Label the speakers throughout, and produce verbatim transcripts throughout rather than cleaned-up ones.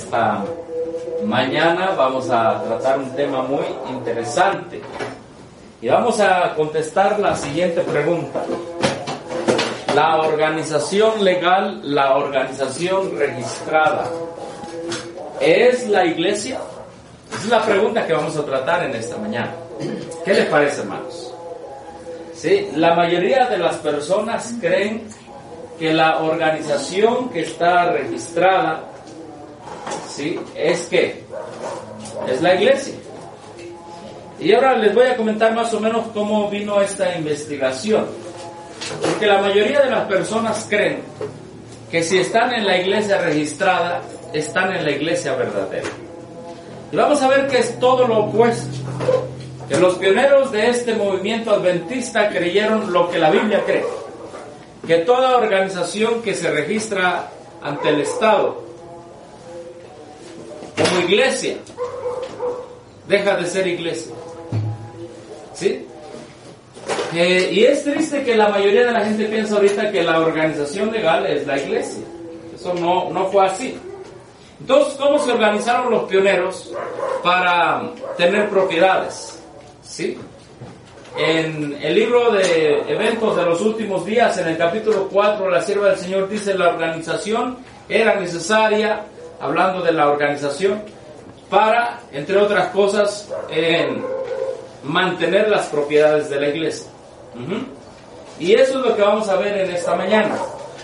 Speaker 1: esta mañana vamos a tratar un tema muy interesante y vamos a contestar la siguiente pregunta. La organización legal, la organización registrada, ¿es la iglesia? Esa es la pregunta que vamos a tratar en esta mañana. ¿Qué les parece, hermanos? Sí, la mayoría de las personas creen que la organización que está registrada, ¿sí?, es que es la iglesia. Y ahora les voy a comentar más o menos cómo vino esta investigación. Porque la mayoría de las personas creen que si están en la iglesia registrada, están en la iglesia verdadera. Y vamos a ver que es todo lo opuesto. Que los pioneros de este movimiento adventista creyeron lo que la Biblia cree. Que toda organización que se registra ante el Estado como iglesia deja de ser iglesia. ¿Sí? Eh, y es triste que la mayoría de la gente piensa ahorita que la organización legal es la iglesia. Eso no, no fue así. Entonces, ¿cómo se organizaron los pioneros para tener propiedades? ¿Sí? En el libro de Eventos de los Últimos Días, en el capítulo cuatro, la sierva del Señor dice: la organización era necesaria, hablando de la organización, para, entre otras cosas, en mantener las propiedades de la iglesia. Uh-huh. Y eso es lo que vamos a ver en esta mañana.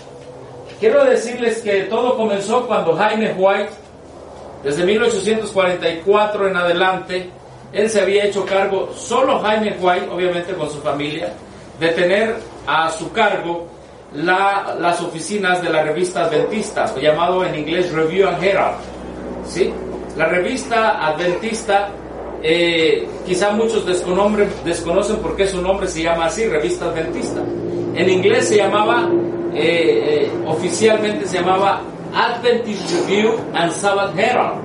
Speaker 1: Quiero decirles que todo comenzó cuando Jaime White, desde mil ochocientos cuarenta y cuatro en adelante, él se había hecho cargo, solo Jaime White, obviamente con su familia, de tener a su cargo la, las oficinas de la revista adventista, llamado en inglés Review and Herald. ¿Sí? La revista adventista, eh, quizá muchos desconocen, desconocen por qué su nombre se llama así, revista adventista. En inglés se llamaba, eh, eh, oficialmente se llamaba Adventist Review and Sabbath Herald.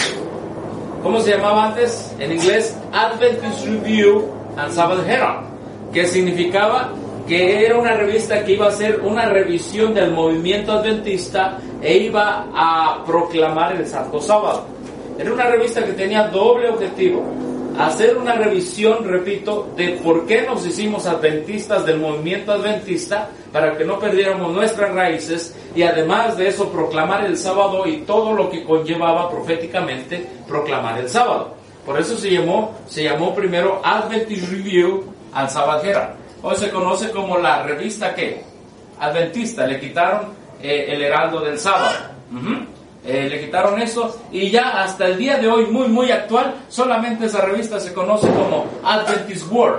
Speaker 1: ¿Cómo se llamaba antes? En inglés, Adventist Review and Sabbath Herald, que significaba que era una revista que iba a hacer una revisión del movimiento adventista e iba a proclamar el Santo Sábado. Era una revista que tenía doble objetivo: hacer una revisión, repito, de por qué nos hicimos adventistas del movimiento adventista, para que no perdiéramos nuestras raíces, y además de eso proclamar el sábado y todo lo que conllevaba proféticamente proclamar el sábado. Por eso se llamó, se llamó primero Adventist Review and Sabbath Herald. Hoy se conoce como la revista ¿qué? Adventista. Le quitaron eh, el heraldo del sábado. Uh-huh. Eh, le quitaron eso y ya hasta el día de hoy, muy muy actual, solamente esa revista se conoce como Adventist World,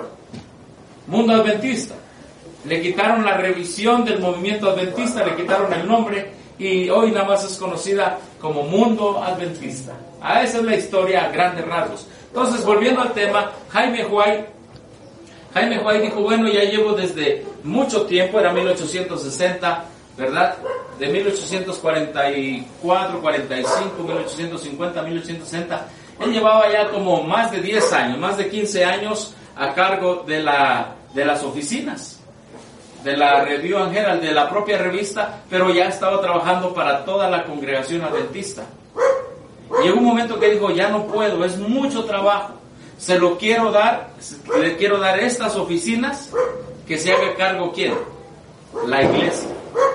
Speaker 1: Mundo Adventista. Le quitaron la revisión del movimiento adventista, le quitaron el nombre y hoy nada más es conocida como Mundo Adventista. Ah, esa es la historia a grandes rasgos. Entonces, volviendo al tema, Jaime White, Jaime White dijo: bueno, ya llevo desde mucho tiempo, era mil ochocientos sesenta, ¿verdad? De mil ochocientos cuarenta y cuatro, cuarenta y cinco, mil ochocientos cincuenta, mil ochocientos sesenta, él llevaba ya como más de diez años, más de quince años a cargo de, la, de las oficinas, de la Review and Herald, de la propia revista, pero ya estaba trabajando para toda la congregación adventista. Llegó un momento que dijo: ya no puedo, es mucho trabajo, se lo quiero dar, le quiero dar estas oficinas, que se haga cargo ¿quién? La iglesia.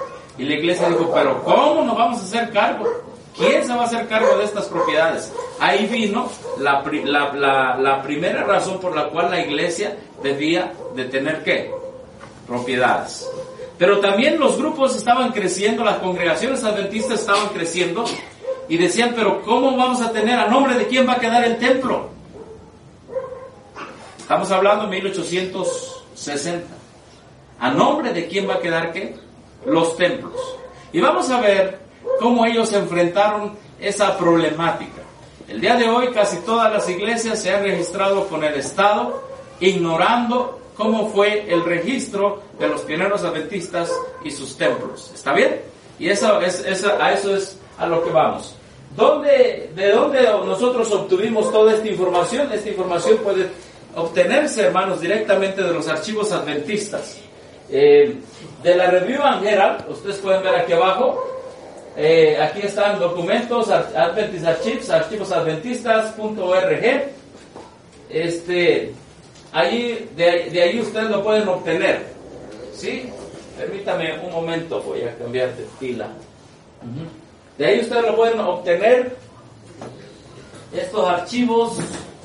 Speaker 1: Y la iglesia dijo: pero ¿cómo nos vamos a hacer cargo? ¿Quién se va a hacer cargo de estas propiedades? Ahí vino la, la, la, la primera razón por la cual la iglesia debía de tener ¿qué? Propiedades. Pero también los grupos estaban creciendo, las congregaciones adventistas estaban creciendo y decían: pero ¿cómo vamos a tener? ¿A nombre de quién va a quedar el templo? Estamos hablando de mil ochocientos sesenta. ¿A nombre de quién va a quedar qué? Los templos. Y vamos a ver cómo ellos enfrentaron esa problemática. El día de hoy casi todas las iglesias se han registrado con el Estado, ignorando cómo fue el registro de los pioneros adventistas y sus templos. ¿Está bien? Y eso es, eso, a eso es a lo que vamos. ¿Dónde, ¿De dónde nosotros obtuvimos toda esta información? Esta información puede obtenerse, hermanos, directamente de los archivos adventistas. Eh, de la Review and Herald, ustedes pueden ver aquí abajo, Eh, aquí están documentos, Adventist Archives, archivosadventistas punto org. Este, ahí, de, de ahí ustedes lo pueden obtener. ¿Sí? Permítame un momento, voy a cambiar de pila. Uh-huh. De ahí ustedes lo pueden obtener. Estos archivos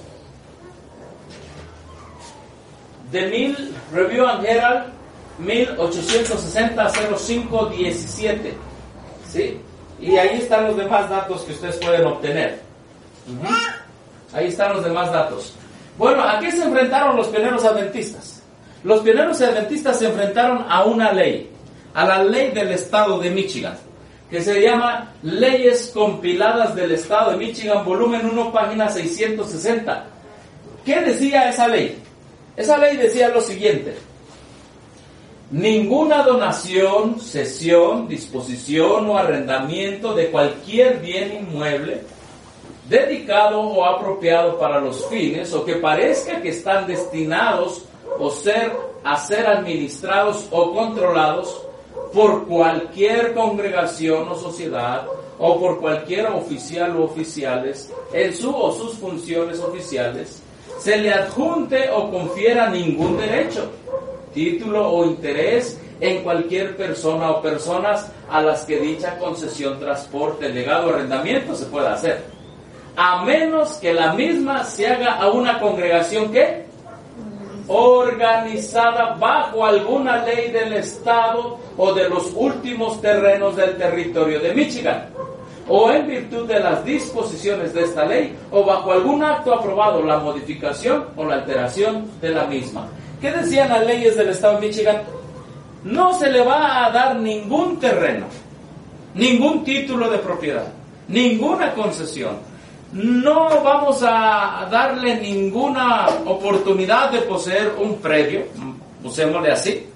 Speaker 1: de Mil Review and Herald mil ochocientos sesenta a cero cinco diecisiete. ¿Sí? Y ahí están los demás datos que ustedes pueden obtener. Uh-huh. Ahí están los demás datos. Bueno, ¿a qué se enfrentaron los pioneros adventistas? Los pioneros adventistas se enfrentaron a una ley, a la ley del estado de Michigan, que se llama Leyes Compiladas del Estado de Michigan, volumen uno, página seiscientos sesenta. ¿Qué decía esa ley? Esa ley decía lo siguiente: ninguna donación, cesión, disposición o arrendamiento de cualquier bien inmueble dedicado o apropiado para los fines o que parezca que están destinados o ser a ser administrados o controlados por cualquier congregación o sociedad o por cualquier oficial o oficiales en su o sus funciones oficiales se le adjunte o confiera ningún derecho, título o interés en cualquier persona o personas a las que dicha concesión, transporte, legado o arrendamiento se pueda hacer, a menos que la misma se haga a una congregación que organizada bajo alguna ley del Estado o de los últimos terrenos del territorio de Michigan, o en virtud de las disposiciones de esta ley, o bajo algún acto aprobado, la modificación o la alteración de la misma. ¿Qué decían las leyes del Estado de Michigan? No se le va a dar ningún terreno, ningún título de propiedad, ninguna concesión. No vamos a darle ninguna oportunidad de poseer un predio, usémosle así,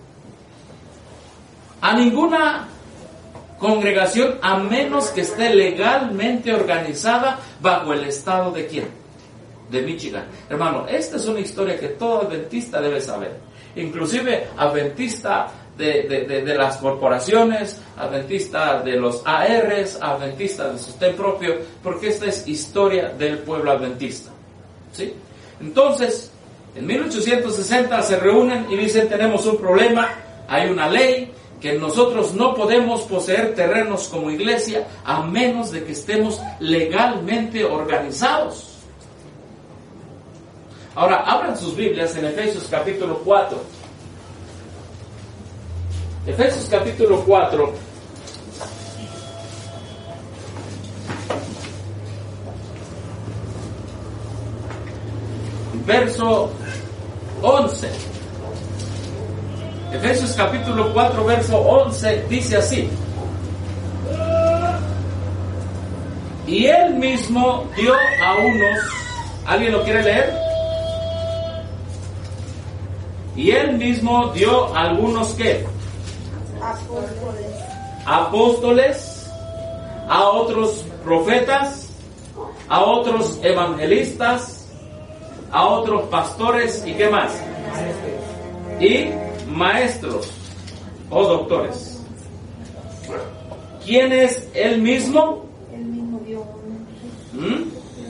Speaker 1: a ninguna congregación a menos que esté legalmente organizada bajo el estado de ¿quién? De Michigan. Hermano, esta es una historia que todo adventista debe saber, inclusive adventista de, de, de, de las corporaciones, adventista de los A Rs, adventista de sostén propio, porque esta es historia del pueblo adventista. ¿Sí? Entonces, en mil ochocientos sesenta se reúnen y dicen: tenemos un problema, hay una ley que nosotros no podemos poseer terrenos como iglesia a menos de que estemos legalmente organizados. Ahora, abran sus Biblias en Efesios capítulo cuatro. Efesios capítulo cuatro. Verso once. Efesios capítulo cuatro, verso once, dice así: y él mismo dio a unos, ¿alguien lo quiere leer? Y él mismo dio a algunos, ¿qué? Apóstoles. Apóstoles, a otros profetas, a otros evangelistas, a otros pastores, ¿y qué más? Y maestros o doctores. ¿Quién es él mismo?
Speaker 2: Él mismo dio
Speaker 1: ¿Mm?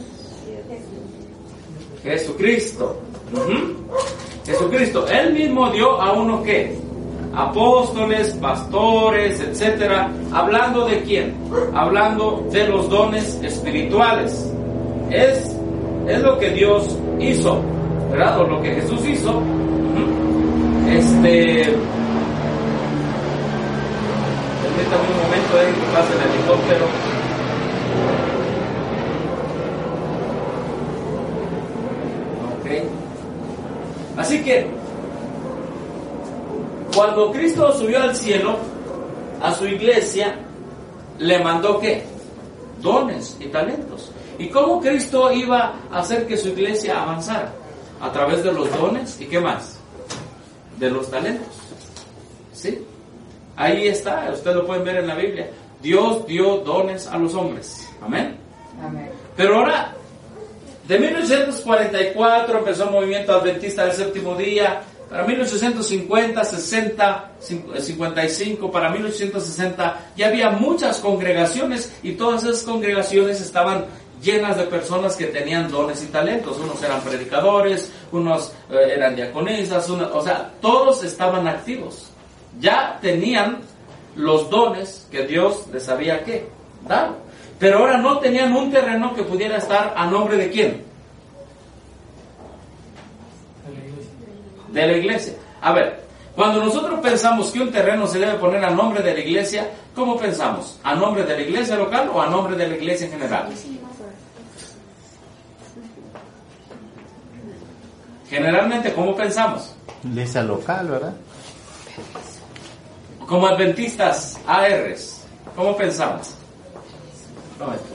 Speaker 1: Jesucristo. Uh-huh. Jesucristo. Él mismo dio a uno ¿qué? Apóstoles, pastores, etcétera. ¿Hablando de quién? Hablando de los dones espirituales. Es, es lo que Dios hizo, ¿verdad? O lo que Jesús hizo. Uh-huh. Este, permítame un momento, eh, que pase el helicóptero. Ok. Así que, cuando Cristo subió al cielo, a su iglesia, le mandó ¿qué? Dones y talentos. ¿Y cómo Cristo iba a hacer que su iglesia avanzara? A través de los dones y ¿qué más? De los talentos. ¿Sí? Ahí está, ustedes lo pueden ver en la Biblia. Dios dio dones a los hombres. Amén.
Speaker 2: Amén.
Speaker 1: Pero ahora, de mil ochocientos cuarenta y cuatro empezó el movimiento adventista del séptimo día. Para mil ochocientos cincuenta, sesenta, cincuenta y cinco, para mil ochocientos sesenta ya había muchas congregaciones y todas esas congregaciones estaban llenas de personas que tenían dones y talentos. Unos eran predicadores, unos eh, eran diaconisas, unos, o sea, todos estaban activos. Ya tenían los dones que Dios les había ¿qué? Dado. Pero ahora no tenían un terreno que pudiera estar a nombre de quién. De la iglesia. A ver, cuando nosotros pensamos que un terreno se debe poner a nombre de la iglesia, ¿cómo pensamos? ¿A nombre de la iglesia local o a nombre de la iglesia en general? Generalmente, ¿cómo pensamos?
Speaker 2: Iglesia local, ¿verdad?
Speaker 1: Como adventistas, A Rs, ¿cómo pensamos? ¿Cómo es?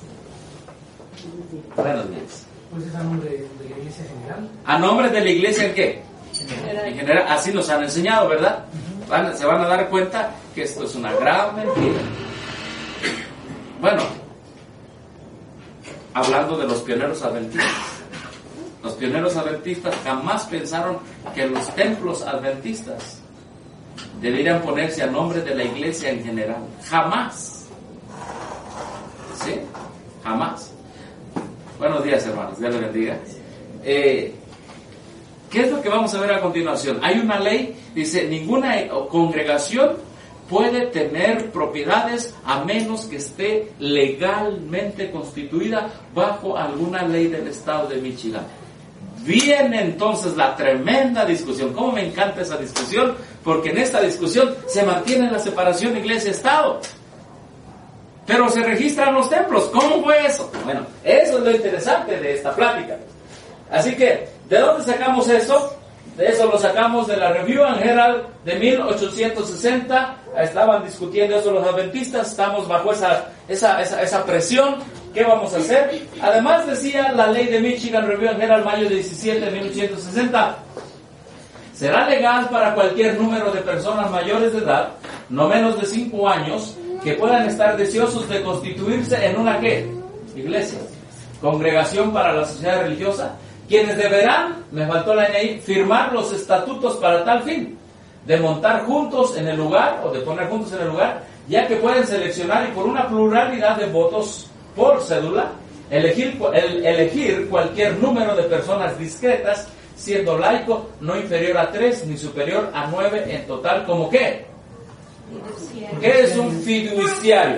Speaker 1: Buenos días.
Speaker 3: Pues es a nombre de la iglesia general.
Speaker 1: ¿A nombre de la iglesia en qué?
Speaker 3: General.
Speaker 1: En general, así nos han enseñado, ¿verdad? Van, se van a dar cuenta que esto es una gran mentira. Bueno, hablando de los pioneros adventistas. Los pioneros adventistas jamás pensaron que los templos adventistas deberían ponerse a nombre de la iglesia en general. Jamás. ¿Sí? Jamás. Buenos días, hermanos. Dios les bendiga. Eh, ¿Qué es lo que vamos a ver a continuación? Hay una ley, dice, ninguna congregación puede tener propiedades a menos que esté legalmente constituida bajo alguna ley del estado de Michigan. Viene entonces la tremenda discusión. ¿Cómo me encanta esa discusión? Porque en esta discusión se mantiene la separación iglesia-estado. Pero se registran los templos. ¿Cómo fue eso? Bueno, eso es lo interesante de esta plática. Así que, ¿de dónde sacamos eso? De eso lo sacamos de la Review and Herald de mil ochocientos sesenta. Estaban discutiendo eso los adventistas. Estamos bajo esa, esa, esa, esa presión. ¿Qué vamos a hacer? Además decía la ley de Michigan, Review and Herald, mayo diecisiete de mil ochocientos sesenta. Será legal para cualquier número de personas mayores de edad, no menos de cinco años, que puedan estar deseosos de constituirse en una ¿qué? Iglesia. Congregación para la sociedad religiosa, quienes deberán, me faltó la añadir, firmar los estatutos para tal fin, de montar juntos en el lugar, o de poner juntos en el lugar, ya que pueden seleccionar y por una pluralidad de votos por cédula, elegir, el, elegir cualquier número de personas discretas, siendo laico no inferior a tres ni superior a nueve en total, ¿como qué? ¿Qué es un fiduciario?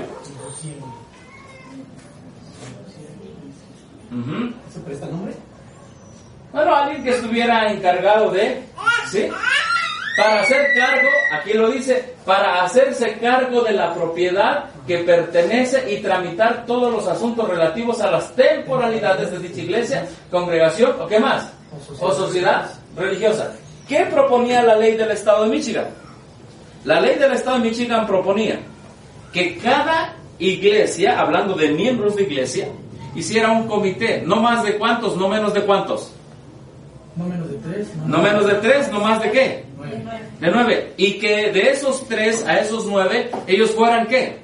Speaker 1: Uh-huh.
Speaker 3: ¿Se presta nombre?
Speaker 1: Bueno, alguien que estuviera encargado de, ¿sí? Para hacer cargo, aquí lo dice, para hacerse cargo de la propiedad que pertenece y tramitar todos los asuntos relativos a las temporalidades de dicha iglesia, congregación, ¿o qué más? O sociedad religiosa. ¿Qué proponía la ley del estado de Michigan? La ley del estado de Michigan proponía que cada iglesia, hablando de miembros de iglesia, hiciera un comité, no más de cuántos, no menos de cuántos.
Speaker 3: No menos de tres.
Speaker 1: No menos de tres, no más de qué.
Speaker 3: Nueve.
Speaker 1: De nueve. Y que de esos tres a esos nueve, ellos fueran qué.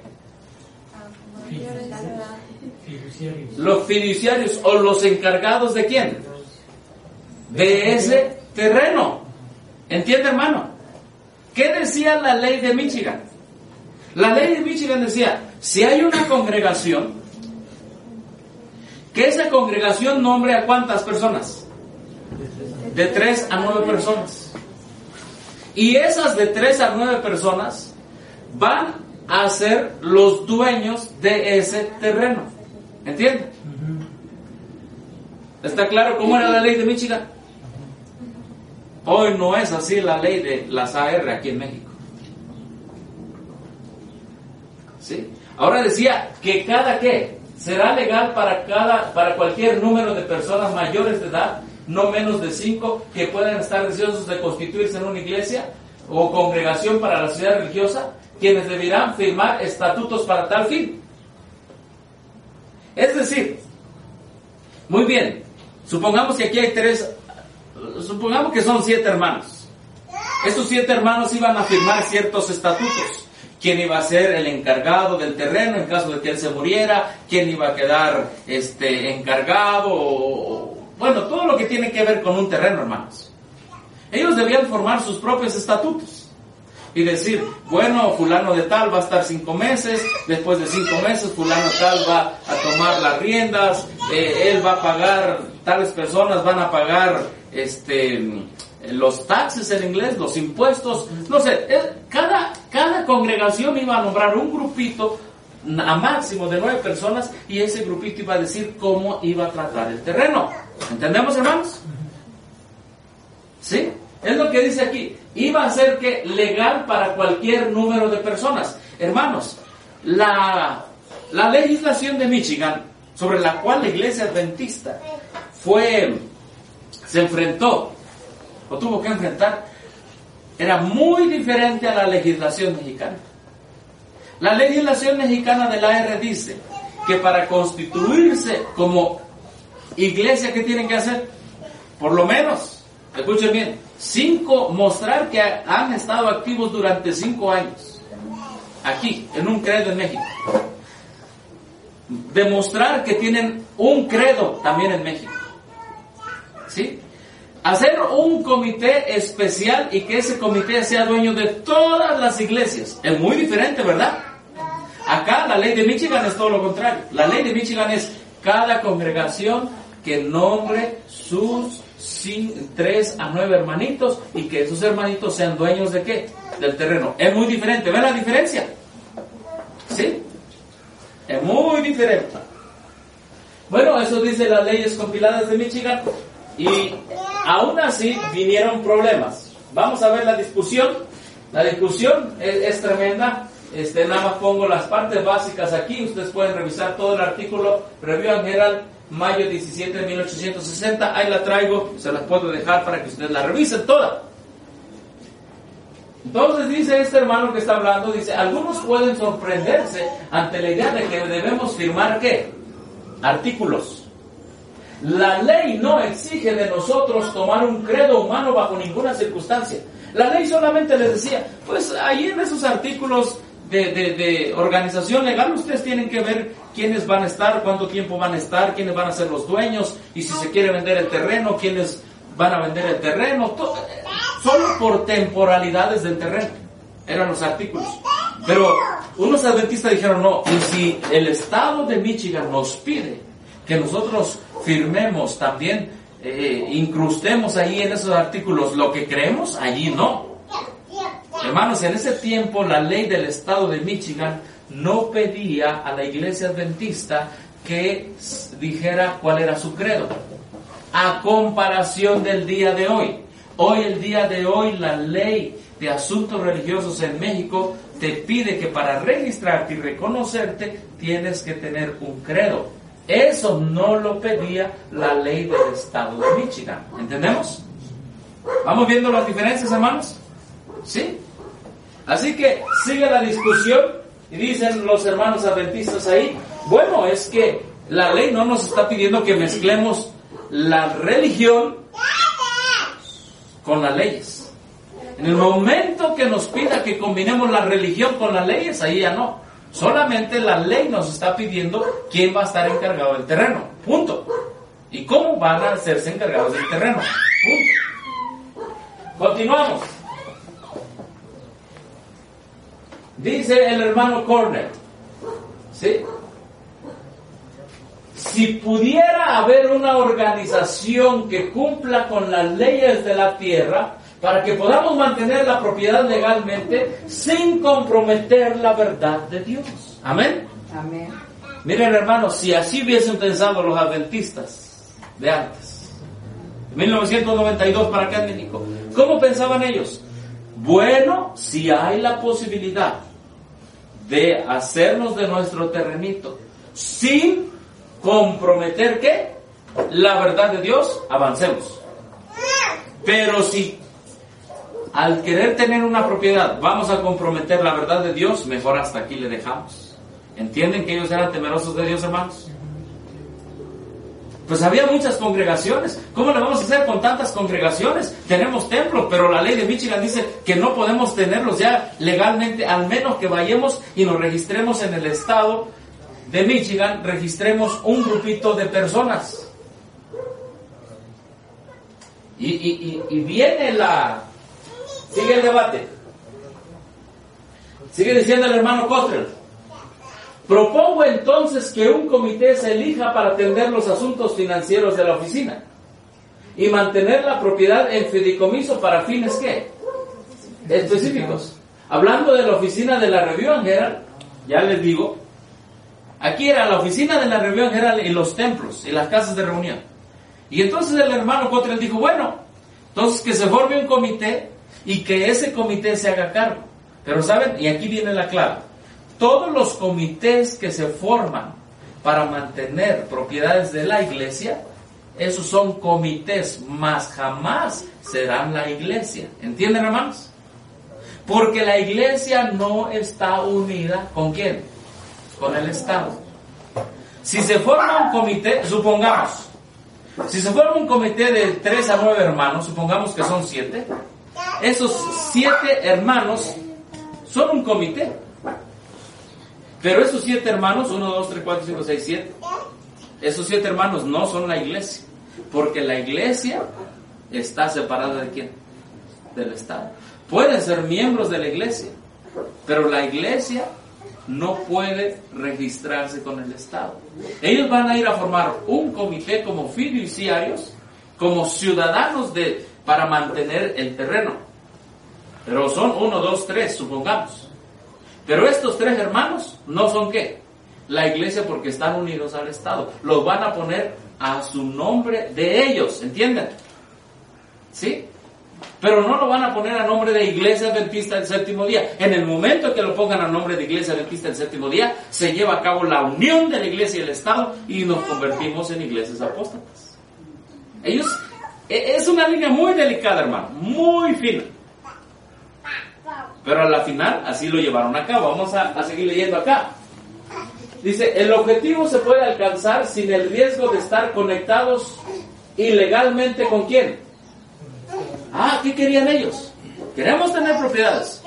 Speaker 3: Fiduciarios.
Speaker 1: Los fiduciarios o los encargados de quién. De ese terreno. ¿Entiende, hermano? ¿Qué decía la ley de Michigan? La ley de Michigan decía, si hay una congregación, que esa congregación nombre a cuántas personas. De tres a nueve personas. Y esas de tres a nueve personas van a ser los dueños de ese terreno. ¿Entiende? ¿Está claro cómo era la ley de Michigan? Hoy no es así la ley de las A R aquí en México. ¿Sí? Ahora decía que cada qué será legal para cada para cualquier número de personas mayores de edad, no menos de cinco, que puedan estar deseosos de constituirse en una iglesia o congregación para la sociedad religiosa, quienes deberán firmar estatutos para tal fin. Es decir, muy bien, supongamos que aquí hay tres, supongamos que son siete hermanos. Estos siete hermanos iban a firmar ciertos estatutos. ¿Quién iba a ser el encargado del terreno en caso de que él se muriera? ¿Quién iba a quedar este, encargado? O, bueno, todo lo que tiene que ver con un terreno, hermanos. Ellos debían formar sus propios estatutos y decir, bueno, fulano de tal va a estar cinco meses, después de cinco meses fulano tal va a tomar las riendas, eh, él va a pagar, tales personas van a pagar este los taxes en inglés, los impuestos, no sé, eh, cada, cada congregación iba a nombrar un grupito a máximo de nueve personas y ese grupito iba a decir cómo iba a tratar el terreno. ¿Entendemos, hermanos? ¿Sí? Es lo que dice aquí. Iba a ser que legal para cualquier número de personas. Hermanos, la, la legislación de Michigan, sobre la cual la iglesia adventista fue, se enfrentó, o tuvo que enfrentar, era muy diferente a la legislación mexicana. La legislación mexicana del A R dice que para constituirse como iglesia, ¿qué tienen que hacer? Por lo menos, escuchen bien, cinco, mostrar que han estado activos durante cinco años, aquí, en un credo en México. Demostrar que tienen un credo también en México. ¿Sí? Hacer un comité especial y que ese comité sea dueño de todas las iglesias. Es muy diferente, ¿verdad? Acá la ley de Michigan es todo lo contrario. La ley de Michigan es cada congregación que nombre sus cinco, tres a nueve hermanitos y que esos hermanitos sean dueños de qué? Del terreno. Es muy diferente. ¿Ven la diferencia? ¿Sí? Es muy diferente. Bueno, eso dice las leyes compiladas de Michigan y aún así vinieron problemas. Vamos a ver la discusión. La discusión es, es tremenda. Este, nada más pongo las partes básicas aquí. Ustedes pueden revisar todo el artículo. Review and Herald, mayo diecisiete de mil ochocientos sesenta. Ahí la traigo. Se las puedo dejar para que ustedes la revisen toda. Entonces dice este hermano que está hablando, dice, algunos pueden sorprenderse ante la idea de que debemos firmar ¿qué? Artículos. La ley no exige de nosotros tomar un credo humano bajo ninguna circunstancia. La ley solamente les decía, pues ahí en esos artículos de, de, de organización legal ustedes tienen que ver quiénes van a estar, cuánto tiempo van a estar, quiénes van a ser los dueños, y si se quiere vender el terreno, quiénes van a vender el terreno, todo, solo por temporalidades del terreno, eran los artículos. Pero unos adventistas dijeron, no, y si el estado de Michigan nos pide que nosotros firmemos también, eh, incrustemos ahí en esos artículos lo que creemos, allí no. Hermanos, en ese tiempo la ley del estado de Michigan no pedía a la iglesia adventista que dijera cuál era su credo, a comparación del día de hoy. Hoy, el día de hoy, la ley de asuntos religiosos en México te pide que para registrarte y reconocerte tienes que tener un credo. Eso no lo pedía la ley del estado de Michigan. ¿Entendemos? ¿Vamos viendo las diferencias, hermanos? ¿Sí? Así que sigue la discusión y dicen los hermanos adventistas ahí, bueno, es que la ley no nos está pidiendo que mezclemos la religión con las leyes. En el momento que nos pida que combinemos la religión con las leyes, ahí ya no. Solamente la ley nos está pidiendo quién va a estar encargado del terreno. Punto. Y cómo van a hacerse encargados del terreno. Punto. Continuamos. Dice el hermano Cornell, ¿sí? Si pudiera haber una organización que cumpla con las leyes de la tierra para que podamos mantener la propiedad legalmente sin comprometer la verdad de Dios. ¿Amén?
Speaker 2: Amén.
Speaker 1: Miren, hermanos, si así hubiesen pensado los adventistas de antes, mil novecientos noventa y dos para acá en México, ¿cómo pensaban ellos? Bueno, si hay la posibilidad de hacernos de nuestro terrenito sin comprometer ¿qué? La verdad de Dios, avancemos. Pero si al querer tener una propiedad vamos a comprometer la verdad de Dios, mejor hasta aquí le dejamos. ¿Entienden que ellos eran temerosos de Dios, hermanos? Pues había muchas congregaciones. ¿Cómo le vamos a hacer con tantas congregaciones? Tenemos templos, pero la ley de Michigan dice que no podemos tenerlos ya legalmente, al menos que vayamos y nos registremos en el estado de Michigan, registremos un grupito de personas. Y, y, y, y viene la... Sigue el debate. Sigue diciendo el hermano Cottrell. Propongo entonces que un comité se elija para atender los asuntos financieros de la oficina y mantener la propiedad en fideicomiso para fines ¿qué? Específicos. Hablando de la oficina de la Review and Herald, ya les digo, aquí era la oficina de la Review and Herald y los templos y las casas de reunión. Y entonces el hermano Cottrell dijo, bueno, entonces que se forme un comité y que ese comité se haga cargo. Pero saben, y aquí viene la clave, todos los comités que se forman para mantener propiedades de la iglesia, esos son comités, más jamás serán la iglesia. ¿Entienden, hermanos? Porque la iglesia no está unida ¿con quién? Con el Estado. Si se forma un comité, supongamos, si se forma un comité de tres a nueve hermanos, supongamos que son siete, esos siete hermanos son un comité. Pero esos siete hermanos, uno, dos, tres, cuatro, cinco, seis, siete, esos siete hermanos no son la iglesia, porque la iglesia está separada de quién? Del Estado. Pueden ser miembros de la iglesia, pero la iglesia no puede registrarse con el Estado. Ellos van a ir a formar un comité como fiduciarios, como ciudadanos de, para mantener el terreno. Pero son uno, dos, tres, supongamos. Pero estos tres hermanos no son ¿qué? La iglesia, porque están unidos al Estado. Los van a poner a su nombre de ellos, ¿entienden? ¿Sí? Pero no lo van a poner a nombre de Iglesia Adventista del Séptimo Día. En el momento que lo pongan a nombre de Iglesia Adventista del Séptimo Día, se lleva a cabo la unión de la iglesia y el Estado y nos convertimos en iglesias apóstatas. Ellos, es una línea muy delicada, hermano, muy fina. Pero a la final, así lo llevaron a cabo. Vamos a, a seguir leyendo acá. Dice, el objetivo se puede alcanzar sin el riesgo de estar conectados ilegalmente ¿con quién? Ah, ¿qué querían ellos? Queremos tener propiedades,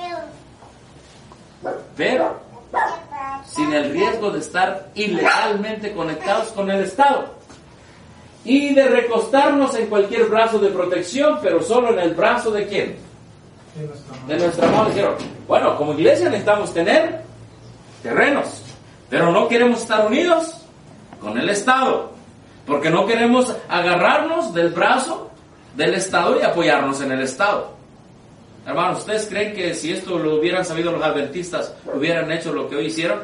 Speaker 1: pero sin el riesgo de estar ilegalmente conectados con el Estado y de recostarnos en cualquier brazo de protección, pero solo en el brazo ¿de quién? De nuestra mano. Dijeron, bueno, como iglesia necesitamos tener terrenos, pero no queremos estar unidos con el Estado, porque no queremos agarrarnos del brazo del Estado y apoyarnos en el Estado. Hermanos, ¿ustedes creen que si esto lo hubieran sabido los adventistas, hubieran hecho lo que hoy hicieron?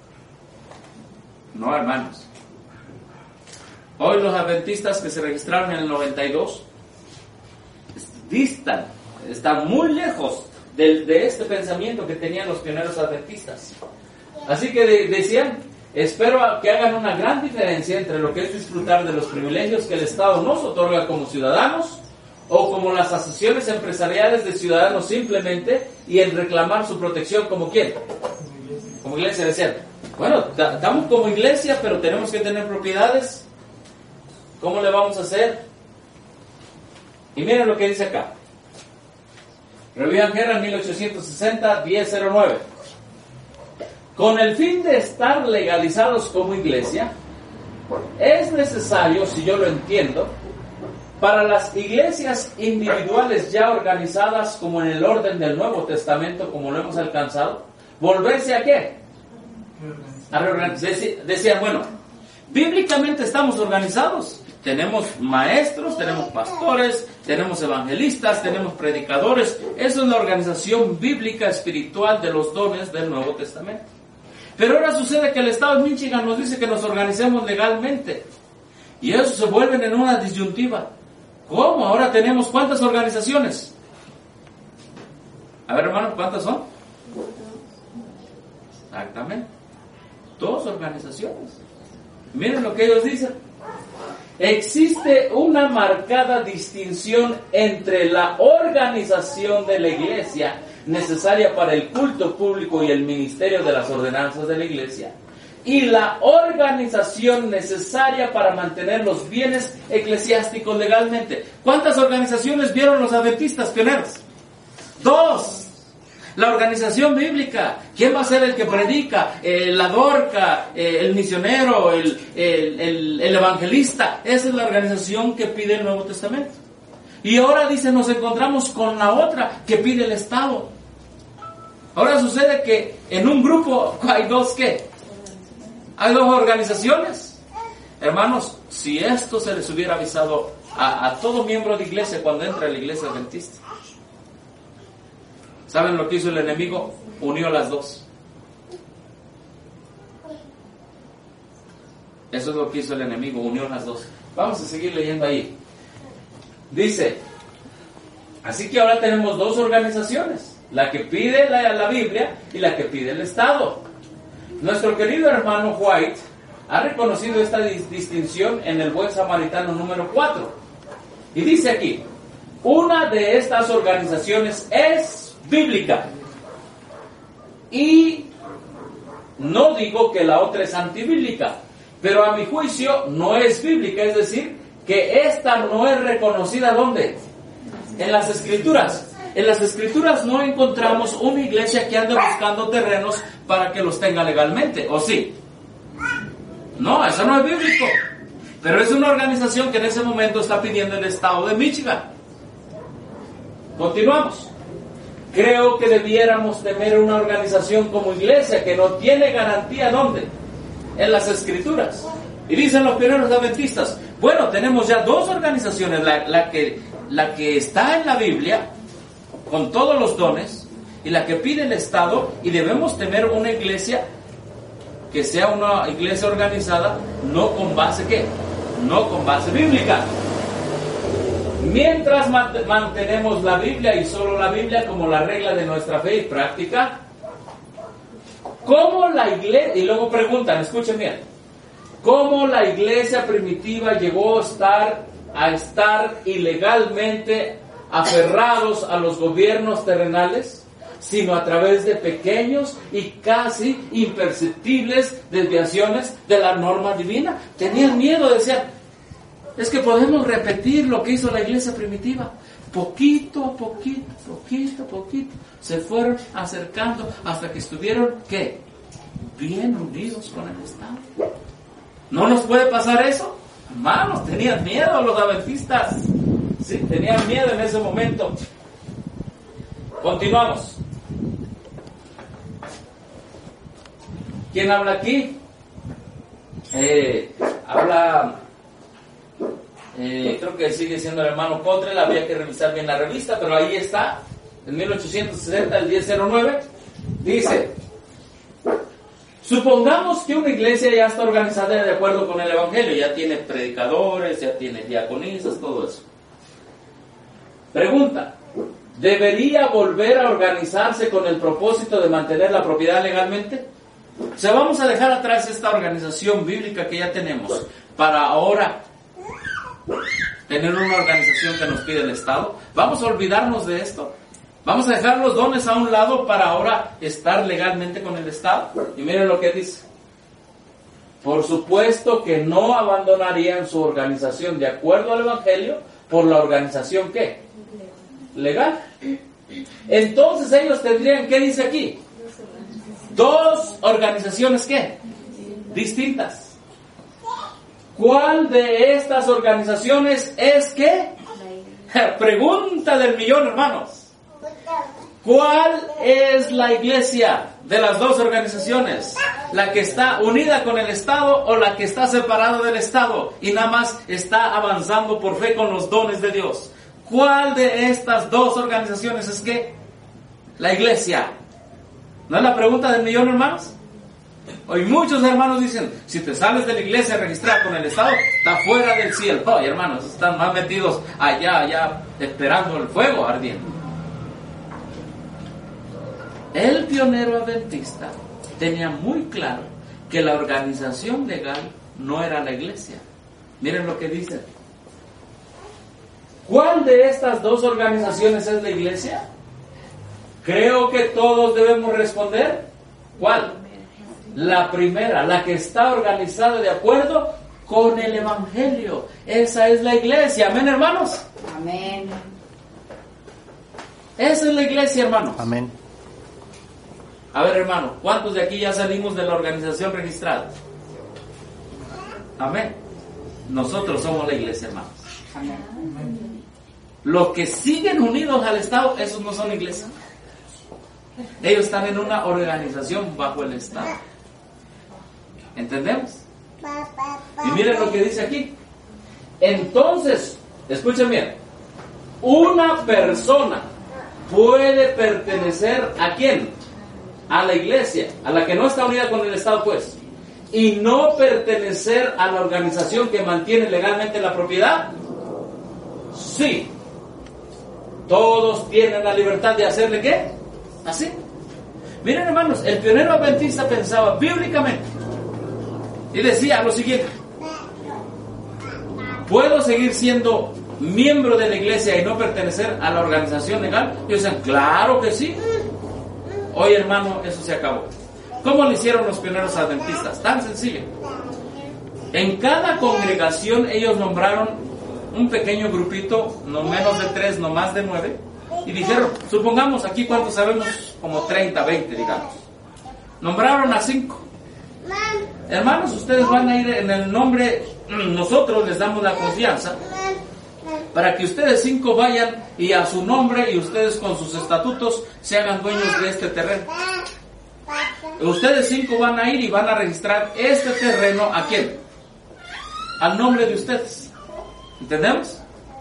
Speaker 1: No, hermanos. Hoy los adventistas que se registraron en el noventa y dos distan, están muy lejos de, de este pensamiento que tenían los pioneros adventistas. Así que de, decían, espero que hagan una gran diferencia entre lo que es disfrutar de los privilegios que el Estado nos otorga como ciudadanos o como las asociaciones empresariales de ciudadanos simplemente y en reclamar su protección como ¿quién? Como iglesia. Decían, bueno, estamos como iglesia, pero tenemos que tener propiedades. ¿Cómo le vamos a hacer? Y miren lo que dice acá. Review and Herald mil ochocientos sesenta, diez cero nueve. Con el fin de estar legalizados como iglesia, es necesario, si yo lo entiendo, para las iglesias individuales ya organizadas como en el orden del Nuevo Testamento, como lo hemos alcanzado, volverse a ¿qué? A reorganizarse. Decían, bueno, bíblicamente estamos organizados. Tenemos maestros, tenemos pastores, tenemos evangelistas, tenemos predicadores. Esa es la organización bíblica espiritual de los dones del Nuevo Testamento. Pero ahora sucede que el Estado de Michigan nos dice que nos organicemos legalmente. Y eso se vuelve en una disyuntiva. ¿Cómo? Ahora tenemos ¿cuántas organizaciones? A ver, hermano, ¿cuántas son? Exactamente. Dos organizaciones. Miren lo que ellos dicen. Existe una marcada distinción entre la organización de la iglesia necesaria para el culto público y el ministerio de las ordenanzas de la iglesia y la organización necesaria para mantener los bienes eclesiásticos legalmente. ¿Cuántas organizaciones vieron los adventistas pioneros? Dos. La organización bíblica. ¿Quién va a ser el que predica? Eh, la dorca, eh, el misionero, el, el, el, el evangelista. Esa es la organización que pide el Nuevo Testamento. Y ahora dice, nos encontramos con la otra que pide el Estado. Ahora sucede que en un grupo hay dos, ¿qué? Hay dos organizaciones. Hermanos, si esto se les hubiera avisado a, a todo miembro de iglesia cuando entra a la iglesia adventista, ¿saben lo que hizo el enemigo? Unió las dos. Eso es lo que hizo el enemigo, unió las dos. Vamos a seguir leyendo ahí. Dice, así que ahora tenemos dos organizaciones, la que pide la, la Biblia y la que pide el Estado. Nuestro querido hermano White ha reconocido esta dis- distinción en el Buen Samaritano número cuatro. Y dice aquí, una de estas organizaciones es bíblica. Y no digo que la otra es antibíblica, pero a mi juicio no es bíblica, es decir, que esta no es reconocida, ¿dónde? En las Escrituras. En las Escrituras no encontramos una iglesia que ande buscando terrenos para que los tenga legalmente, ¿o sí? No, eso no es bíblico. Pero es una organización que en ese momento está pidiendo el estado de Michigan. Continuamos. Creo que debiéramos temer una organización como iglesia que no tiene garantía, ¿dónde? En las Escrituras. Y dicen los pioneros adventistas, bueno, tenemos ya dos organizaciones, la, la, que, la que está en la Biblia, con todos los dones, y la que pide el Estado, y debemos tener una iglesia que sea una iglesia organizada, no con base, ¿qué? No con base bíblica. Mientras mantenemos la Biblia y solo la Biblia como la regla de nuestra fe y práctica, ¿cómo la iglesia, y luego preguntan, escuchen bien, cómo la iglesia primitiva llegó a estar, a estar ilegalmente aferrados a los gobiernos terrenales, sino a través de pequeños y casi imperceptibles desviaciones de la norma divina? Tenían miedo, decían, es que podemos repetir lo que hizo la iglesia primitiva. Poquito a poquito, poquito a poquito, se fueron acercando hasta que estuvieron, ¿qué? Bien unidos con el Estado. ¿No nos puede pasar eso? Hermanos, tenían miedo los adventistas. Sí, tenían miedo en ese momento. Continuamos. ¿Quién habla aquí? Eh, habla... Eh, creo que sigue siendo el hermano Cottrell, había que revisar bien la revista, pero ahí está, en mil ochocientos sesenta, el diez cero nueve, dice, supongamos que una iglesia ya está organizada de acuerdo con el Evangelio, ya tiene predicadores, ya tiene diaconisas, todo eso. Pregunta, ¿debería volver a organizarse con el propósito de mantener la propiedad legalmente? O sea, vamos a dejar atrás esta organización bíblica que ya tenemos, para ahora tener una organización que nos pide el Estado. Vamos a olvidarnos de esto. Vamos a dejar los dones a un lado para ahora estar legalmente con el Estado. Y miren lo que dice. Por supuesto que no abandonarían su organización de acuerdo al Evangelio por la organización ¿qué? Legal. Entonces ellos tendrían, ¿qué dice aquí? Dos organizaciones ¿qué? Distintas. ¿Cuál de estas organizaciones es qué? Pregunta del millón, hermanos. ¿Cuál es la iglesia de las dos organizaciones? ¿La que está unida con el Estado o la que está separada del Estado y nada más está avanzando por fe con los dones de Dios? ¿Cuál de estas dos organizaciones es qué? La iglesia. ¿No es la pregunta del millón, hermanos? Hoy muchos hermanos dicen, si te sales de la iglesia registrada con el Estado, está fuera del cielo. Hoy hermanos, están más metidos allá, allá, esperando el fuego ardiendo. El pionero adventista tenía muy claro que la organización legal no era la iglesia. Miren lo que dice. ¿Cuál de estas dos organizaciones es la iglesia? Creo que todos debemos responder. ¿Cuál? La primera, la que está organizada de acuerdo con el Evangelio. Esa es la iglesia. ¿Amén, hermanos?
Speaker 2: Amén.
Speaker 1: Esa es la iglesia, hermanos.
Speaker 4: Amén.
Speaker 1: A ver, hermano, ¿cuántos de aquí ya salimos de la organización registrada? Amén. Nosotros somos la iglesia, hermanos.
Speaker 2: Amén.
Speaker 1: Los que siguen unidos al Estado, esos no son iglesia. Ellos están en una organización bajo el Estado. ¿Entendemos? Y miren lo que dice aquí. Entonces, escuchen bien. Una persona puede pertenecer ¿a quién? A la iglesia, a la que no está unida con el Estado, pues, y no pertenecer a la organización que mantiene legalmente la propiedad. Sí. Todos tienen la libertad de hacerle ¿qué? Así. Miren, hermanos, el pionero adventista pensaba bíblicamente y decía lo siguiente: ¿puedo seguir siendo miembro de la iglesia y no pertenecer a la organización legal? Y ellos decían, claro que sí. Hoy, hermano, eso se acabó. ¿Cómo lo hicieron los pioneros adventistas? Tan sencillo. En cada congregación ellos nombraron un pequeño grupito, no menos de tres, no más de nueve, y dijeron, supongamos aquí cuántos sabemos, como treinta, veinte, digamos. Nombraron a cinco. Hermanos, ustedes van a ir en el nombre, nosotros les damos la confianza para que ustedes cinco vayan y a su nombre y ustedes con sus estatutos se hagan dueños de este terreno. Ustedes cinco van a ir y van a registrar este terreno ¿a quién? Al nombre de ustedes. ¿Entendemos?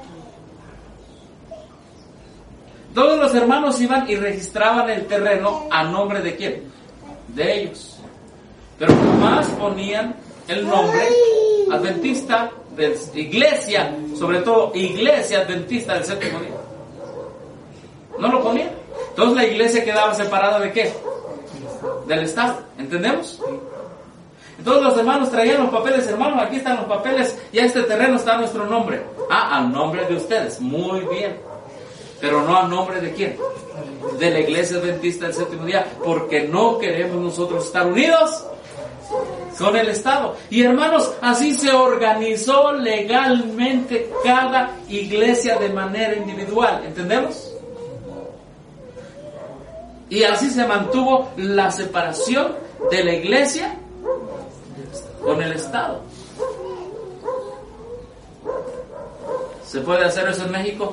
Speaker 1: Todos los hermanos iban y registraban el terreno a nombre de quién? De ellos. Pero nomás ponían el nombre adventista de iglesia, sobre todo iglesia adventista del séptimo día. No lo ponían. Entonces la iglesia quedaba separada ¿de qué? Del Estado. ¿Entendemos? Entonces los hermanos traían los papeles, hermanos, aquí están los papeles y a este terreno está nuestro nombre. Ah, al nombre de ustedes. Muy bien. Pero no al nombre de quién? De la iglesia adventista del séptimo día, porque no queremos nosotros estar unidos con el Estado. Y hermanos, así se organizó legalmente cada iglesia de manera individual. ¿Entendemos? Y así se mantuvo la separación de la iglesia con el Estado. ¿Se puede hacer eso en México?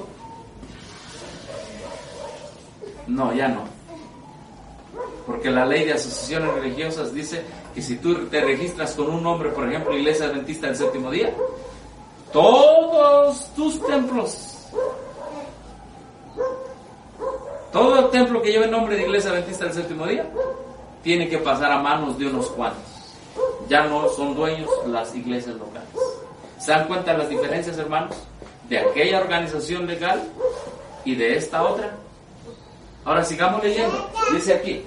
Speaker 1: No, ya no. Porque la ley de asociaciones religiosas dice que si tú te registras con un nombre, por ejemplo, Iglesia Adventista del Séptimo Día, todos tus templos, todo el templo que lleve el nombre de Iglesia Adventista del Séptimo Día, tiene que pasar a manos de unos cuantos. Ya no son dueños las iglesias locales. ¿Se dan cuenta de las diferencias, hermanos? De aquella organización legal y de esta otra. Ahora sigamos leyendo. Dice aquí: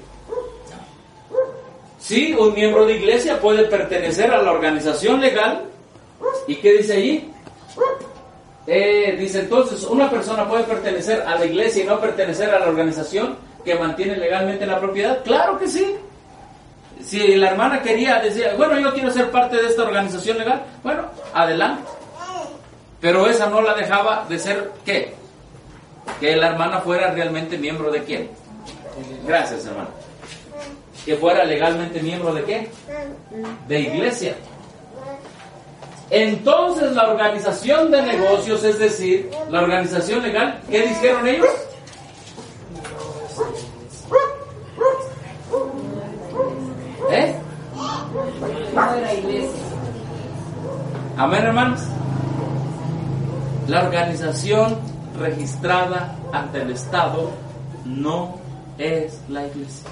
Speaker 1: sí, un miembro de iglesia puede pertenecer a la organización legal. ¿Y qué dice allí? Eh, dice entonces, ¿una persona puede pertenecer a la iglesia y no pertenecer a la organización que mantiene legalmente la propiedad? Claro que sí. Si la hermana quería decir, bueno, yo quiero ser parte de esta organización legal, bueno, adelante. Pero esa no la dejaba de ser, ¿qué? Que la hermana fuera realmente miembro de quién. Gracias, hermano. Que fuera legalmente miembro de qué? De iglesia. Entonces la organización de negocios, es decir, la organización legal, ¿qué dijeron ellos? ¿Eh?
Speaker 2: No era iglesia.
Speaker 1: Amén, hermanos. La organización registrada ante el Estado no es la iglesia.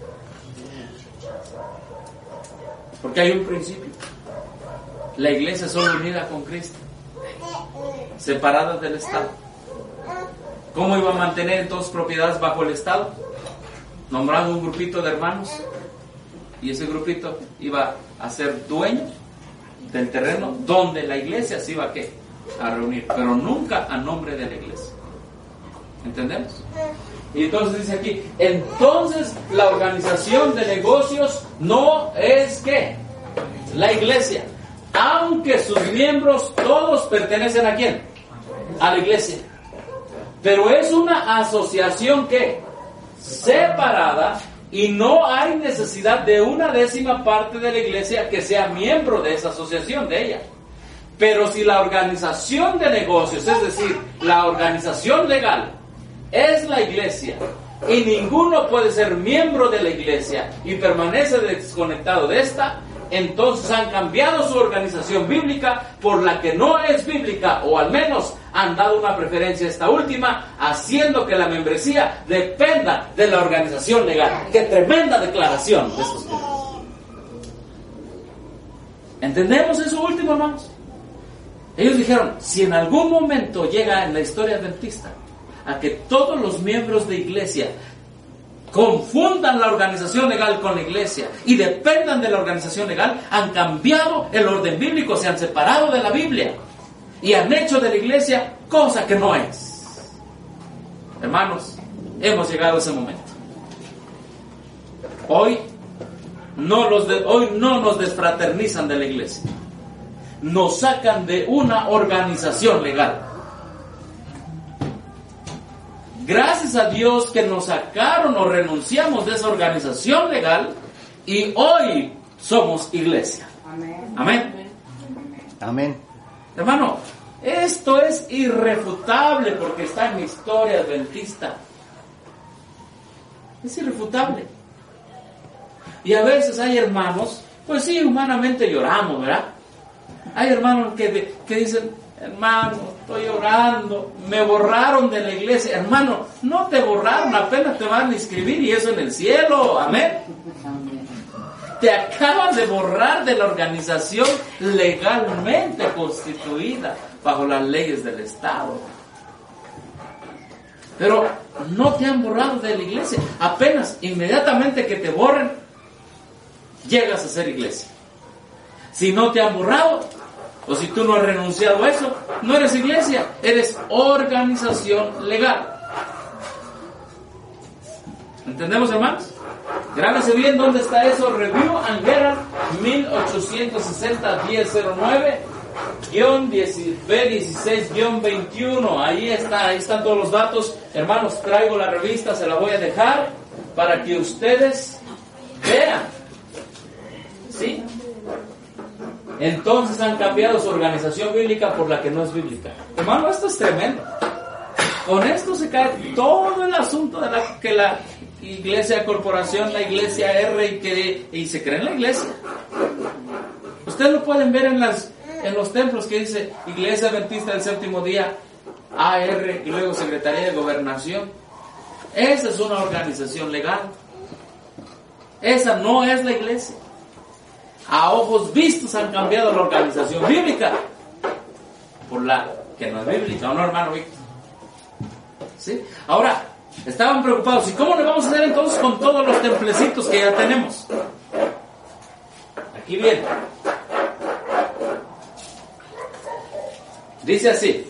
Speaker 1: Porque hay un principio. La iglesia es solo unida con Cristo, separada del Estado. ¿Cómo iba a mantener entonces propiedades bajo el Estado? Nombrando un grupito de hermanos, y ese grupito iba a ser dueño del terreno donde la iglesia se iba a, ¿qué? A reunir, pero nunca a nombre de la iglesia. ¿Entendemos? Y entonces dice aquí, entonces la organización de negocios no es ¿qué? La iglesia, aunque sus miembros todos pertenecen ¿a quién? A la iglesia. Pero es una asociación ¿qué? Separada, y no hay necesidad de una décima parte de la iglesia que sea miembro de esa asociación, de ella. Pero si la organización de negocios, es decir, la organización legal, es la iglesia, y ninguno puede ser miembro de la iglesia y permanece desconectado de esta, entonces han cambiado su organización bíblica por la que no es bíblica, o al menos han dado una preferencia a esta última, haciendo que la membresía dependa de la organización legal. ¡Qué tremenda declaración de estos miembros! ¿Entendemos eso último, hermanos? Ellos dijeron, si en algún momento llega en la historia adventista a que todos los miembros de iglesia confundan la organización legal con la iglesia y dependan de la organización legal, han cambiado el orden bíblico, se han separado de la Biblia y han hecho de la iglesia cosa que no es. Hermanos, hemos llegado a ese momento. Hoy no, los de, hoy no nos desfraternizan de la iglesia, nos sacan de una organización legal. Gracias a Dios que nos sacaron o renunciamos de esa organización legal y hoy somos iglesia. Amén. Amén.
Speaker 4: Amén.
Speaker 1: Hermano, esto es irrefutable porque está en la historia adventista. Es irrefutable. Y a veces hay hermanos, pues sí, humanamente lloramos, ¿verdad? Hay hermanos que, de, que dicen, hermano, estoy orando, me borraron de la iglesia. Hermano, no te borraron, apenas te van a inscribir y eso en el cielo. Amén. Te acaban de borrar de la organización legalmente constituida bajo las leyes del Estado. Pero no te han borrado de la iglesia. Apenas, inmediatamente que te borren, llegas a ser iglesia. Si no te han borrado, o si tú no has renunciado a eso, no eres iglesia, eres organización legal. ¿Entendemos, hermanos? Grábese bien dónde está eso. Review and Herald mil ochocientos sesenta diez cero nueve B dieciséis veintiuno. Ahí está, ahí están todos los datos. Hermanos, traigo la revista, se la voy a dejar para que ustedes vean. ¿Sí? Entonces han cambiado su organización bíblica por la que no es bíblica. Hermano, esto es tremendo. Con esto se cae todo el asunto de la que la iglesia corporación, la iglesia R y que y se cree en la iglesia. Ustedes lo pueden ver en las en los templos que dice Iglesia Adventista del Séptimo Día, A R y luego Secretaría de Gobernación. Esa es una organización legal. Esa no es la iglesia. A ojos vistos han cambiado la organización bíblica por la que no es bíblica, ¿o no, hermano Víctor? ¿Sí? Ahora, estaban preocupados, ¿y cómo le vamos a hacer entonces con todos los templecitos que ya tenemos? Aquí viene. Dice así.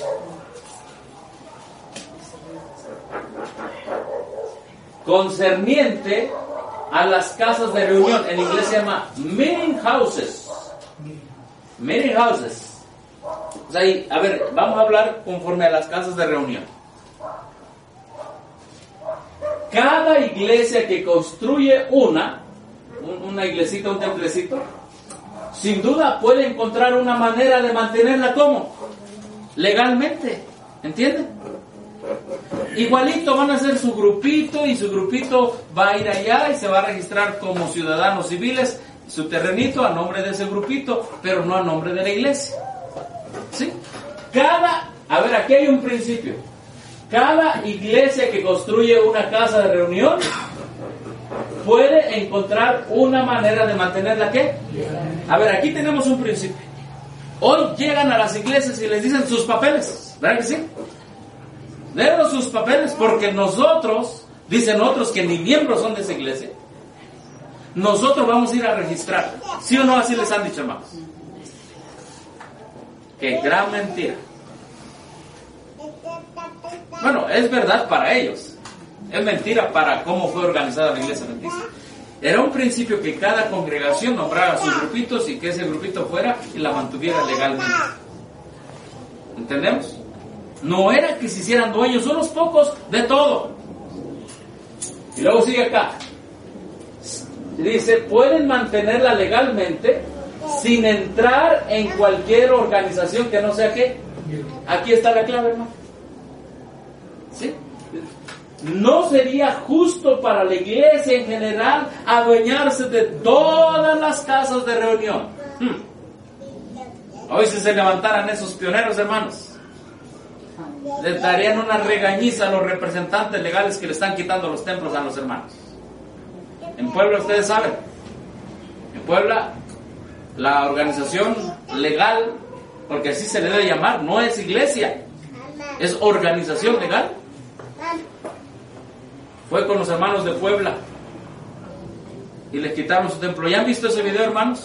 Speaker 1: Concerniente a las casas de reunión, en inglés se llama meeting houses. Meeting houses. O sea, y, a ver, vamos a hablar conforme a las casas de reunión. Cada iglesia que construye una, una iglesita, un templecito, sin duda puede encontrar una manera de mantenerla como legalmente, ¿entienden? Igualito van a hacer su grupito y su grupito va a ir allá y se va a registrar como ciudadanos civiles, su terrenito a nombre de ese grupito, pero no a nombre de la iglesia. ¿Sí? Cada, a ver, aquí hay un principio. Cada iglesia que construye una casa de reunión puede encontrar una manera de mantenerla, ¿qué? A ver, aquí tenemos un principio. Hoy llegan a las iglesias y les dicen sus papeles, ¿verdad que sí? Denos sus papeles, porque nosotros, dicen otros que ni miembros son de esa iglesia, nosotros vamos a ir a registrar. ¿Sí o no? Así les han dicho, hermanos. ¡Qué gran mentira! Bueno, es verdad para ellos, es mentira para cómo fue organizada la iglesia adventista. Era un principio que cada congregación nombrara sus grupitos y que ese grupito fuera y la mantuviera legalmente. ¿Entendemos? No era que se hicieran dueños unos pocos de todo. Y luego sigue acá. Dice, pueden mantenerla legalmente sin entrar en cualquier organización que no sea qué. Aquí está la clave, hermano. ¿Sí? No sería justo para la iglesia en general adueñarse de todas las casas de reunión. Hmm. Hoy si se levantaran esos pioneros, hermanos, les darían una regañiza a los representantes legales que le están quitando los templos a los hermanos. En Puebla, ustedes saben, en Puebla la organización legal, porque así se le debe llamar, no es iglesia, es organización legal, fue con los hermanos de Puebla y les quitaron su templo. ¿Ya han visto ese video, hermanos?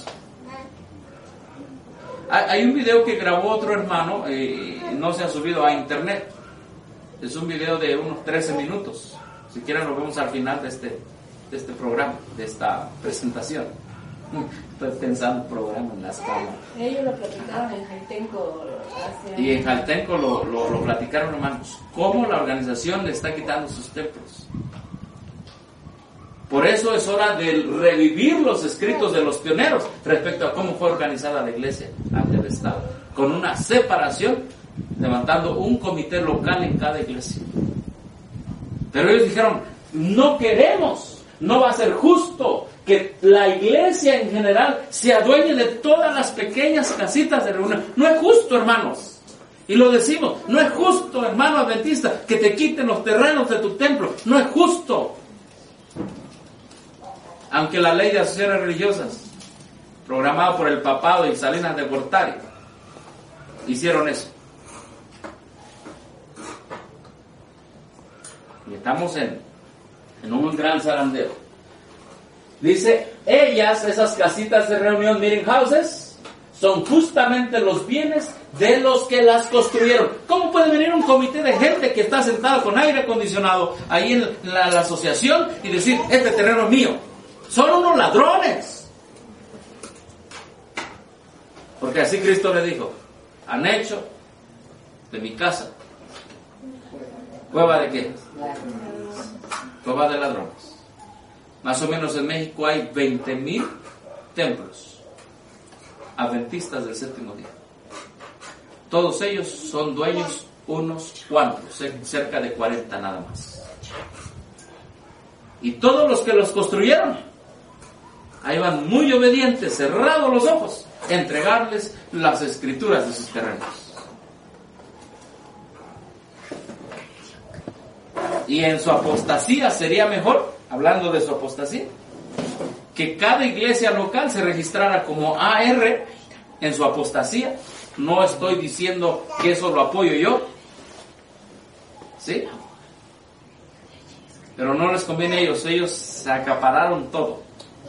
Speaker 1: Hay un video que grabó otro hermano y no se ha subido a internet. Es un video de unos trece minutos. Si quieren lo vemos al final de este, de este programa, de esta presentación. Estoy pensando en programa en la escala.
Speaker 2: Ellos lo platicaron en Jaltenco hace...
Speaker 1: Y en Jaltenco lo, lo, lo platicaron, hermanos. Cómo la organización le está quitando sus templos. Por eso es hora de revivir los escritos de los pioneros respecto a cómo fue organizada la iglesia ante el Estado, con una separación, levantando un comité local en cada iglesia. Pero ellos dijeron, no queremos, no va a ser justo que la iglesia en general se adueñe de todas las pequeñas casitas de reunión. No es justo, hermanos. Y lo decimos, no es justo, hermano adventista, que te quiten los terrenos de tu templo. No es justo. Aunque la ley de asociaciones religiosas, programada por el papado y Salinas de Gortari, hicieron eso. Y estamos en, en un gran zarandeo. Dice, ellas, esas casitas de reunión, meeting houses, son justamente los bienes de los que las construyeron. ¿Cómo puede venir un comité de gente que está sentado con aire acondicionado ahí en la, la asociación y decir, este terreno es mío? Son unos ladrones. Porque así Cristo le dijo, han hecho de mi casa cueva de qué? Cueva de ladrones. Más o menos en México hay veinte mil templos adventistas del séptimo día. Todos ellos son dueños unos cuantos, cerca de cuarenta nada más. Y todos los que los construyeron, ahí van muy obedientes, cerrados los ojos, a entregarles las escrituras de sus terrenos. Y en su apostasía sería mejor, hablando de su apostasía, que cada iglesia local se registrara como A R en su apostasía. No estoy diciendo que eso lo apoyo yo, ¿sí? Pero no les conviene a ellos, ellos se acapararon todo.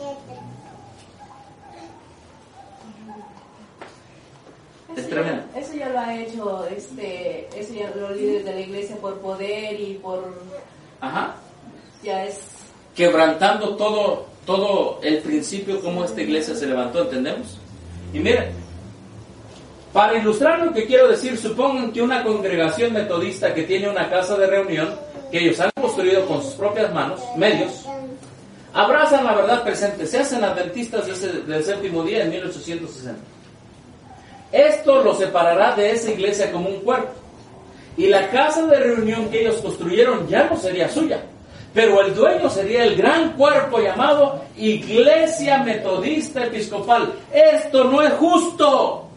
Speaker 1: Es
Speaker 2: eso
Speaker 1: tremendo.
Speaker 2: Ya, eso ya lo ha hecho, este, eso ya los líderes de la iglesia por poder y por...
Speaker 1: Ajá.
Speaker 2: Ya es...
Speaker 1: Quebrantando todo, todo el principio como esta iglesia se levantó, ¿entendemos? Y miren, para ilustrar lo que quiero decir, supongan que una congregación metodista que tiene una casa de reunión, que ellos han construido con sus propias manos, medios, abrazan la verdad presente, se hacen adventistas de ese, del séptimo día en mil ochocientos sesenta. Esto los separará de esa iglesia como un cuerpo. Y la casa de reunión que ellos construyeron ya no sería suya, pero el dueño sería el gran cuerpo llamado Iglesia Metodista Episcopal. Esto no es justo.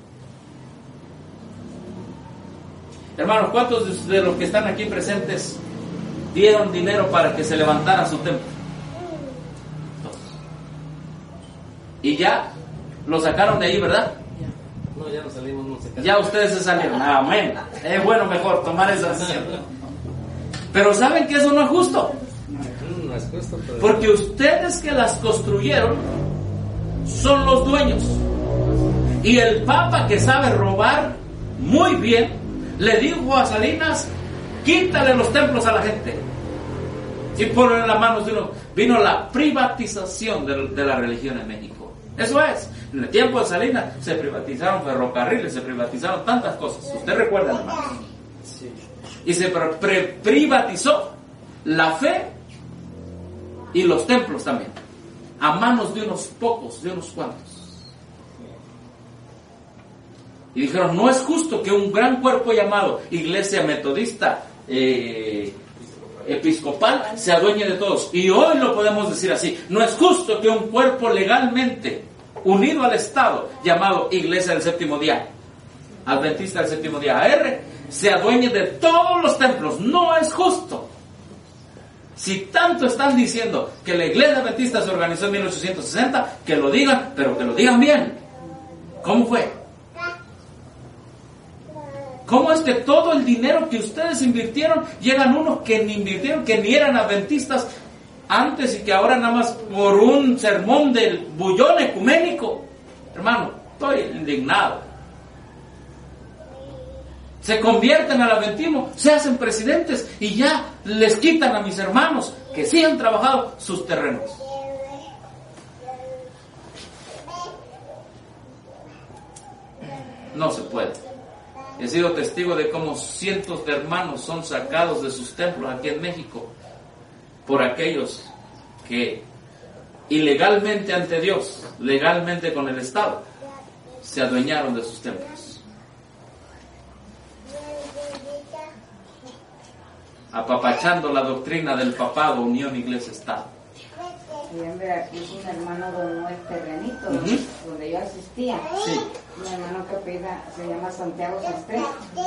Speaker 1: Hermanos, ¿cuántos de los que están aquí presentes dieron dinero para que se levantara su templo? Todos. Y ya lo sacaron de ahí, ¿verdad?
Speaker 4: No, ya nos salimos, no se
Speaker 1: Ya ustedes se salieron. Amén. Es bueno mejor tomar esa decisión. Pero ¿saben que eso no es justo?
Speaker 4: No es justo, pero...
Speaker 1: Porque ustedes que las construyeron son los dueños. Y el Papa, que sabe robar muy bien, le dijo a Salinas, quítale los templos a la gente. Y por en las manos de uno vino la privatización de, de la religión en México. Eso es. En el tiempo de Salinas se privatizaron ferrocarriles, se privatizaron tantas cosas. ¿Usted recuerda, hermano?
Speaker 4: Sí.
Speaker 1: Y se pre- pre- privatizó la fe y los templos también, a manos de unos pocos, de unos cuantos. Y dijeron, no es justo que un gran cuerpo llamado Iglesia Metodista eh, Episcopal se adueñe de todos. Y hoy lo podemos decir así, no es justo que un cuerpo legalmente unido al Estado, llamado Iglesia del Séptimo Día, Adventista del Séptimo Día, A R, se adueñe de todos los templos. No es justo. Si tanto están diciendo que la Iglesia Adventista se organizó en mil ochocientos sesenta, que lo digan, pero que lo digan bien. ¿Cómo fue? ¿Cómo es que todo el dinero que ustedes invirtieron, llegan unos que ni invirtieron, que ni eran adventistas antes y que ahora nada más por un sermón del bullón ecuménico? Hermano, estoy indignado. Se convierten al adventismo, se hacen presidentes y ya les quitan a mis hermanos que sí han trabajado sus terrenos. No se puede. He sido testigo de cómo cientos de hermanos son sacados de sus templos aquí en México por aquellos que ilegalmente ante Dios, legalmente con el Estado, se adueñaron de sus templos. Apapachando la doctrina del papado, unión iglesia-estado.
Speaker 5: Y en Veracruz un hermano donó el terrenito,
Speaker 1: Uh-huh.
Speaker 5: donde yo asistía.
Speaker 1: Sí.
Speaker 5: Un hermano que pida, se llama Santiago Sastre.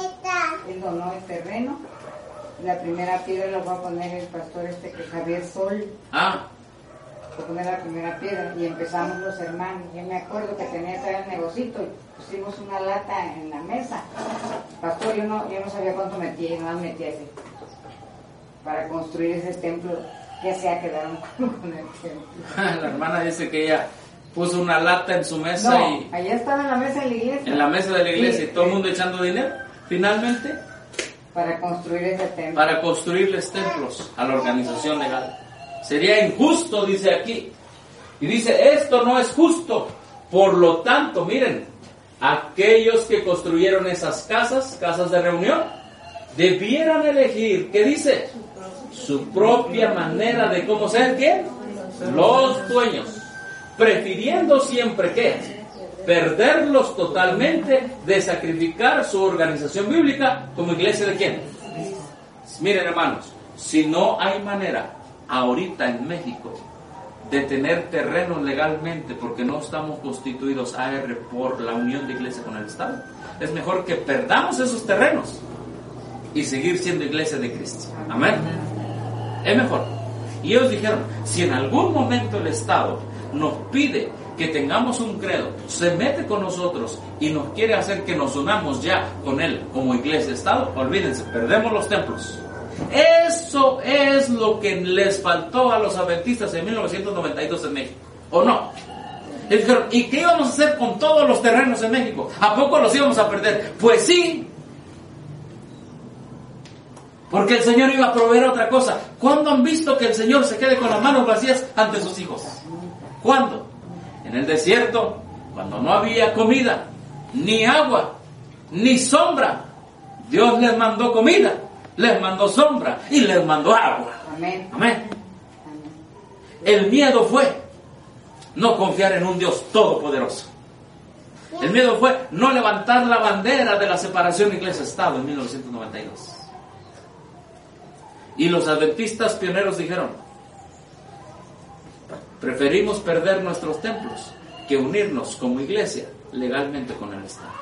Speaker 5: Él donó el terreno. La primera piedra la va a poner el pastor este que Javier Sol.
Speaker 1: Ah,
Speaker 5: Va a poner la primera piedra y empezamos los hermanos. Yo me acuerdo que tenía que el negocito y pusimos una lata en la mesa. Pastor, yo no, yo no sabía cuánto metía y nada metía ese. Para construir ese templo, que se ha quedado con el templo.
Speaker 1: la hermana dice que ella puso una lata en su mesa
Speaker 5: No,
Speaker 1: y
Speaker 5: allá estaba en la mesa de la iglesia.
Speaker 1: en la mesa de la iglesia
Speaker 5: Sí,
Speaker 1: y todo el
Speaker 5: sí.
Speaker 1: mundo echando dinero, finalmente,
Speaker 5: Para construir ese templo.
Speaker 1: para construirles templos a la organización legal. Sería injusto, dice aquí. Y dice, esto no es justo. Por lo tanto, miren, aquellos que construyeron esas casas, casas de reunión, debieran elegir, ¿qué dice? Su propia manera de cómo ser, ¿quién? Los dueños. Prefiriendo siempre, ¿qué? Perderlos totalmente, de sacrificar su organización bíblica como iglesia de quién. Miren, hermanos, si no hay manera ahorita en México de tener terrenos legalmente porque no estamos constituidos A R por la unión de iglesia con el Estado, es mejor que perdamos esos terrenos y seguir siendo iglesia de Cristo. Amén. Es mejor. Y ellos dijeron, si en algún momento el Estado nos pide que tengamos un credo, se mete con nosotros y nos quiere hacer que nos unamos ya con él como iglesia-estado, olvídense, perdemos los templos. Eso es lo que les faltó a los adventistas en mil novecientos noventa y dos en México, ¿o no? Y dijeron, ¿y qué íbamos a hacer con todos los terrenos en México? ¿A poco los íbamos a perder? Pues sí, porque el Señor iba a proveer otra cosa. ¿Cuándo han visto que el Señor se quede con las manos vacías ante sus hijos? ¿Cuándo? En el desierto, cuando no había comida, ni agua, ni sombra, Dios les mandó comida, les mandó sombra y les mandó agua.
Speaker 5: Amén.
Speaker 1: Amén. El miedo fue no confiar en un Dios todopoderoso. El miedo fue no levantar la bandera de la separación iglesia-estado en mil novecientos noventa y dos. Y los adventistas pioneros dijeron, preferimos perder nuestros templos que unirnos como iglesia legalmente con el Estado.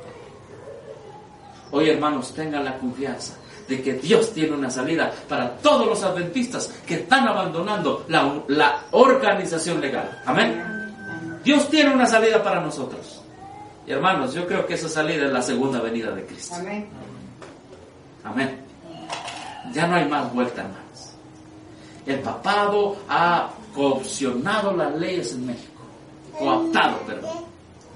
Speaker 1: Hoy, hermanos, tengan la confianza de que Dios tiene una salida para todos los adventistas que están abandonando la, la organización legal. Amén. Dios tiene una salida para nosotros. Y hermanos, yo creo que esa salida es la segunda venida de Cristo.
Speaker 5: Amén.
Speaker 1: Amén. Ya no hay más vuelta, hermanos. El papado ha coopcionado las leyes en México. Cooptado, perdón.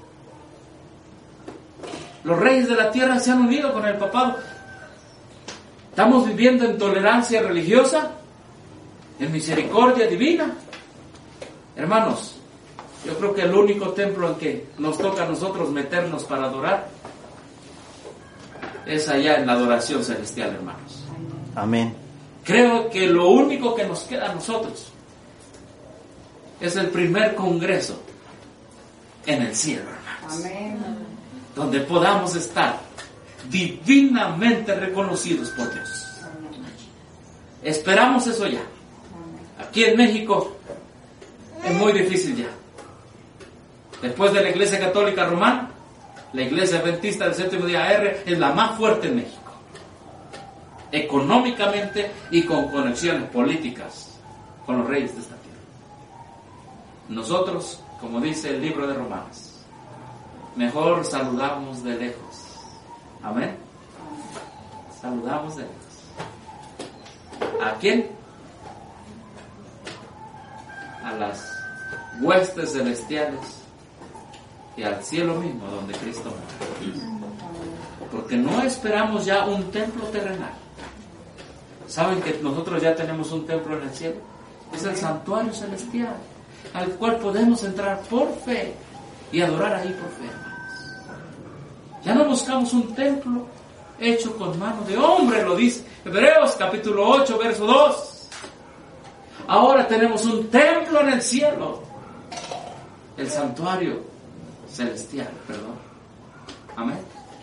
Speaker 1: Los reyes de la tierra se han unido con el papado. Estamos viviendo en tolerancia religiosa, en misericordia divina. Hermanos, yo creo que el único templo en que nos toca a nosotros meternos para adorar es allá en la adoración celestial, hermanos.
Speaker 6: Amén.
Speaker 1: Creo que lo único que nos queda a nosotros es el primer congreso en el cielo, hermanos.
Speaker 5: Amén.
Speaker 1: donde podamos estar divinamente reconocidos por Dios. Esperamos eso ya. Aquí en México es muy difícil ya. Después de la Iglesia Católica Romana, la Iglesia Adventista del Séptimo Día A R es la más fuerte en México, económicamente y con conexiones políticas con los reyes de esta tierra. Nosotros, como dice el libro de Romanos, mejor saludamos de lejos. Amén. Saludamos de lejos. ¿A quién? A las huestes celestiales y al cielo mismo donde Cristo mora. Porque no esperamos ya un templo terrenal. ¿Saben que nosotros ya tenemos un templo en el cielo? Es el santuario celestial, al cual podemos entrar por fe y adorar ahí por fe, hermanos. Ya no buscamos un templo hecho con mano de hombre, lo dice Hebreos capítulo ocho, verso dos. Ahora tenemos un templo en el cielo, el santuario celestial, perdón. Amén.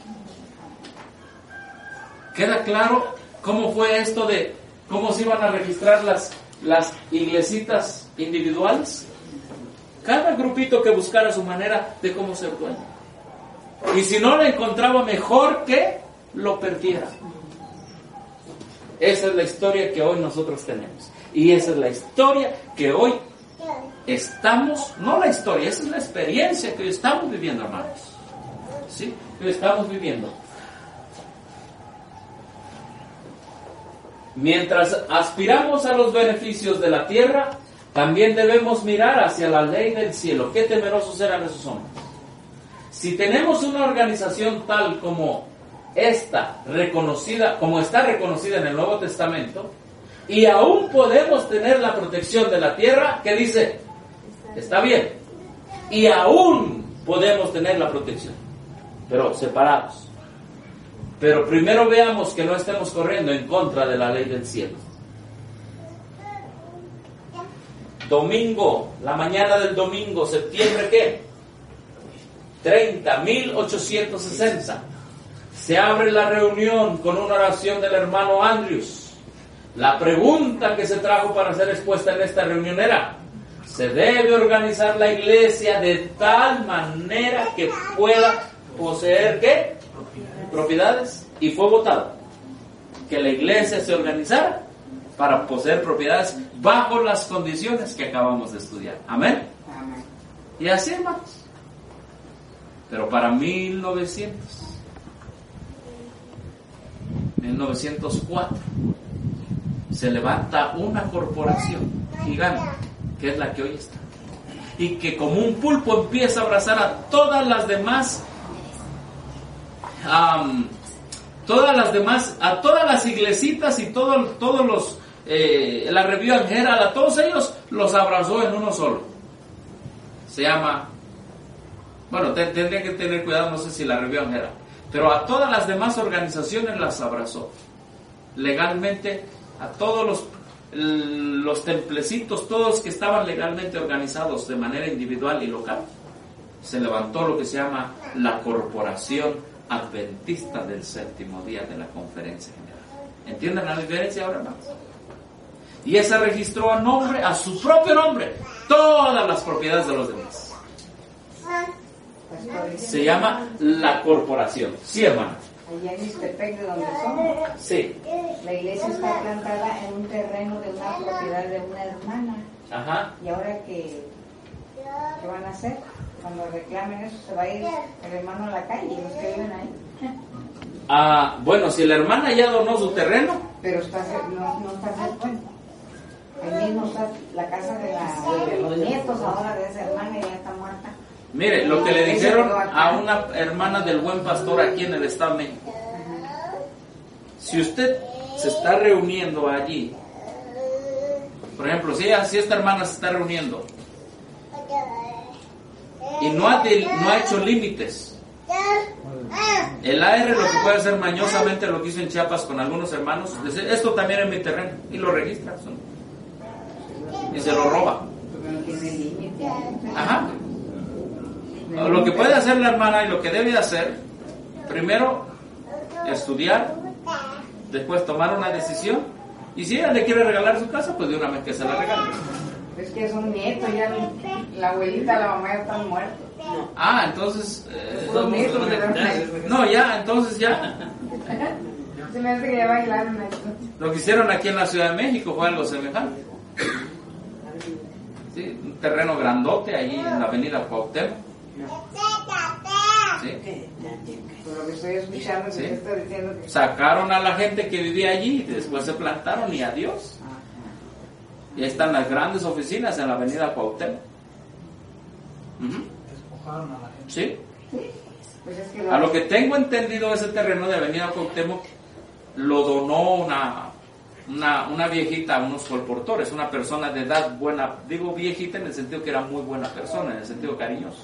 Speaker 1: ¿Queda claro cómo fue esto de cómo se iban a registrar las, las iglesitas individuales? Cada grupito que buscara su manera de cómo ser dueño. Y si no lo encontraba, mejor que lo perdiera. Esa es la historia que hoy nosotros tenemos. Y esa es la historia que hoy estamos, no la historia, esa es la experiencia que hoy estamos viviendo, hermanos. ¿Sí? Que hoy estamos viviendo. Mientras aspiramos a los beneficios de la tierra, también debemos mirar hacia la ley del cielo. Qué temerosos eran esos hombres. Si tenemos una organización tal como esta, reconocida, como está reconocida en el Nuevo Testamento, y aún podemos tener la protección de la tierra, ¿qué dice? Está bien. Y aún podemos tener la protección, pero separados. Pero primero veamos que no estemos corriendo en contra de la ley del cielo. Domingo, la mañana del domingo, septiembre ¿qué? treinta, mil ochocientos sesenta. Se abre la reunión con una oración del hermano Andrews. La pregunta que se trajo para ser expuesta en esta reunión era: ¿se debe organizar la iglesia de tal manera que pueda poseer ¿qué? Propiedades? Y fue votado que la iglesia se organizara para poseer propiedades bajo las condiciones que acabamos de estudiar. Amén.
Speaker 5: Amén.
Speaker 1: Y así, hermanos. Pero para mil novecientos, mil novecientos cuatro se levanta una corporación gigante, que es la que hoy está, y que como un pulpo empieza a abrazar a todas las demás um, todas las demás, a todas las iglesitas y todos todos los eh, la Review and Herald, a todos ellos los abrazó en uno solo. Se llama, bueno, te, tendría que tener cuidado, no sé si la Review and Herald, pero a todas las demás organizaciones las abrazó legalmente, a todos los los templecitos, todos que estaban legalmente organizados de manera individual y local. Se levantó lo que se llama la Corporación Adventista del Séptimo Día de la Conferencia General. ¿Entienden la diferencia ahora, hermanos? Y esa registró a nombre, a su propio nombre, todas las propiedades de los demás. Se llama la corporación. Sí, hermana.
Speaker 5: Allá en Ixtepec, de donde somos,
Speaker 1: Sí.
Speaker 5: la iglesia está plantada en un terreno de una propiedad de una hermana.
Speaker 1: Ajá.
Speaker 5: Y ahora que, ¿qué van a hacer? Cuando reclamen eso, se va a ir el hermano a la calle, los que viven ahí.
Speaker 1: Ah, bueno, si la hermana ya donó su terreno,
Speaker 5: Pero está, no, no está en cuenta. Ahí mismo está la casa de, la, de los nietos ahora de esa hermana y ya está muerta.
Speaker 1: mire, lo que le dijeron a una hermana del Buen Pastor aquí en el Estado de México. Si usted se está reuniendo allí, por ejemplo, si, ella, si esta hermana se está reuniendo y no ha, de, no ha hecho límites, el A R lo que puede hacer mañosamente, lo que hizo en Chiapas con algunos hermanos, decir, esto también es mi terreno, y lo registra, y se lo roba.
Speaker 5: No tiene límite.
Speaker 1: Ajá. Lo que puede hacer la hermana y lo que debe hacer primero estudiar, después tomar una decisión, y si ella le quiere regalar su casa, pues de una vez que se la regale.
Speaker 5: Es que es un nieto, ya la abuelita, la mamá ya están muertos.
Speaker 1: Ah, entonces... eh,
Speaker 5: Son nietos, pero
Speaker 1: no, ya, entonces ya.
Speaker 5: se me hace que ya bailaron esto.
Speaker 1: Lo que hicieron aquí en la Ciudad de México fue algo semejante. Sí, un terreno grandote ahí en la avenida Cuauhtémoc. Sí.
Speaker 5: Por lo que estoy escuchando, que
Speaker 1: Sí.
Speaker 5: te estoy diciendo que...
Speaker 1: Sacaron a la gente que vivía allí y después se plantaron y adiós. Y ahí están las grandes oficinas en la avenida Cuauhtémoc. Ujú.
Speaker 3: Despojaron a la gente.
Speaker 1: Sí.
Speaker 5: Pues es que lo...
Speaker 1: A lo que tengo entendido, ese terreno de avenida Cuauhtémoc lo donó una, una, una viejita a unos colportores, una persona de edad buena. Digo viejita en el sentido que era muy buena persona, en el sentido cariñoso.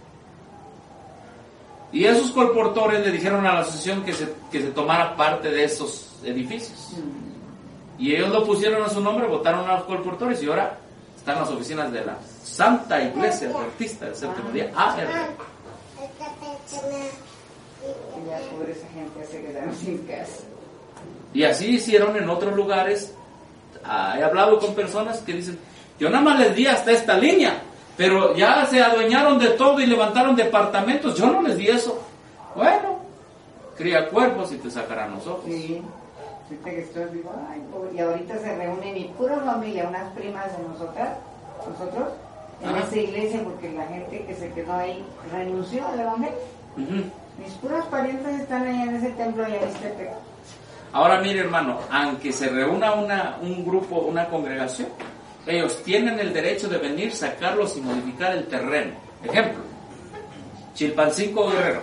Speaker 1: Y esos colportores le dijeron a la asociación que se, que se tomara parte de esos edificios. Y ellos lo pusieron a su nombre, votaron a los colportores y ahora están las oficinas de la Santa Iglesia Adventista del Séptimo Día, A R.
Speaker 5: Y ya pobre esa gente se quedaron sin casa.
Speaker 1: Y así hicieron en otros lugares. Ah, he hablado con personas que dicen, yo nada más les di hasta esta línea, pero ya se adueñaron de todo y levantaron departamentos, yo no les di eso. Bueno, cría cuerpos y te sacarán los ojos.
Speaker 5: Sí. Ahorita que estoy, digo, ay, pobre. Y ahorita se reúnen mi pura familia, unas primas de nosotras, nosotros, en
Speaker 1: Ajá.
Speaker 5: esa iglesia, porque la gente que se quedó ahí renunció al evangelio.
Speaker 1: Ujú.
Speaker 5: Mis puras parientes están ahí en ese templo allá en Ixtepec.
Speaker 1: Ahora mire, hermano, aunque se reúna una, un grupo, una congregación, ellos tienen el derecho de venir, sacarlos y modificar el terreno. Ejemplo, Chilpancingo Guerrero,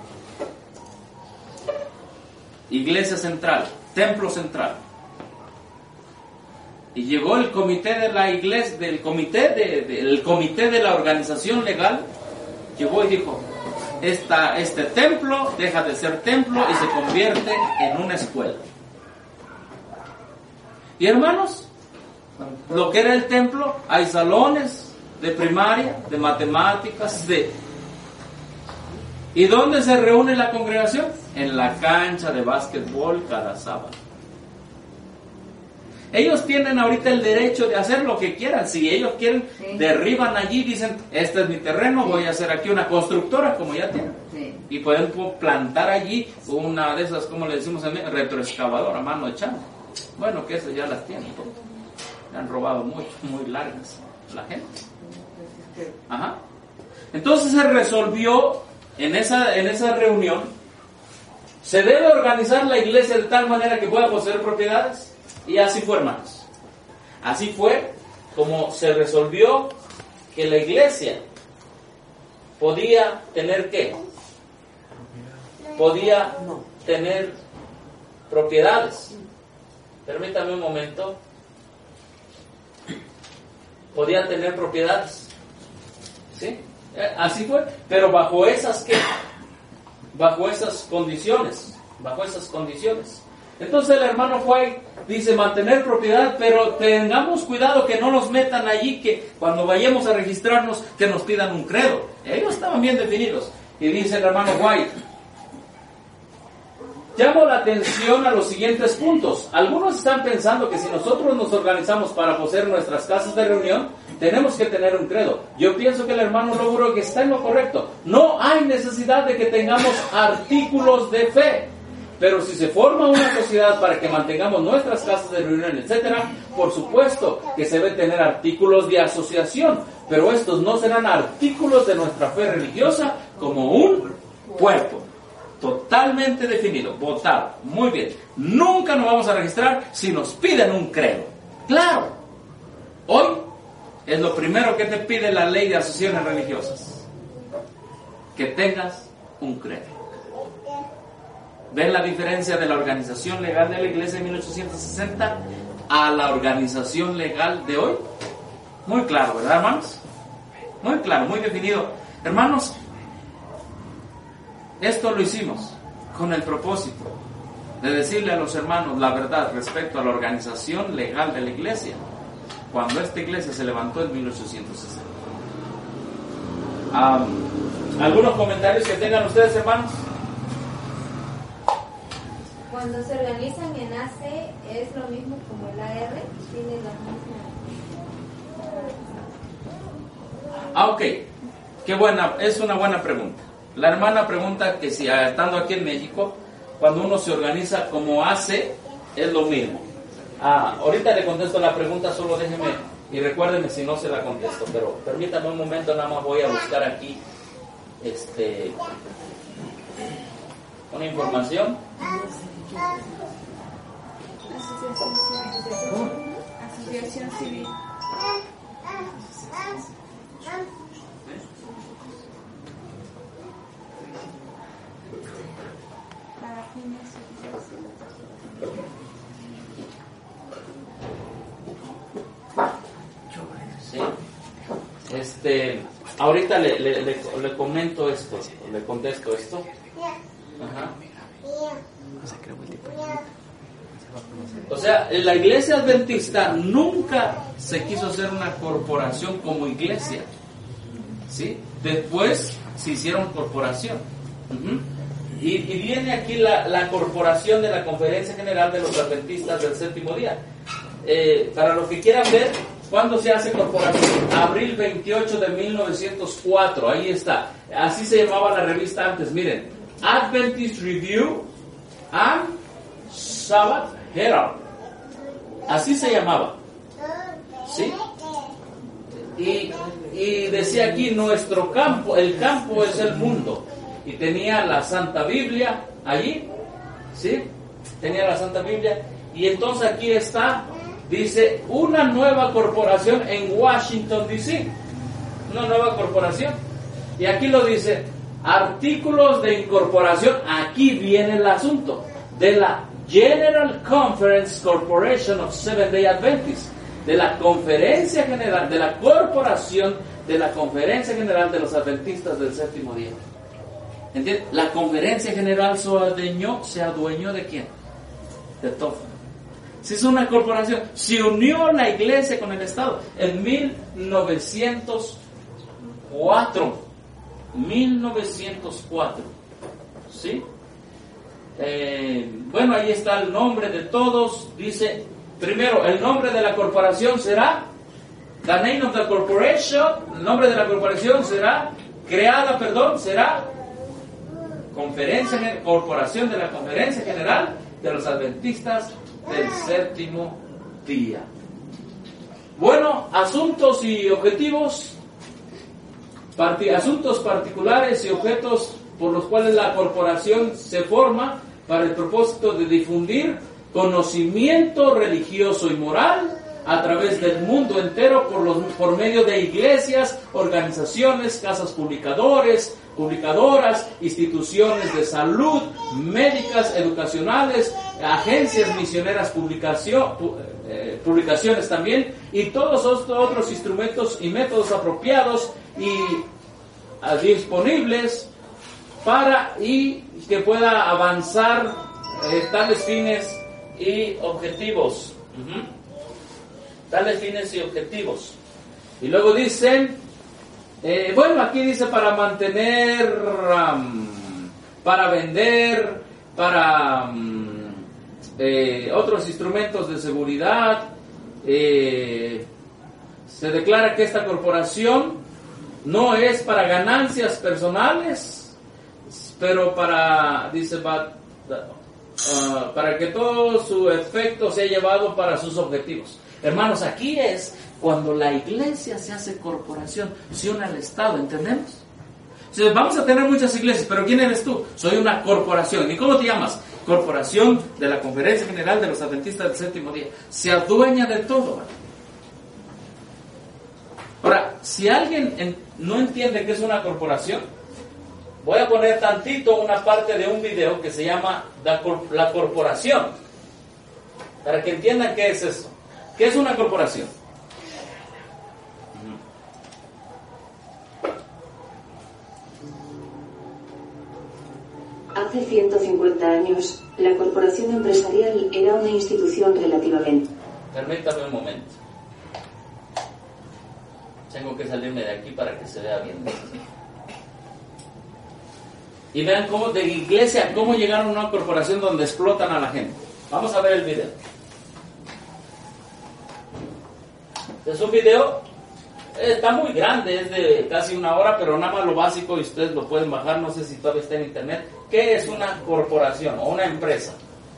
Speaker 1: Iglesia Central, Templo Central. Y llegó el comité de la iglesia, del comité de, de, el comité de la organización legal, llegó y dijo, Esta, este templo deja de ser templo y se convierte en una escuela. Y hermanos, lo que era el templo, hay salones de primaria, de matemáticas, de... ¿Y dónde se reúne la congregación? En la cancha de básquetbol cada sábado. Ellos tienen ahorita el derecho de hacer lo que quieran. Si ellos quieren,
Speaker 5: Sí.
Speaker 1: derriban allí, dicen, este es mi terreno, voy a hacer aquí una constructora, como ya tienen.
Speaker 5: Sí.
Speaker 1: Y pueden pu- plantar allí una de esas, como le decimos en México, retroexcavadora, mano de chango. Bueno, que eso ya las tienen. Le han robado mucho, muy largas la gente. Ajá. Entonces se resolvió en esa, en esa reunión, se debe organizar la iglesia de tal manera que pueda poseer propiedades. Y así fue, hermanos. Así fue como se resolvió que la iglesia podía tener ¿qué? Podía tener propiedades. Permítame un momento. Podía tener propiedades. ¿Sí? Eh, Así fue. Pero bajo esas ¿qué? Bajo esas condiciones. Bajo esas condiciones. Entonces el hermano fue, dice, mantener propiedad, pero tengamos cuidado que no nos metan allí, que cuando vayamos a registrarnos, que nos pidan un credo. Ellos estaban bien definidos. Y dice el hermano White, llamo la atención a los siguientes puntos. Algunos están pensando que si nosotros nos organizamos para poseer nuestras casas de reunión, tenemos que tener un credo. Yo pienso que el hermano logró que está en lo correcto. No hay necesidad de que tengamos artículos de fe. Pero si se forma una sociedad para que mantengamos nuestras casas de reunión, etcétera, por supuesto que se debe tener artículos de asociación, pero estos no serán artículos de nuestra fe religiosa como un cuerpo, totalmente definido, votado. Muy bien, nunca nos vamos a registrar si nos piden un credo. Claro, hoy es lo primero que te pide la ley de asociaciones religiosas, que tengas un credo. ¿Ven la diferencia de la organización legal de la iglesia de mil ochocientos sesenta a la organización legal de hoy? Muy claro, ¿verdad, hermanos? Muy claro, muy definido. Hermanos, esto lo hicimos con el propósito de decirle a los hermanos la verdad respecto a la organización legal de la iglesia, cuando esta iglesia se levantó en mil ochocientos sesenta. Um, ¿Algunos comentarios que tengan ustedes, hermanos?
Speaker 6: cuando se organizan en A C es lo mismo como el A R, tiene la misma.
Speaker 1: Ah, ok. Qué buena, es una buena pregunta. La hermana pregunta que si estando aquí en México, cuando uno se organiza como A C, es lo mismo. Ah, ahorita le contesto la pregunta, solo déjeme y recuérdeme si no se la contesto, pero permítame un momento, nada más voy a buscar aquí este una información.
Speaker 6: Asociación civil. Para fines
Speaker 1: Sí. Este, ahorita le, le, le, le comento esto, le contesto esto. Ajá. O sea, la iglesia adventista nunca se quiso hacer una corporación como iglesia, ¿sí? Después se hicieron corporación. Uh-huh. y, y viene aquí la, la corporación de la Conferencia General de los Adventistas del Séptimo Día. Eh, para los que quieran ver, ¿cuándo se hace corporación? Abril veintiocho de mil novecientos cuatro, ahí está. Así se llamaba la revista antes, miren. Adventist Review and Sabbath Herald. Así se llamaba. ¿Sí? Y, y decía aquí, nuestro campo, el campo es el mundo. Y tenía la Santa Biblia allí. ¿Sí? Tenía la Santa Biblia. Y entonces aquí está, dice, una nueva corporación en Washington, D C Una nueva corporación. Y aquí lo dice, artículos de incorporación. Aquí viene el asunto de la General Conference Corporation of Seventh Day Adventists, de la conferencia general, de la corporación de la conferencia general de los adventistas del séptimo día. ¿Entiendes? La conferencia general se adueñó, se adueñó de quién? De todo. Se hizo una corporación, se unió la iglesia con el Estado en mil novecientos cuatro. mil novecientos cuatro. ¿Sí? Eh, bueno, ahí está el nombre de todos. Dice, primero, el nombre de la corporación será, the name of the corporation, el nombre de la corporación será, creada, perdón, será Conferencia, Corporación de la Conferencia General de los Adventistas del Séptimo Día. Bueno, asuntos y objetivos, parti- asuntos particulares y objetos por los cuales la corporación se forma para el propósito de difundir conocimiento religioso y moral a través del mundo entero por, los, por medio de iglesias, organizaciones, casas publicadores, publicadoras, instituciones de salud, médicas, educacionales, agencias misioneras, publicación, eh, publicaciones también, y todos estos otros instrumentos y métodos apropiados y uh, disponibles para y que pueda avanzar eh, tales fines y objetivos. Uh-huh. Tales fines y objetivos. Y luego dicen, eh, bueno, aquí dice para mantener, um, para vender, para um, eh, otros instrumentos de seguridad. Eh, se declara que esta corporación no es para ganancias personales, pero para, dice, but, uh, para que todo su efecto sea llevado para sus objetivos. Hermanos, aquí es cuando la iglesia se hace corporación, se une al Estado, ¿entendemos? O sea, vamos a tener muchas iglesias, pero ¿quién eres tú? Soy una corporación. ¿Y cómo te llamas? Corporación de la Conferencia General de los Adventistas del Séptimo Día. Se adueña de todo, ¿vale? Ahora, si alguien en, no entiende qué es una corporación, voy a poner tantito una parte de un video que se llama La, la Corporación, para que entiendan qué es eso. ¿Qué es una corporación?
Speaker 7: Hace ciento cincuenta años, la corporación empresarial era una institución relativamente...
Speaker 1: Permítame un momento. Tengo que salirme de aquí para que se vea bien. y vean cómo de iglesia, cómo llegaron a una corporación donde explotan a la gente. Vamos a ver el video. Es un video, eh, está muy grande, es de casi una hora, pero nada más lo básico y ustedes lo pueden bajar, no sé si todavía está en internet. ¿Qué es una corporación o una empresa?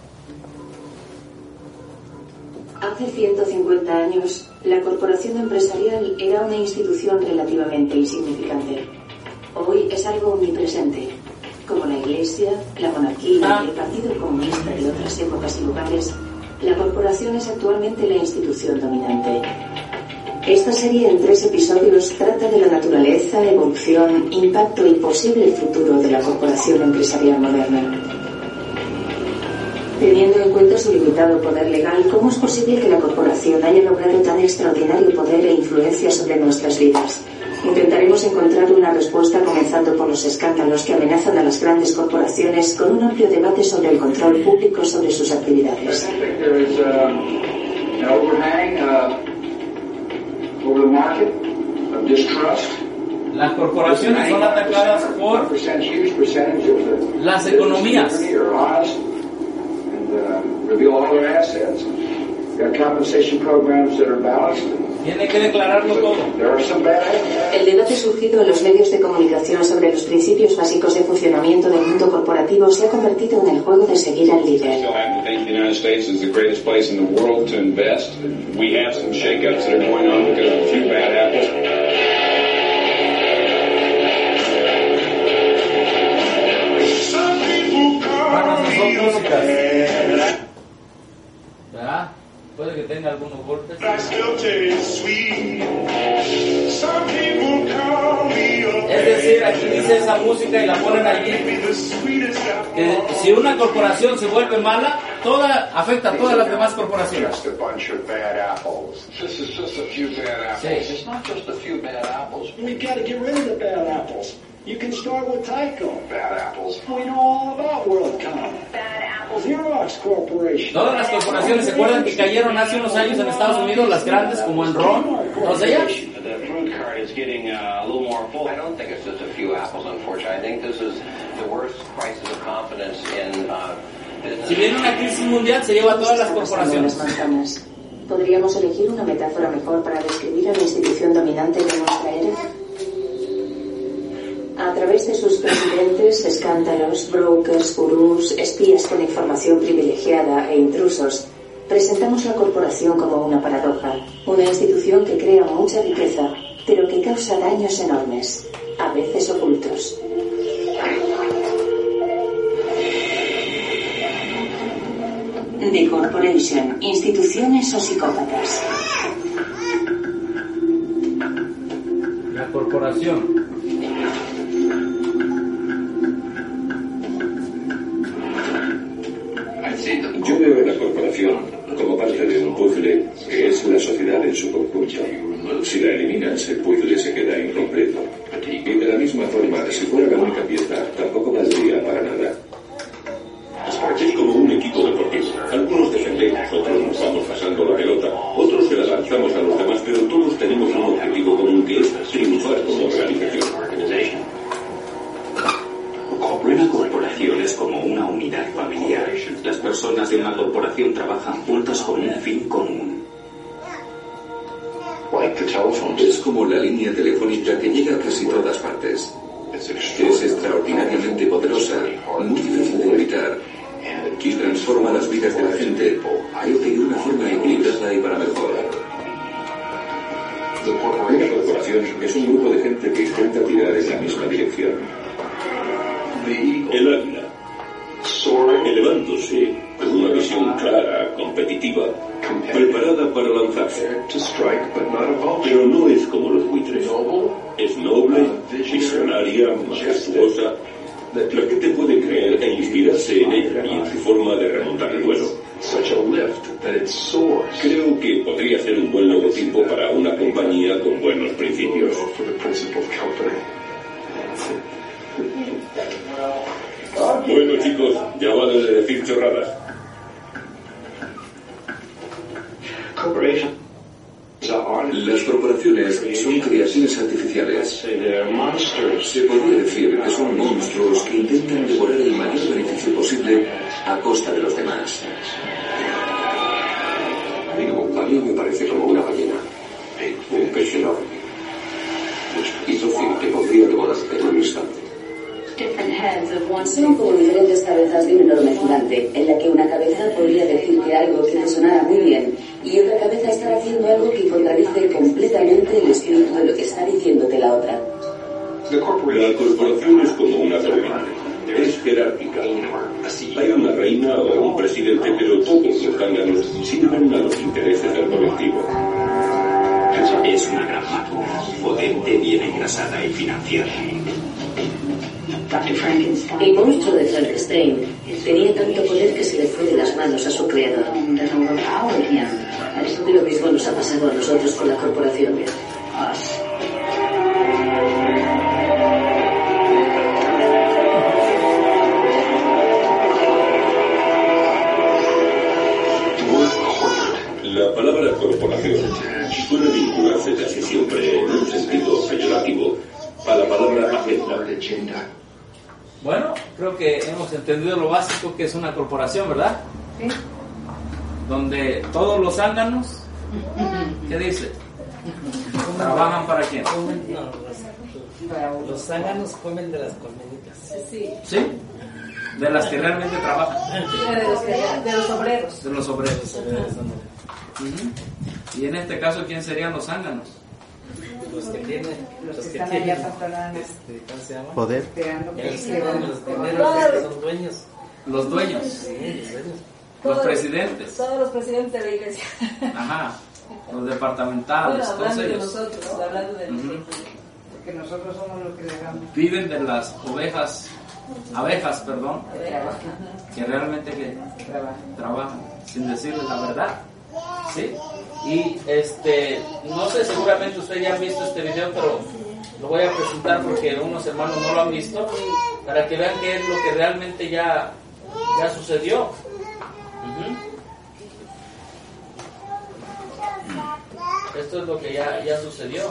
Speaker 7: Hace ciento cincuenta años, la corporación empresarial era una institución relativamente insignificante. Hoy es algo omnipresente, como la Iglesia, la monarquía,
Speaker 1: ah.
Speaker 7: el Partido Comunista de otras épocas y lugares. La corporación es actualmente la institución dominante. Esta serie en tres episodios trata de la naturaleza, evolución, impacto y posible futuro de la corporación empresarial moderna. Teniendo en cuenta su limitado poder legal, ¿cómo es posible que la corporación haya logrado tan extraordinario poder e influencia sobre nuestras vidas? Intentaremos encontrar una respuesta comenzando por los escándalos que amenazan a las grandes corporaciones con un amplio debate sobre el control público sobre sus actividades.
Speaker 1: Las corporaciones son atacadas por las economías. Tiene que declararlo todo.
Speaker 7: El debate surgido en los medios de comunicación sobre los principios básicos de funcionamiento del mundo corporativo se ha convertido en el juego de seguir al líder.
Speaker 1: Bueno, esas son músicas. ¿Verdad? Puede que tenga algunos golpes. Es decir, aquí dice esa música y la ponen allí. Que si una corporación se vuelve mala, toda afecta a todas las demás corporaciones. Sí.
Speaker 8: You can start with Tyco. Bad apples. We know all about WorldCom. Bad apples. Xerox Corporation.
Speaker 1: Todas las corporaciones se acuerdan que cayeron hace unos años en Estados Unidos, las grandes como Enron, todas ellas.
Speaker 9: The fruit cart is getting uh, a little more full. I don't think it's just a few apples, unfortunately. I think this is the worst crisis of confidence in uh, business.
Speaker 1: Si viene una crisis mundial, se lleva a todas las corporaciones.
Speaker 7: ¿Podríamos elegir una metáfora mejor para describir a la institución dominante de nuestra era? A través de sus presidentes, escándalos, brokers, gurús, espías con información privilegiada e intrusos, presentamos la corporación como una paradoja, una institución que crea mucha riqueza, pero que causa daños enormes, a veces ocultos. The Corporation, instituciones o psicópatas.
Speaker 1: La corporación.
Speaker 10: Yo veo a la corporación como parte de un puzzle que es la sociedad en su conjunto. Si la eliminas, el puzzle se queda incompleto. Y de la misma forma, si fuera la única pieza, tampoco valdría para nada. Es como un equipo deportivo. Algunos defendemos, otros nos vamos pasando la pelota, otros se la lanzamos a los demás, pero todos tenemos un objetivo común que es triunfar como organización.
Speaker 11: Una corporación es como una unidad familiar. Las personas de una corporación trabajan juntas con un fin común.
Speaker 10: Es como la línea telefónica que llega a casi todas partes. Es extraordinariamente poderosa, muy difícil de evitar, y transforma las vidas de la gente, pero de una forma equilibrada y para mejor. Una corporación es un grupo de gente que intenta tirar en la misma dirección. El águila, elevándose con una visión clara, competitiva, preparada para lanzarse. Pero no es como los buitres. Es noble, visionaria, majestuosa. La gente puede creer e inspirarse en ella y en su forma de remontar el vuelo. Creo que podría ser un buen logotipo para una compañía con buenos principios. Bueno, chicos, ya vale de decir chorradas. Las corporaciones son creaciones artificiales. Se podría decir que son monstruos que intentan devorar el mayor beneficio posible a costa de los demás. Digo, a mí me parece como una ballena, un pez enorme, y dócil que podría devorarte en un instante.
Speaker 7: Son como diferentes cabezas de un enorme gigante, en la que una cabeza podría decir que algo que te sonara muy bien, y otra cabeza estar haciendo algo que contradice completamente el espíritu de lo que está diciéndote la otra.
Speaker 10: La corporación es como una tormenta. Es jerárquica. Hay una reina o un presidente, pero todos los zánganos sirven a los intereses del colectivo.
Speaker 11: Es una gran máquina, potente, bien engrasada y financiada.
Speaker 7: El monstruo de Frankenstein tenía tanto poder que se le fue de las manos a su creador. Lo mismo nos ha pasado a nosotros con la corporación.
Speaker 10: La palabra corporación suele vincularse casi siempre en un sentido peyorativo a la palabra agenda.
Speaker 1: Bueno, creo que hemos entendido lo básico que es una corporación, ¿verdad?
Speaker 5: Sí.
Speaker 1: Donde todos los zánganos, ¿qué dice? ¿Trabajan para quién?
Speaker 4: No, los, los zánganos comen de las colmenitas.
Speaker 2: Sí.
Speaker 1: ¿Sí? De las que realmente trabajan.
Speaker 2: De los, que, de los obreros.
Speaker 1: De los obreros. Uh-huh. Y en este caso, ¿quién serían los zánganos?
Speaker 4: Los que tienen,
Speaker 5: los,
Speaker 4: los
Speaker 5: que,
Speaker 4: que
Speaker 5: están
Speaker 4: tienen,
Speaker 5: allá pastorando,
Speaker 4: este, ¿cómo se llama?
Speaker 12: Poder.
Speaker 5: esperando que
Speaker 4: Los,
Speaker 5: se van.
Speaker 4: los primeros son dueños.
Speaker 1: Los dueños.
Speaker 4: Sí, los dueños.
Speaker 1: Los presidentes.
Speaker 2: Todos los presidentes de la iglesia.
Speaker 1: Ajá. Los departamentales.
Speaker 2: Bueno,
Speaker 1: Todos
Speaker 2: hablando de
Speaker 1: ellos.
Speaker 2: nosotros, hablando de nosotros.
Speaker 5: Porque nosotros somos los que le damos.
Speaker 1: Viven de las ovejas, abejas, perdón, que realmente que
Speaker 5: Trabajan.
Speaker 1: trabajan, sin decirles la verdad. ¿Sí? Y este, no sé, seguramente ustedes ya han visto este video, pero lo voy a presentar porque unos hermanos no lo han visto, para que vean qué es lo que realmente ya, ya sucedió. Uh-huh. Esto es lo que ya, ya sucedió.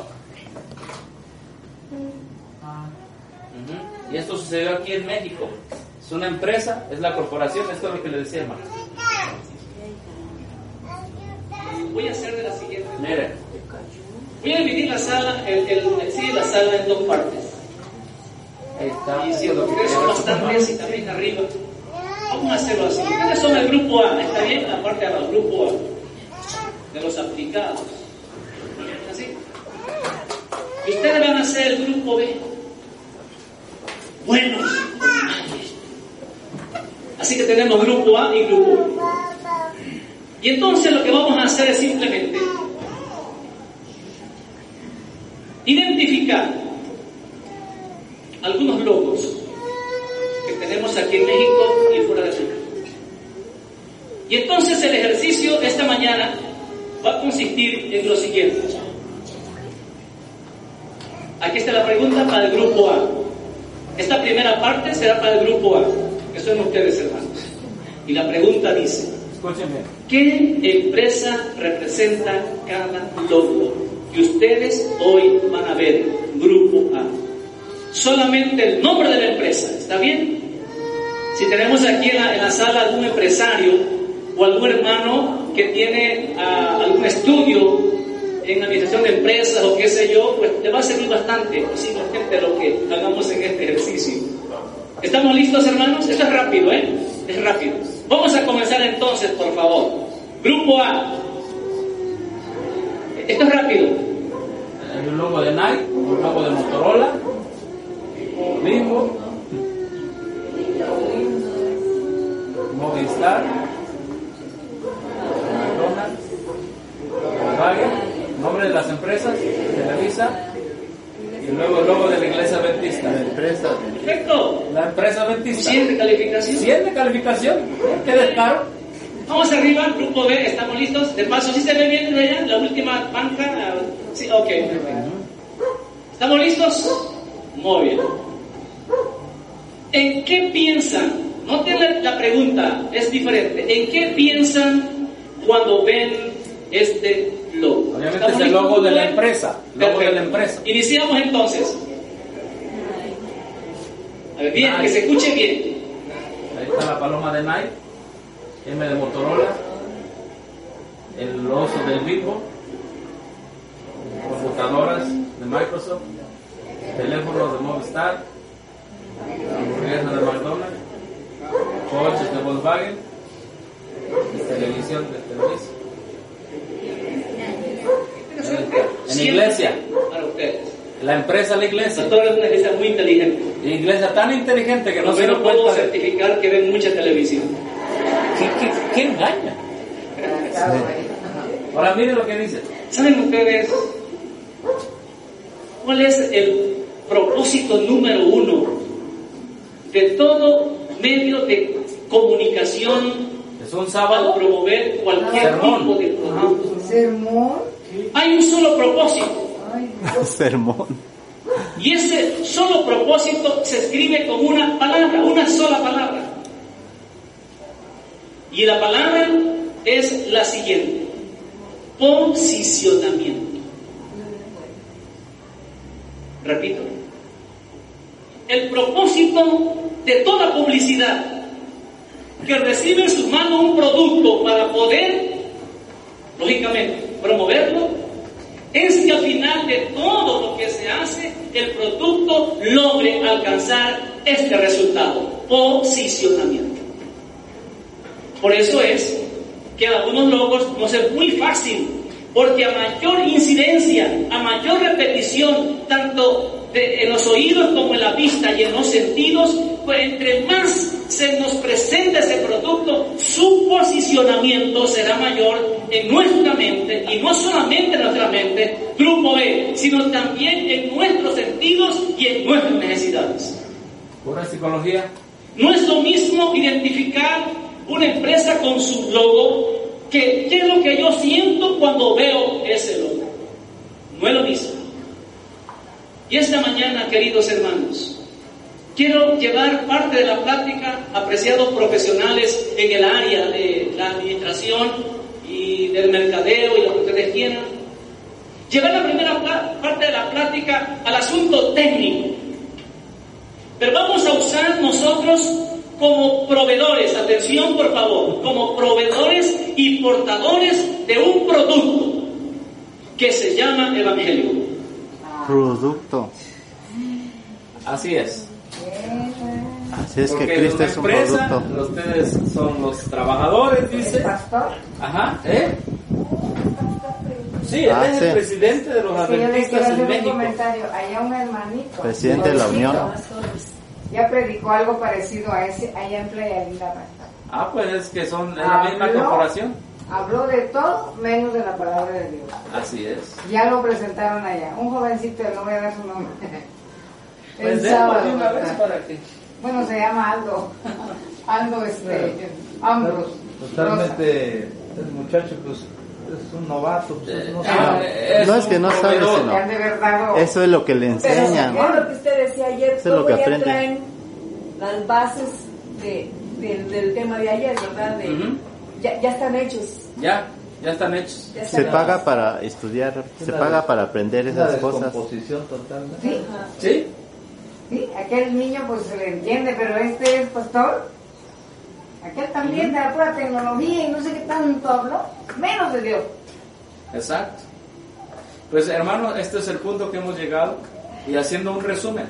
Speaker 1: Uh-huh. Y esto sucedió aquí en México. Es una empresa, es la corporación, esto es lo que le decía, hermano.
Speaker 13: Voy a hacer de la siguiente.
Speaker 1: Mire.
Speaker 13: Voy a dividir la sala, el, el, el, sí, la sala en dos partes.
Speaker 1: Ahí está.
Speaker 13: Y si ustedes son bastantes y también arriba, vamos a hacerlo así. Ustedes son el grupo A, ¿está bien? La parte de abajo, grupo A, de los aplicados. ¿Así? Y ustedes van a ser el grupo B. Buenos. Así que tenemos grupo A y grupo B. Y entonces lo que vamos a hacer es simplemente identificar algunos logos que tenemos aquí en México y fuera de México. Y entonces el ejercicio esta mañana va a consistir en lo siguiente. Aquí está la pregunta para el grupo A. Esta primera parte será para el grupo A, que son ustedes, hermanos. Y la pregunta dice: ¿qué empresa representa cada logo que ustedes hoy van a ver? Grupo A. Solamente el nombre de la empresa, ¿está bien? Si tenemos aquí en la, en la sala algún empresario o algún hermano que tiene uh, algún estudio en administración de empresas o qué sé yo, pues le va a servir bastante, simplemente lo que hagamos en este ejercicio. ¿Estamos listos, hermanos? Esto es rápido, ¿eh? Es rápido. Vamos a comenzar entonces, por favor. Grupo A. Esto es rápido.
Speaker 1: Hay un logo de Nike, un logo de Motorola, Bimbo, Movistar, McDonald's, Volkswagen, nombre de las empresas, Televisa, y luego el logo de la iglesia adventista. La empresa.
Speaker 13: Perfecto.
Speaker 1: La empresa adventista.
Speaker 13: ¿cien de calificación?
Speaker 1: ¿cien de calificación? ¿Qué descaro?
Speaker 13: Vamos arriba, grupo B, ¿estamos listos? De paso, ¿sí se ve bien de allá? La última banca. Sí, ok, perfecto. ¿Estamos listos? Muy bien. ¿En qué piensan? Noten la, la pregunta, es diferente. ¿En qué piensan cuando ven este logo?
Speaker 1: Obviamente es el logo de la empresa. Logo de la empresa.
Speaker 13: Iniciamos entonces. A ver, bien, Nike. Que se escuche bien.
Speaker 1: Ahí está la paloma de Nike, M de Motorola, el oso del Vivo, computadoras de Microsoft, teléfonos de Movistar, hamburguesas de McDonald's, coches de Volkswagen, televisión de Televisa. En iglesia.
Speaker 13: Para ustedes.
Speaker 1: La empresa, la iglesia.
Speaker 13: Pastor es una iglesia muy inteligente.
Speaker 1: La iglesia tan inteligente que no se
Speaker 13: no puedo certificar que ven mucha televisión.
Speaker 1: ¿Qué, qué, qué engaña? Ahora miren lo que dice.
Speaker 13: ¿Saben ustedes cuál es el propósito número uno de todo medio de comunicación?
Speaker 1: Es un sábado.
Speaker 13: Al promover cualquier
Speaker 1: Sermón.
Speaker 13: tipo de producto.
Speaker 5: ¿Sermón?
Speaker 13: Hay un solo propósito.
Speaker 12: Sermón.
Speaker 13: Y ese solo propósito se escribe con una palabra, una sola palabra. Y la palabra es la siguiente: posicionamiento. Repito, el propósito de toda publicidad que recibe en sus manos un producto para poder, lógicamente, promoverlo, es que al final de todo lo que se hace, el producto logre alcanzar este resultado: posicionamiento. Por eso es que algunos logos nos es muy fácil, porque a mayor incidencia, a mayor repetición, tanto de, en los oídos como en la vista y en los sentidos, pues entre más se nos presenta ese producto, su posicionamiento será mayor en nuestra mente, y no solamente en nuestra mente, grupo B, sino también en nuestros sentidos y en nuestras necesidades.
Speaker 1: Pura psicología.
Speaker 13: No es lo mismo identificar una empresa con su logo que qué es lo que yo siento cuando veo ese logo. No es lo mismo. Y esta mañana, queridos hermanos, quiero llevar parte de la plática, apreciados profesionales en el área de la administración y del mercadeo y lo que ustedes quieran, llevar la primera parte de la plática al asunto técnico. Pero vamos a usar nosotros como proveedores, atención por favor, como proveedores y portadores de un producto que se llama Evangelio.
Speaker 12: Producto.
Speaker 1: Así es.
Speaker 12: Así es. Porque que Cristo es un
Speaker 1: empresa,
Speaker 12: producto.
Speaker 1: Ustedes son los trabajadores, dice.
Speaker 5: ¿Pastor?
Speaker 1: Ajá, ¿eh? Sí, él
Speaker 12: Ah,
Speaker 1: es
Speaker 12: sí.
Speaker 1: el presidente de los
Speaker 5: Es que yo le quiero
Speaker 1: adventistas en
Speaker 5: hacer un
Speaker 1: México.
Speaker 5: comentario. Allá un hermanito,
Speaker 12: Presidente de la Unión.
Speaker 5: ya predicó algo parecido a ese allá en Playa Linda, pastor.
Speaker 1: Ah, pues es que son es la misma
Speaker 5: Habló-
Speaker 1: corporación.
Speaker 5: Habló de todo menos de la palabra de Dios.
Speaker 1: Así es.
Speaker 5: Ya lo presentaron allá. Un jovencito, no voy a dar su nombre.
Speaker 1: Pues
Speaker 5: El
Speaker 1: démosle
Speaker 5: sábado.
Speaker 1: una vez para que...
Speaker 5: Bueno, se llama Aldo. Aldo, este, Ambros.
Speaker 14: Totalmente, el muchacho pues es un novato. Pues, no,
Speaker 1: Ah,
Speaker 14: sabe.
Speaker 1: es
Speaker 12: No es que
Speaker 1: un
Speaker 12: no sabe,
Speaker 1: proveedor.
Speaker 12: sino
Speaker 5: Ya de verdad.
Speaker 12: eso es lo que le enseñan.
Speaker 2: Pero es lo que usted decía ayer,
Speaker 12: Eso es lo
Speaker 2: ¿cómo
Speaker 12: que
Speaker 2: ya
Speaker 12: aprende.
Speaker 2: traen las bases de, del, del tema de ayer, verdad? De,
Speaker 1: Ujú.
Speaker 2: ya, ya están hechos.
Speaker 1: Ya, ya están hechos.
Speaker 2: Ya están
Speaker 12: Se paga
Speaker 2: hechos.
Speaker 12: para estudiar, se
Speaker 14: Una
Speaker 12: paga
Speaker 14: des-
Speaker 12: para aprender
Speaker 14: Una
Speaker 12: esas cosas.
Speaker 14: descomposición total. ¿no?
Speaker 5: Sí,
Speaker 2: Ajá.
Speaker 1: ¿Sí?
Speaker 5: sí, aquel niño pues se le entiende, pero este es pastor. Aquel también de la pura tecnología y no sé qué tanto habló, menos de Dios.
Speaker 1: Exacto. Pues hermano, este es el punto que hemos llegado. Y haciendo un resumen,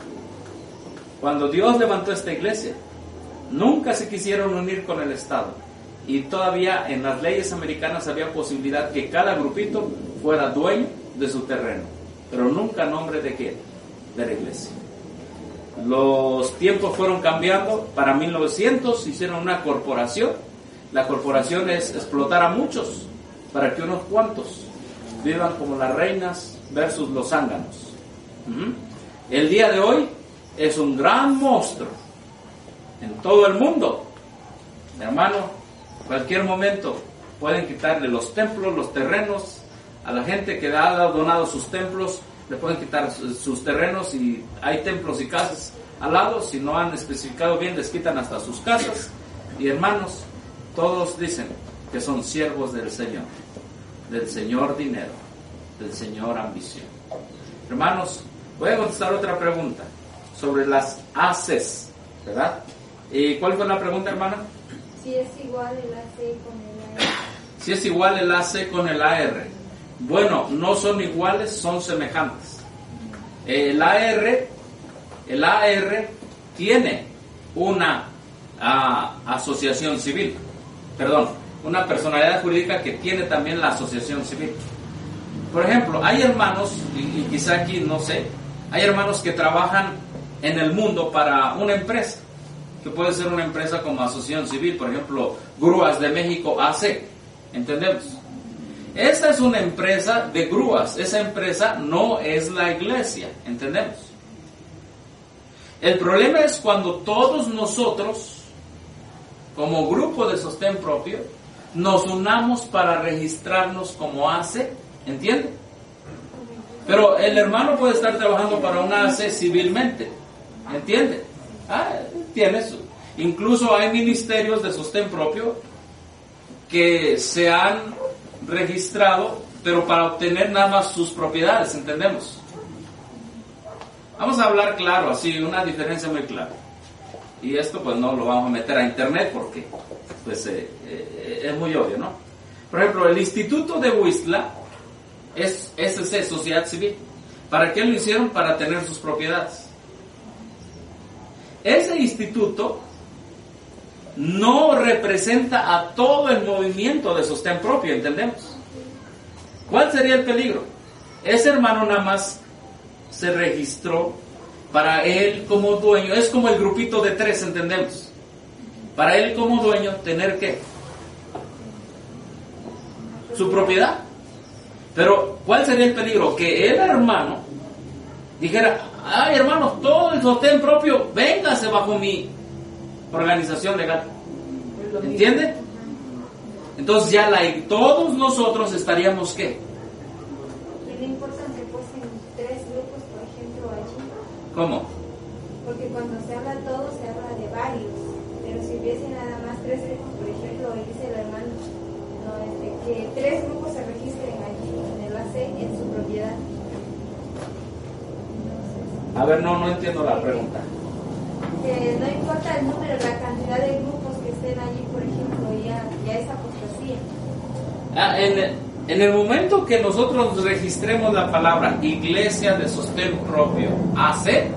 Speaker 1: cuando Dios levantó esta iglesia, nunca se quisieron unir con el Estado, y todavía en las leyes americanas había posibilidad que cada grupito fuera dueño de su terreno, pero nunca a nombre de quién, de la iglesia. Los tiempos fueron cambiando. Para mil novecientos hicieron una corporación. La corporación es explotar a muchos para que unos cuantos vivan como las reinas versus los zánganos. Ujú. El día de hoy es un gran monstruo en todo el mundo. Hermano, cualquier momento pueden quitarle los templos, los terrenos a la gente que ha donado sus templos. Le pueden quitar sus terrenos, y hay templos y casas al lado. Si no han especificado bien, les quitan hasta sus casas. Y hermanos, todos dicen que son siervos del Señor. del señor dinero, del señor ambición. Hermanos, voy a contestar otra pregunta sobre las A Cs, ¿verdad? ¿Y cuál fue la pregunta, hermana?
Speaker 6: Si es igual el A C con el A R.
Speaker 1: Si es igual el A C con el A R. Bueno, no son iguales, son semejantes. El A R, el A R tiene una a, asociación civil, perdón, una personalidad jurídica que tiene también la asociación civil. Por ejemplo, hay hermanos, y, y quizá aquí no sé, hay hermanos que trabajan en el mundo para una empresa, que puede ser una empresa como asociación civil, por ejemplo, Grúas de México A C, ¿entendemos? Esta es una empresa de grúas, esa empresa no es la iglesia, ¿entendemos? El problema es cuando todos nosotros, como grupo de sostén propio, nos unamos para registrarnos como A C, ¿entiende? Pero el hermano puede estar trabajando para una A C civilmente, ¿entiende? Ah, tiene eso. Incluso hay ministerios de sostén propio que se han registrado, pero para obtener nada más sus propiedades, ¿entendemos? Vamos a hablar claro, así, una diferencia muy clara. Y esto pues no lo vamos a meter a internet porque pues eh, eh, es muy obvio, ¿no? Por ejemplo, el Instituto de Huistla es S C, Sociedad Civil. ¿Para qué lo hicieron? Para tener sus propiedades. Ese instituto no representa a todo el movimiento de sostén propio, ¿entendemos? ¿Cuál sería el peligro? Ese hermano nada más se registró para él como dueño, es como el grupito de tres, ¿entendemos? Para él como dueño tener ¿qué? Su propiedad. Pero ¿cuál sería el peligro? Que el hermano dijera, ay hermanos, todo el sostén propio, véngase bajo mi organización legal. ¿Entiende? Entonces ya la, todos nosotros estaríamos ¿qué?
Speaker 6: ¿Y no importa que fuesen tres grupos, por ejemplo, allí?
Speaker 1: ¿Cómo?
Speaker 6: Porque cuando se habla todo, se habla de varios. Pero si hubiese nada más tres grupos, por ejemplo, dice el hermano, no, este, que tres grupos se registren allí en el A C en su propiedad.
Speaker 1: A ver, no, no entiendo la pregunta.
Speaker 6: Que no importa el número, la cantidad de grupos que estén allí, por ejemplo, ya, ya es apostasía.
Speaker 1: Ah, en, el, en el momento que nosotros registremos la palabra Iglesia de Sostén Propio, A C,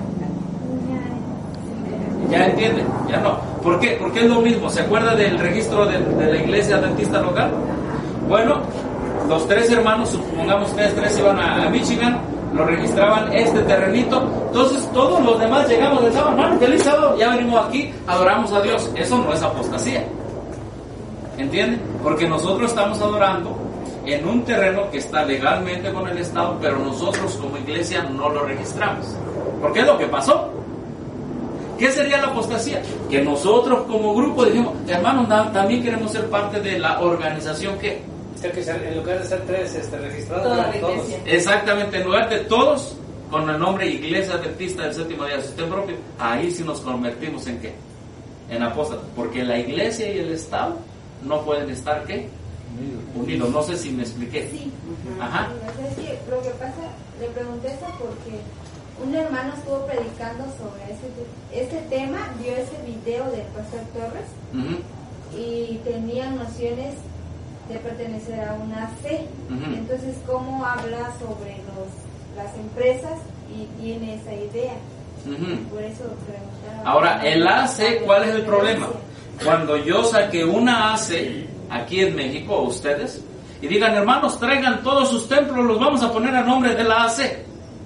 Speaker 1: ya entiende, ya no. ¿Por qué? Porque es lo mismo. ¿Se acuerda del registro de, de la Iglesia Adventista local? Bueno, los tres hermanos, supongamos ustedes tres iban a, a Michigan, lo registraban este terrenito, entonces todos los demás llegamos del sábado, hermano, feliz sábado, ya venimos aquí, adoramos a Dios. Eso no es apostasía, ¿entienden? Porque nosotros estamos adorando en un terreno que está legalmente con el Estado, pero nosotros como iglesia no lo registramos. ¿Por qué es lo que pasó? ¿Qué sería la apostasía? Que nosotros como grupo dijimos, hermanos, también queremos ser parte de la organización que...
Speaker 4: Que en lugar de ser tres, este, registrados para todos.
Speaker 1: Exactamente, en lugar de todos, con el nombre Iglesia Adventista del Séptimo Día de Sostén Propio, ahí sí nos convertimos en ¿qué? En apóstatas. Porque la iglesia y el Estado no pueden estar ¿qué? Unidos. No sé si me expliqué.
Speaker 6: Sí.
Speaker 1: Ajá.
Speaker 6: Es que lo que pasa, le pregunté eso porque un hermano estuvo predicando sobre ese, ese tema, vio ese video del pastor Torres uh-huh. y tenía nociones de pertenecer a una C. Uh-huh. Entonces, ¿cómo habla sobre los, las empresas y tiene esa idea? Uh-huh. Por eso preguntaba.
Speaker 1: Ahora, el A C, ¿cuál es el problema? Cuando yo saqué una A C aquí en México, ustedes, y digan, hermanos, traigan todos sus templos, los vamos a poner a nombre de la A C.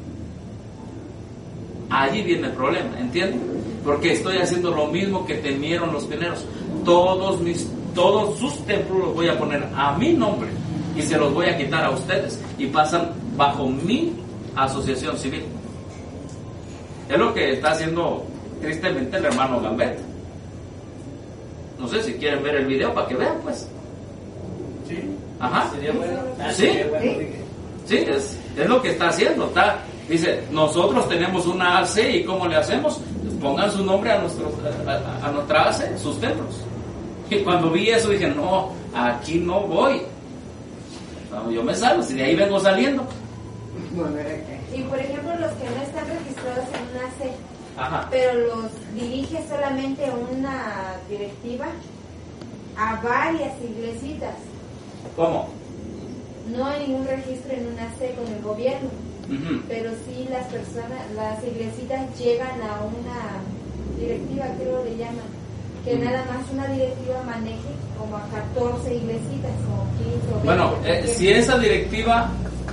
Speaker 1: Allí viene el problema, ¿entienden? Porque estoy haciendo lo mismo que temieron los pioneros. Todos mis Todos sus templos los voy a poner a mi nombre y se los voy a quitar a ustedes y pasan bajo mi asociación civil. Es lo que está haciendo tristemente el hermano Gambetta. No sé si quieren ver el video para que vean, pues.
Speaker 4: Sí.
Speaker 1: Ajá.
Speaker 4: Sería bueno. Ah,
Speaker 1: sí.
Speaker 4: Sería bueno.
Speaker 1: Sí, es, es lo que está haciendo. Está, dice, nosotros tenemos una A C y ¿cómo le hacemos? Pongan su nombre a, nuestros, a, a, a nuestra A C, sus templos. Y cuando vi eso dije, no, aquí no voy. No, yo me salgo, si de ahí vengo saliendo.
Speaker 6: Y por ejemplo, los que no están registrados en una C,
Speaker 1: Ajá.
Speaker 6: pero los dirige solamente una directiva a varias iglesitas.
Speaker 1: ¿Cómo?
Speaker 6: No hay ningún registro en una C con el gobierno,
Speaker 1: Uh-huh.
Speaker 6: pero sí las personas, las iglesitas llegan a una directiva, creo le llaman, que
Speaker 1: Uh-huh.
Speaker 6: nada más una directiva maneje como a catorce iglesitas o quince o veinte.
Speaker 1: Bueno, eh, si esa directiva,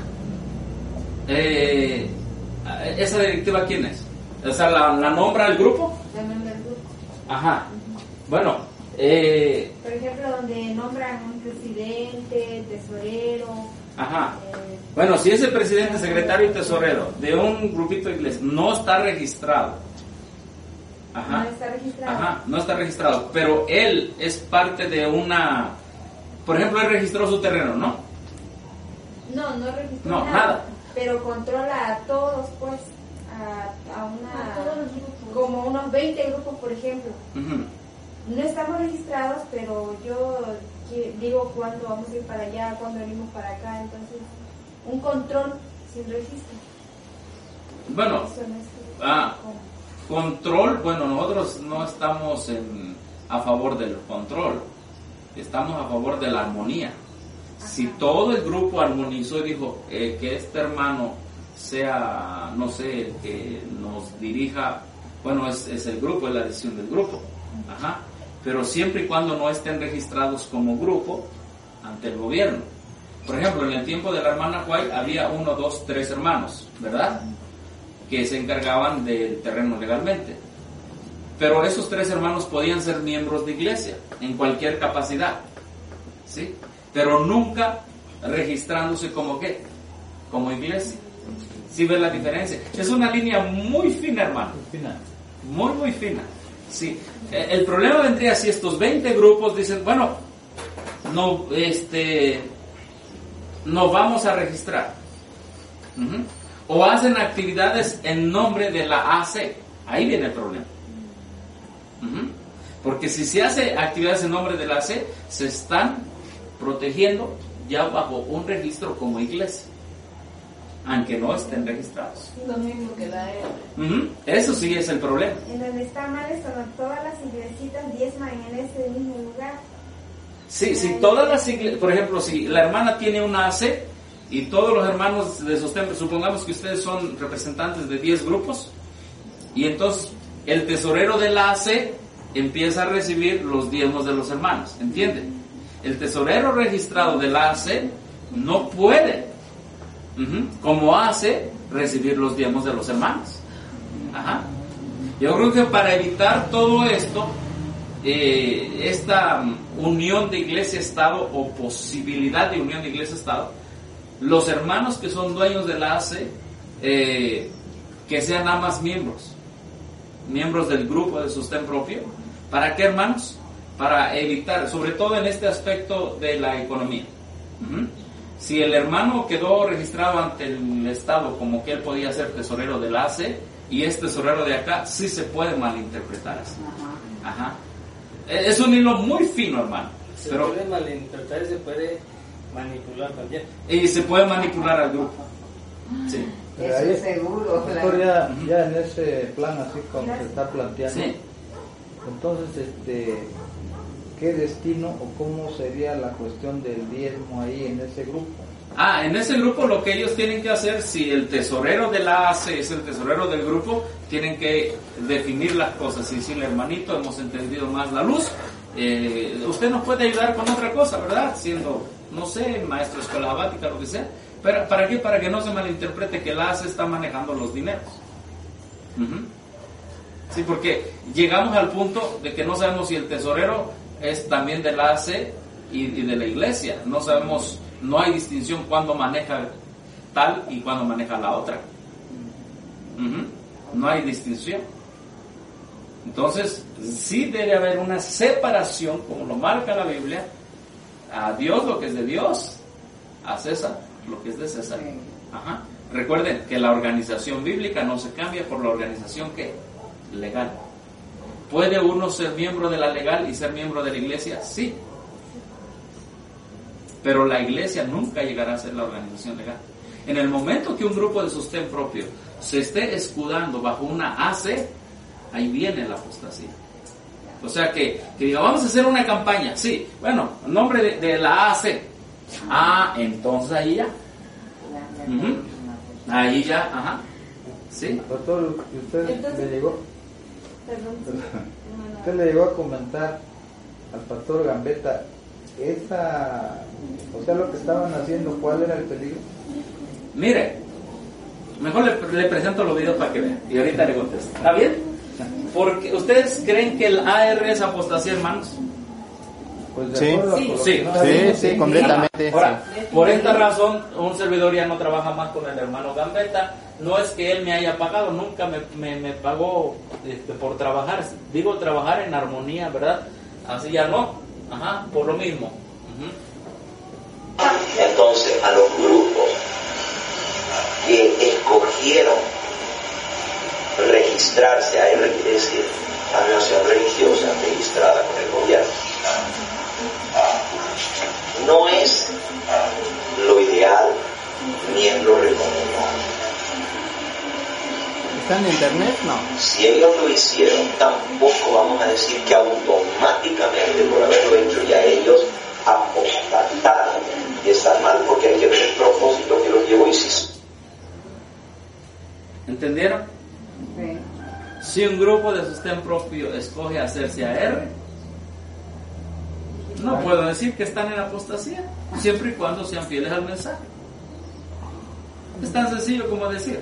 Speaker 1: eh, ¿esa directiva quién es? O sea, ¿la, la nombra el grupo?
Speaker 6: La nombra el grupo.
Speaker 1: Ajá. Bueno, eh,
Speaker 6: Por ejemplo, donde nombran un presidente, tesorero.
Speaker 1: ajá.
Speaker 6: eh,
Speaker 1: Bueno, si ese presidente, secretario y tesorero de un grupito de iglesia no está registrado, ajá,
Speaker 6: No está registrado.
Speaker 1: ajá, no está registrado, pero él es parte de una, por ejemplo, él registró su terreno, ¿no?
Speaker 6: No, no registró
Speaker 1: No,
Speaker 6: nada,
Speaker 1: nada.
Speaker 6: pero controla a todos, pues, a, a una,
Speaker 2: A todos los grupos.
Speaker 6: como unos veinte grupos, por ejemplo.
Speaker 1: Ujú.
Speaker 6: No estamos registrados, pero yo qui- digo cuándo vamos a ir para allá, cuándo venimos para acá, entonces, un control sin registro.
Speaker 1: Bueno,
Speaker 6: Eso no es-
Speaker 1: ah, control, bueno, nosotros no estamos en, a favor del control, estamos a favor de la armonía. Si todo el grupo armonizó y dijo eh, que este hermano sea, no sé, el que nos dirija, bueno, es, es el grupo, es la decisión del grupo, ajá, pero siempre y cuando no estén registrados como grupo ante el gobierno. Por ejemplo, en el tiempo de la hermana White había uno, dos, tres hermanos, ¿verdad?, que se encargaban del terreno legalmente. Pero esos tres hermanos podían ser miembros de iglesia en cualquier capacidad, ¿sí? Pero nunca registrándose como qué, como iglesia. ¿Sí ves la diferencia? Es una línea muy fina, hermano. Muy, muy fina. Sí. Eh, El problema vendría si estos veinte grupos dicen, bueno, no, este, nos vamos a registrar. Ujú. O hacen actividades en nombre de la A C. Ahí viene el problema. Ujú. Porque si se hace actividades en nombre de la A C, se están protegiendo ya bajo un registro como iglesia, aunque no estén registrados.
Speaker 2: Lo mismo que la E.
Speaker 1: Ujú. Eso sí es el problema.
Speaker 6: En donde está mal es cuando todas las iglesitas diezman en ese mismo lugar.
Speaker 1: Sí, si todas las iglesias, por ejemplo, si la hermana tiene una A C y todos los hermanos de sus templos, supongamos que ustedes son representantes de diez grupos, y entonces el tesorero de la A C empieza a recibir los diezmos de los hermanos, ¿entienden? El tesorero registrado de la A C no puede, ujú, como A C, recibir los diezmos de los hermanos. Ajá. Yo creo que para evitar todo esto, eh, esta unión de iglesia-estado o posibilidad de unión de iglesia-estado, los hermanos que son dueños de la A C, eh, que sean nada más miembros, miembros del grupo de sostén propio. ¿Para qué, hermanos? Para evitar, sobre todo en este aspecto de la economía. Uh-huh. Si el hermano quedó registrado ante el Estado como que él podía ser tesorero de la A C y es tesorero de acá, sí se puede malinterpretar así. Ajá. Es un hilo muy fino, hermano.
Speaker 4: Se
Speaker 1: Pero,
Speaker 4: puede malinterpretar y se puede manipular también.
Speaker 1: y se puede manipular al grupo. Sí.
Speaker 5: Eso es seguro.
Speaker 14: Doctor, ya, ya en ese plan así como se está planteando,
Speaker 1: Sí.
Speaker 14: entonces, este, ¿qué destino o cómo sería la cuestión del diezmo ahí en ese grupo?
Speaker 1: Ah, en ese grupo lo que ellos tienen que hacer, si el tesorero de la A C es el tesorero del grupo, tienen que definir las cosas y decirle, hermanito, hemos entendido más la luz, eh, usted nos puede ayudar con otra cosa, ¿verdad? Siendo, no sé, maestro de escuela sabática, lo que sea. Pero, ¿para qué? Para que no se malinterprete que la A C está manejando los dineros. Uh-huh. Sí, porque llegamos al punto de que no sabemos si el tesorero es también de la A C y, y de la iglesia. No sabemos, no hay distinción cuando maneja tal y cuando maneja la otra. Uh-huh. No hay distinción. Entonces, sí debe haber una separación, como lo marca la Biblia, a Dios lo que es de Dios, a César lo que es de César. Ajá. Recuerden que la organización bíblica no se cambia por la organización que legal. ¿Puede uno ser miembro de la legal y ser miembro de la iglesia? Sí. pero la iglesia nunca llegará a ser la organización legal. En el momento que un grupo de sostén propio se esté escudando bajo una A C, ahí viene la apostasía. O sea que, que diga, vamos a hacer una campaña, sí, bueno, en nombre de, de la A C. Ah, entonces ahí ya. Uh-huh. Ahí ya, ajá. Sí.
Speaker 14: Doctor, ¿usted
Speaker 6: Entonces,
Speaker 14: le llegó?
Speaker 6: Perdón.
Speaker 14: ¿Usted le llegó a comentar al pastor Gambetta esa, o sea, lo que estaban haciendo, cuál era el peligro?
Speaker 1: Mire, mejor le, le presento los videos para que vean y ahorita le contesto. ¿Está bien? Porque ¿ustedes creen que el A R es apostasía, hermanos?
Speaker 14: Pues
Speaker 12: Sí,
Speaker 1: sí, sí,
Speaker 12: sí, sí, completamente.
Speaker 1: Ahora, por esta razón, un servidor ya no trabaja más con el hermano Gambetta. No es que él me haya pagado, nunca me, me, me pagó este, por trabajar. Digo, trabajar en armonía, ¿verdad? Así ya no. Ajá, por lo mismo. Uh-huh.
Speaker 15: Entonces, a los grupos que escogieron registrarse, a R quiere decir asociación religiosa registrada con el gobierno, no es lo ideal ni es lo recomendable.
Speaker 12: ¿Está en internet? No.
Speaker 15: Si ellos lo hicieron, tampoco vamos a decir que automáticamente por haberlo hecho ya ellos apostataron y están mal, porque hay que ver el propósito que los llevó y si...
Speaker 1: ¿Entendieron?
Speaker 5: Sí.
Speaker 1: Si un grupo de sostén propio escoge hacerse A R, no puedo decir que están en apostasía, siempre y cuando sean fieles al mensaje. Es tan sencillo como decir.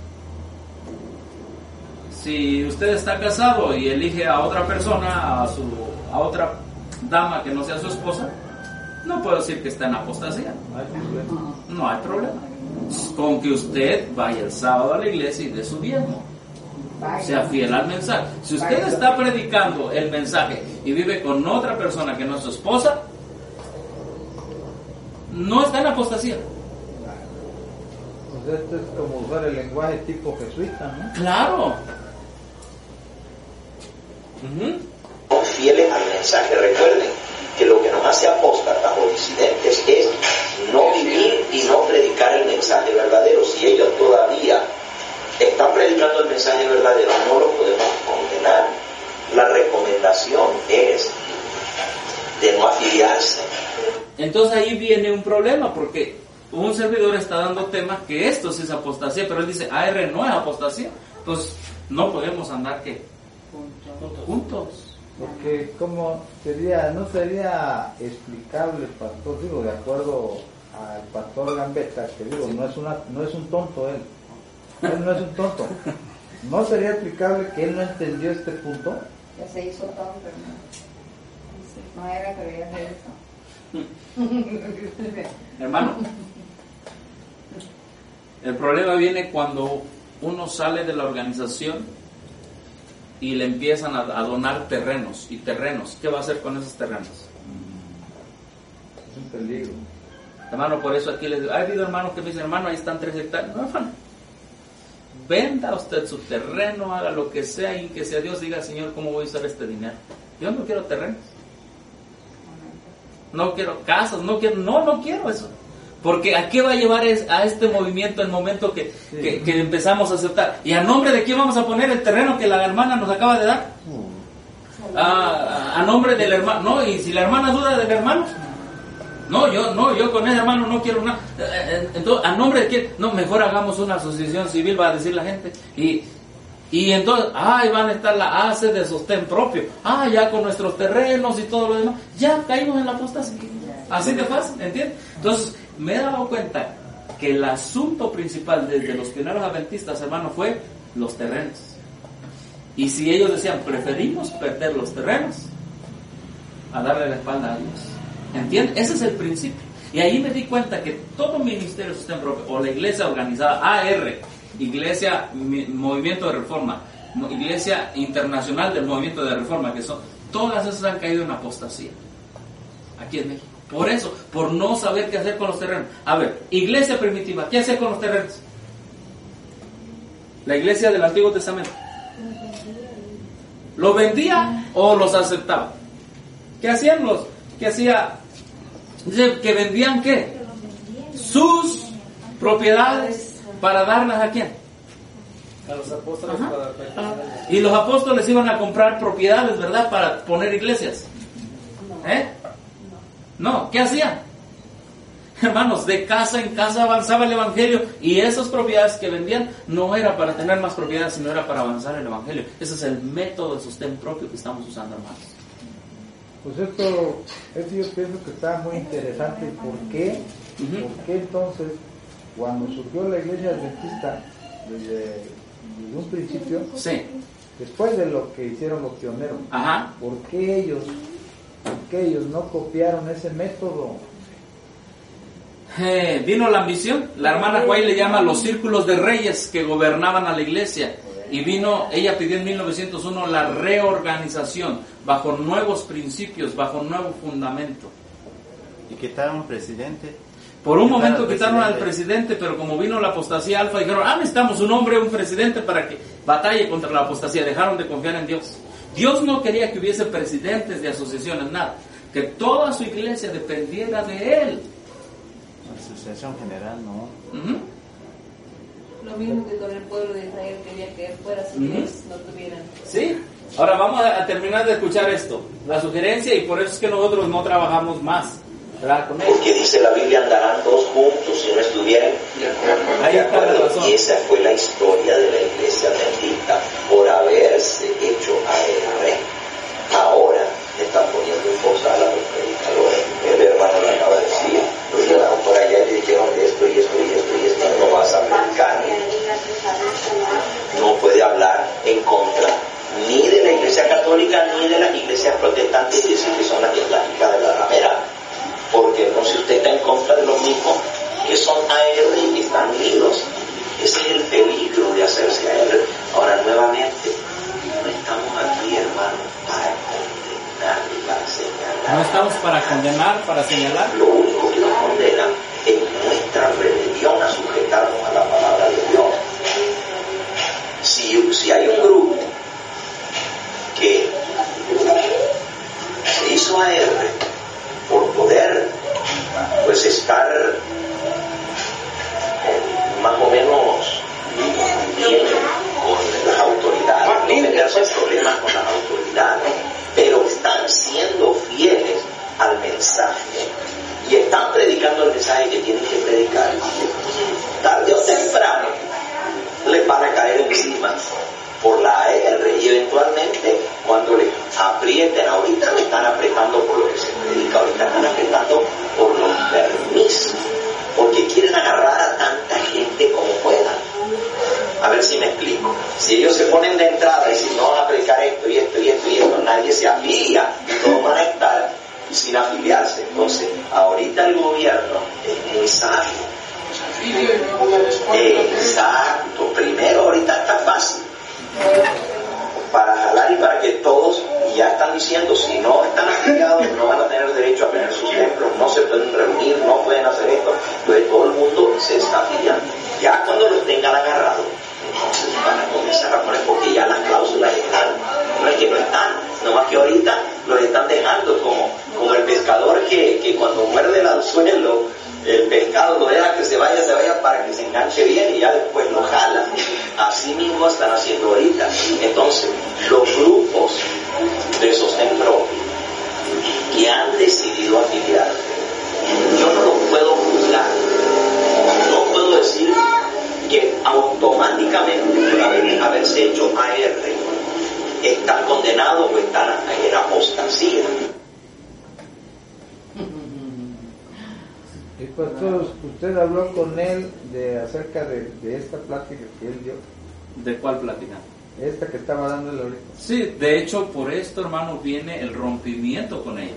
Speaker 1: Si usted está casado y elige a otra persona, a, su, a otra dama que no sea su esposa, no puedo decir que está en apostasía. No hay problema. Con que usted vaya el sábado a la iglesia y dé su diezmo. Sea fiel al mensaje. Si usted está predicando el mensaje y vive con otra persona que no es su esposa, no está en apostasía.
Speaker 14: Pues esto es como usar el lenguaje tipo jesuita, ¿no?
Speaker 1: Claro.
Speaker 15: Uh-huh. Fieles al mensaje. Recuerden que lo que nos hace apóstatas o disidentes es no vivir y no predicar el mensaje verdadero. Si ellos todavía están predicando el mensaje verdadero, no lo podemos condenar. La recomendación es de no afiliarse.
Speaker 1: Entonces ahí viene un problema, porque un servidor está dando temas que esto sí es apostasía, pero él dice A R no es apostasía. Entonces no podemos andar ¿qué? Juntos.
Speaker 14: Porque como sería, no sería explicable, pastor, digo, de acuerdo al pastor Gambetta, que digo, no es una, no es un tonto él. Él no es un tonto. ¿No sería explicable que él no entendió este punto?
Speaker 5: Ya se hizo tonto, ¿no? No era, pero ya se hizo.
Speaker 1: Hermano, el problema viene cuando uno sale de la organización y le empiezan a, a donar terrenos y terrenos. ¿Qué va a hacer con esos terrenos?
Speaker 14: Es un peligro.
Speaker 1: Hermano, por eso aquí les digo, ha habido hermanos que me dicen, hermano, ahí están tres hectáreas. No, hermano, venda usted su terreno, haga lo que sea y que sea Dios, diga, Señor, ¿cómo voy a usar este dinero? Yo no quiero terrenos, no quiero casas, no quiero, no, no quiero eso. Porque ¿a qué va a llevar es, a este movimiento el momento que, sí. que, que empezamos a aceptar? ¿Y a nombre de quién vamos a poner el terreno que la hermana nos acaba de dar? Uh. A, a nombre del hermano. No, y si la hermana duda del hermano, no, yo no, yo con ese hermano no quiero nada. Entonces, ¿a nombre de quién? No, mejor hagamos una asociación civil, va a decir la gente. Y, y entonces, ay, van a estar la A C de sostén propio. Ah, ya con nuestros terrenos y todo lo demás. Ya caímos en la apostasía. Así de fácil, ¿entiendes? Entonces, me he dado cuenta que el asunto principal desde los primeros adventistas, hermano, fue los terrenos. Y si ellos decían, preferimos perder los terrenos a darle la espalda a Dios. ¿Entiendes? Ese es el principio. Y ahí me di cuenta que todo ministerio de sostén propio, o la iglesia organizada, A R, Iglesia Movimiento de Reforma, Iglesia Internacional del Movimiento de Reforma, que son, todas esas han caído en apostasía. Aquí en México. Por eso, por no saber qué hacer con los terrenos. A ver, iglesia primitiva, ¿qué hacía con los terrenos? La iglesia del Antiguo Testamento. ¿Los vendía o los aceptaba? ¿Qué hacían los? ¿Qué hacía Dice que vendían ¿qué? Sus propiedades para darlas ¿a quién?
Speaker 4: A los apóstoles
Speaker 1: Ajá.
Speaker 4: para pertenecer.
Speaker 1: Y los apóstoles iban a comprar propiedades, ¿verdad? Para poner iglesias. ¿Eh? No, ¿qué hacían? Hermanos, de casa en casa avanzaba el evangelio, y esas propiedades que vendían no era para tener más propiedades, sino era para avanzar el evangelio. Ese es el método de sostén propio que estamos usando, hermanos.
Speaker 14: Pues esto, esto yo pienso que está muy interesante. ¿Por qué?
Speaker 1: Uh-huh.
Speaker 14: ¿Por qué entonces, cuando surgió la iglesia adventista, desde, desde un principio,
Speaker 1: sí.
Speaker 14: después de lo que hicieron los pioneros,
Speaker 1: Ajá.
Speaker 14: ¿por qué ellos, por qué ellos no copiaron ese método?
Speaker 1: Eh, vino la ambición. La hermana White le llama los círculos de reyes que gobernaban a la iglesia. Y vino, ella pidió en mil novecientos uno la reorganización bajo nuevos principios, bajo nuevo fundamento.
Speaker 12: Y quitaron al presidente.
Speaker 1: Por un
Speaker 12: Quitaron
Speaker 1: momento
Speaker 12: al
Speaker 1: quitaron al
Speaker 12: presidente.
Speaker 1: presidente, pero como vino la apostasía alfa, dijeron, ah, necesitamos un hombre, un presidente para que batalle contra la apostasía. Dejaron de confiar en Dios. Dios no quería que hubiese presidentes de asociaciones, nada. Que toda su iglesia dependiera de él.
Speaker 12: Asociación general, no.
Speaker 1: Uh-huh.
Speaker 2: Lo mismo que con el pueblo de Israel, quería que fuera sus
Speaker 1: Uh-huh.
Speaker 2: dioses no tuvieran.
Speaker 1: Sí. Ahora vamos a terminar de escuchar esto. La sugerencia, y por eso es que nosotros no trabajamos más, ¿verdad? Con ellos.
Speaker 15: Porque dice la Biblia, andarán dos juntos si no estuvieran
Speaker 1: Ahí
Speaker 15: de
Speaker 1: está la
Speaker 15: acuerdo.
Speaker 1: razón.
Speaker 15: Y esa fue la historia de la iglesia bendita por haberse hecho A R. Ahora están poniendo en posada a los predicadores. El hermano le acaba de decir, los llevaron por allá y le dijeron esto y esto y esto y esto, no vas a predicar. No puede hablar en contra ni de la iglesia católica ni de las iglesias protestantes y decir que son las hijas de la ramera, porque no, si usted está en contra de los mismos que son A R y que están unidos, ese es el peligro de hacerse A R. Ahora nuevamente, no estamos aquí, hermano, para condenar y para señalar.
Speaker 1: No estamos para condenar, para señalar.
Speaker 15: Lo único que nos condena es nuestra rebelión a sujetarnos a la palabra de Dios. Si, si hay un grupo que se hizo A R por poder, pues estar eh, más o menos bien con las autoridades, no meterse en problemas con las autoridades, pero están siendo fieles al mensaje y están predicando el mensaje que tienen que predicar. Tarde o temprano les van a caer encima por la A R y eventualmente cuando les aprieten, ahorita me están apretando por lo que se predica, ahorita están apretando por los permisos, porque quieren agarrar a tanta gente como puedan. A ver si me explico. Si ellos se ponen de entrada y si no van a predicar esto y esto y esto y esto, nadie se afilia y todos van a estar sin afiliarse. Entonces, ahorita el gobierno es muy sabio. Exacto. Primero, ahorita está fácil para jalar y para que todos, y ya están diciendo, si no están afiliados no van a tener derecho a tener sus templos, no se pueden reunir, no pueden hacer esto. Entonces todo el mundo se está afiliando. Ya cuando los tengan agarrados, entonces van a comenzar a poner, porque ya las cláusulas están, no es que no están, nomás que ahorita los están dejando como, como el pescador que, que cuando muerde el anzuelo, el pescado lo deja que se vaya, se vaya para que se enganche bien y ya después lo jala. Así mismo están haciendo ahorita. Entonces, los grupos de sostén propio que han decidido afiliarse, yo no los puedo juzgar. No puedo decir que automáticamente por haber, haberse hecho A R están condenados o están en apostasía.
Speaker 14: Y pastor, usted habló con él de acerca de, de esta plática que él dio.
Speaker 1: ¿De cuál plática?
Speaker 14: Esta que estaba dándole ahorita.
Speaker 1: Sí, de hecho, por esto, hermano, viene el rompimiento con ellos.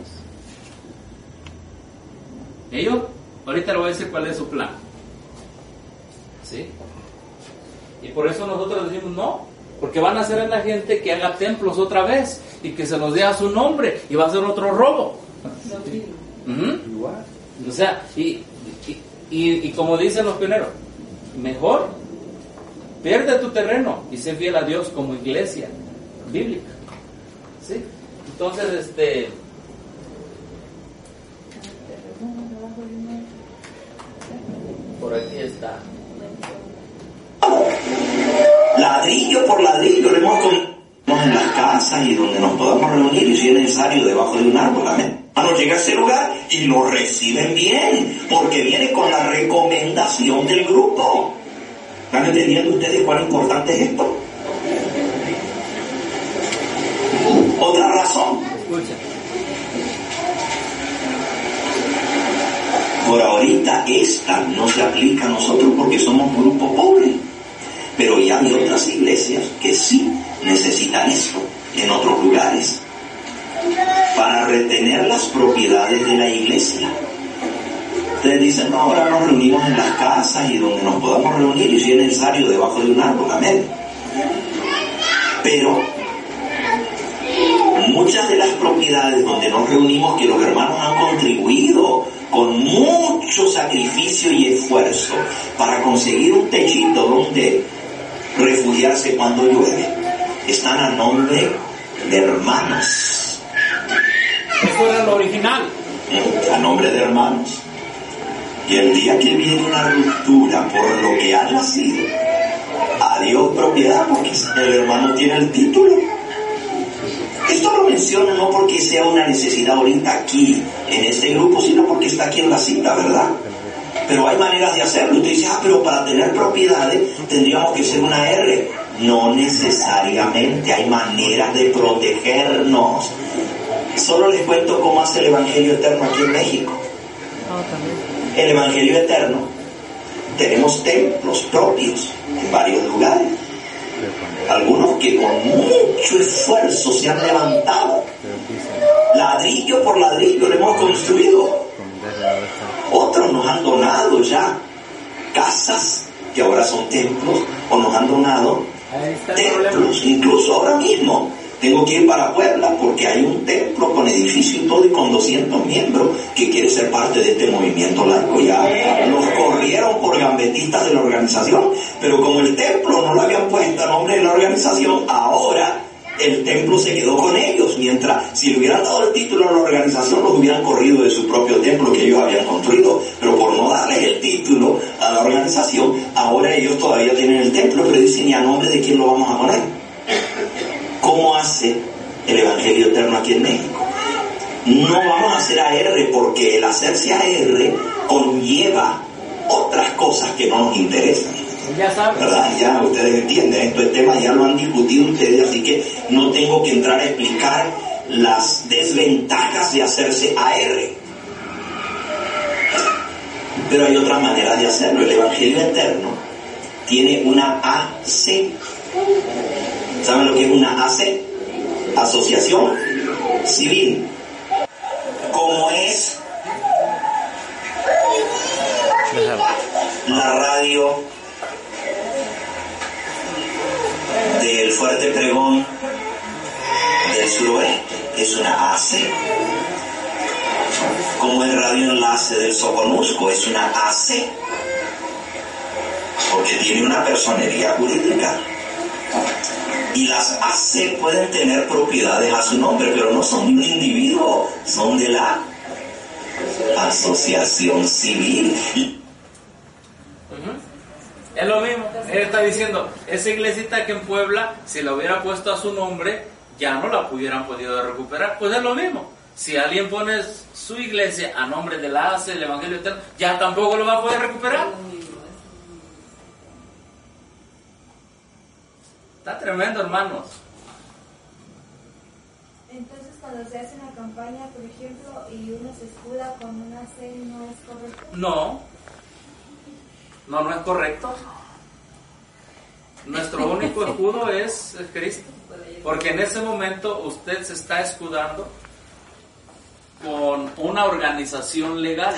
Speaker 1: Ellos, ahorita le voy a decir cuál es su plan. ¿Sí? Y por eso nosotros decimos no, porque van a hacer a la gente que haga templos otra vez y que se nos dé a su nombre y va a ser otro robo. Uh-huh.
Speaker 14: Igual.
Speaker 1: O sea, y, y, y, y como dicen los pioneros, mejor pierde tu terreno y sé fiel a Dios como iglesia bíblica. ¿Sí? Entonces, este
Speaker 4: Por aquí está.
Speaker 15: Ladrillo por ladrillo le hemos comido en las casas y donde nos podamos reunir, y si es necesario debajo de un árbol. Amén. Cuando llega a ese lugar y lo reciben bien, porque viene con la recomendación del grupo. ¿Están entendiendo ustedes cuán importante es esto? Otra razón. Por ahorita esta no se aplica a nosotros porque somos un grupo pobre, pero ya hay otras iglesias que sí necesitan esto en otros lugares para retener las propiedades de la iglesia. Ustedes dicen, no, ahora nos reunimos en las casas y donde nos podamos reunir, y si es necesario debajo de un árbol. Amén. Pero muchas de las propiedades donde nos reunimos, que los hermanos han contribuido con mucho sacrificio y esfuerzo para conseguir un techito donde refugiarse cuando llueve, están a nombre de hermanos.
Speaker 1: Eso era lo original.
Speaker 15: A nombre de hermanos. Y el día que viene una ruptura por lo que haya sido, adiós propiedad, porque el hermano tiene el título. Esto lo menciono no porque sea una necesidad ahorita aquí, en este grupo, sino porque está aquí en la cita, ¿verdad? Pero hay maneras de hacerlo. Usted dice, ah, pero para tener propiedades tendríamos que ser una R. No necesariamente, hay maneras de protegernos. Solo les cuento cómo hace el Evangelio Eterno aquí en México. El Evangelio Eterno, tenemos templos propios en varios lugares. Algunos que con mucho esfuerzo se han levantado. Ladrillo por ladrillo lo hemos construido. Otros nos han donado ya casas que ahora son templos, o nos han donado templos. Incluso ahora mismo tengo que ir para Puebla porque hay un templo con edificio y todo y con doscientos miembros que quiere ser parte de este movimiento laico. Ya los corrieron por gambetistas de la organización, pero como el templo no lo habían puesto a nombre de la organización, ahora el templo se quedó con ellos, mientras si le hubieran dado el título a la organización los hubieran corrido de su propio templo que ellos habían construido, pero por no darles el título a la organización, ahora ellos todavía tienen el templo, pero dicen, ¿y a nombre de quién lo vamos a poner? ¿Cómo hace el Evangelio Eterno aquí en México? No vamos a hacer A R porque el hacerse A R conlleva otras cosas que no nos interesan.
Speaker 1: Ya saben.
Speaker 15: ¿Verdad? Ya ustedes entienden, esto el tema ya lo han discutido ustedes, así que no tengo que entrar a explicar las desventajas de hacerse A R. Pero hay otra manera de hacerlo. El Evangelio Eterno tiene una A C. ¿Saben lo que es una A C? Asociación Civil. Como es la radio del Fuerte Pregón del Suroeste, es una A C. Como el Radio Enlace del Soconusco, es una A C, porque tiene una personería jurídica. Y las A C pueden tener propiedades a su nombre, pero no son de un individuo, son de la asociación civil.
Speaker 1: Es lo mismo, él está diciendo, esa iglesita que en Puebla, si la hubiera puesto a su nombre, ya no la hubieran podido recuperar. Pues es lo mismo, si alguien pone su iglesia a nombre de la A C, el Evangelio Eterno, ya tampoco lo va a poder recuperar. Está tremendo, hermanos.
Speaker 6: Entonces, cuando se hace una campaña, por ejemplo, y uno se escuda con una C, ¿no es correcto?
Speaker 1: No. No, no es correcto. Nuestro único escudo es Cristo. Porque en ese momento usted se está escudando con una organización legal.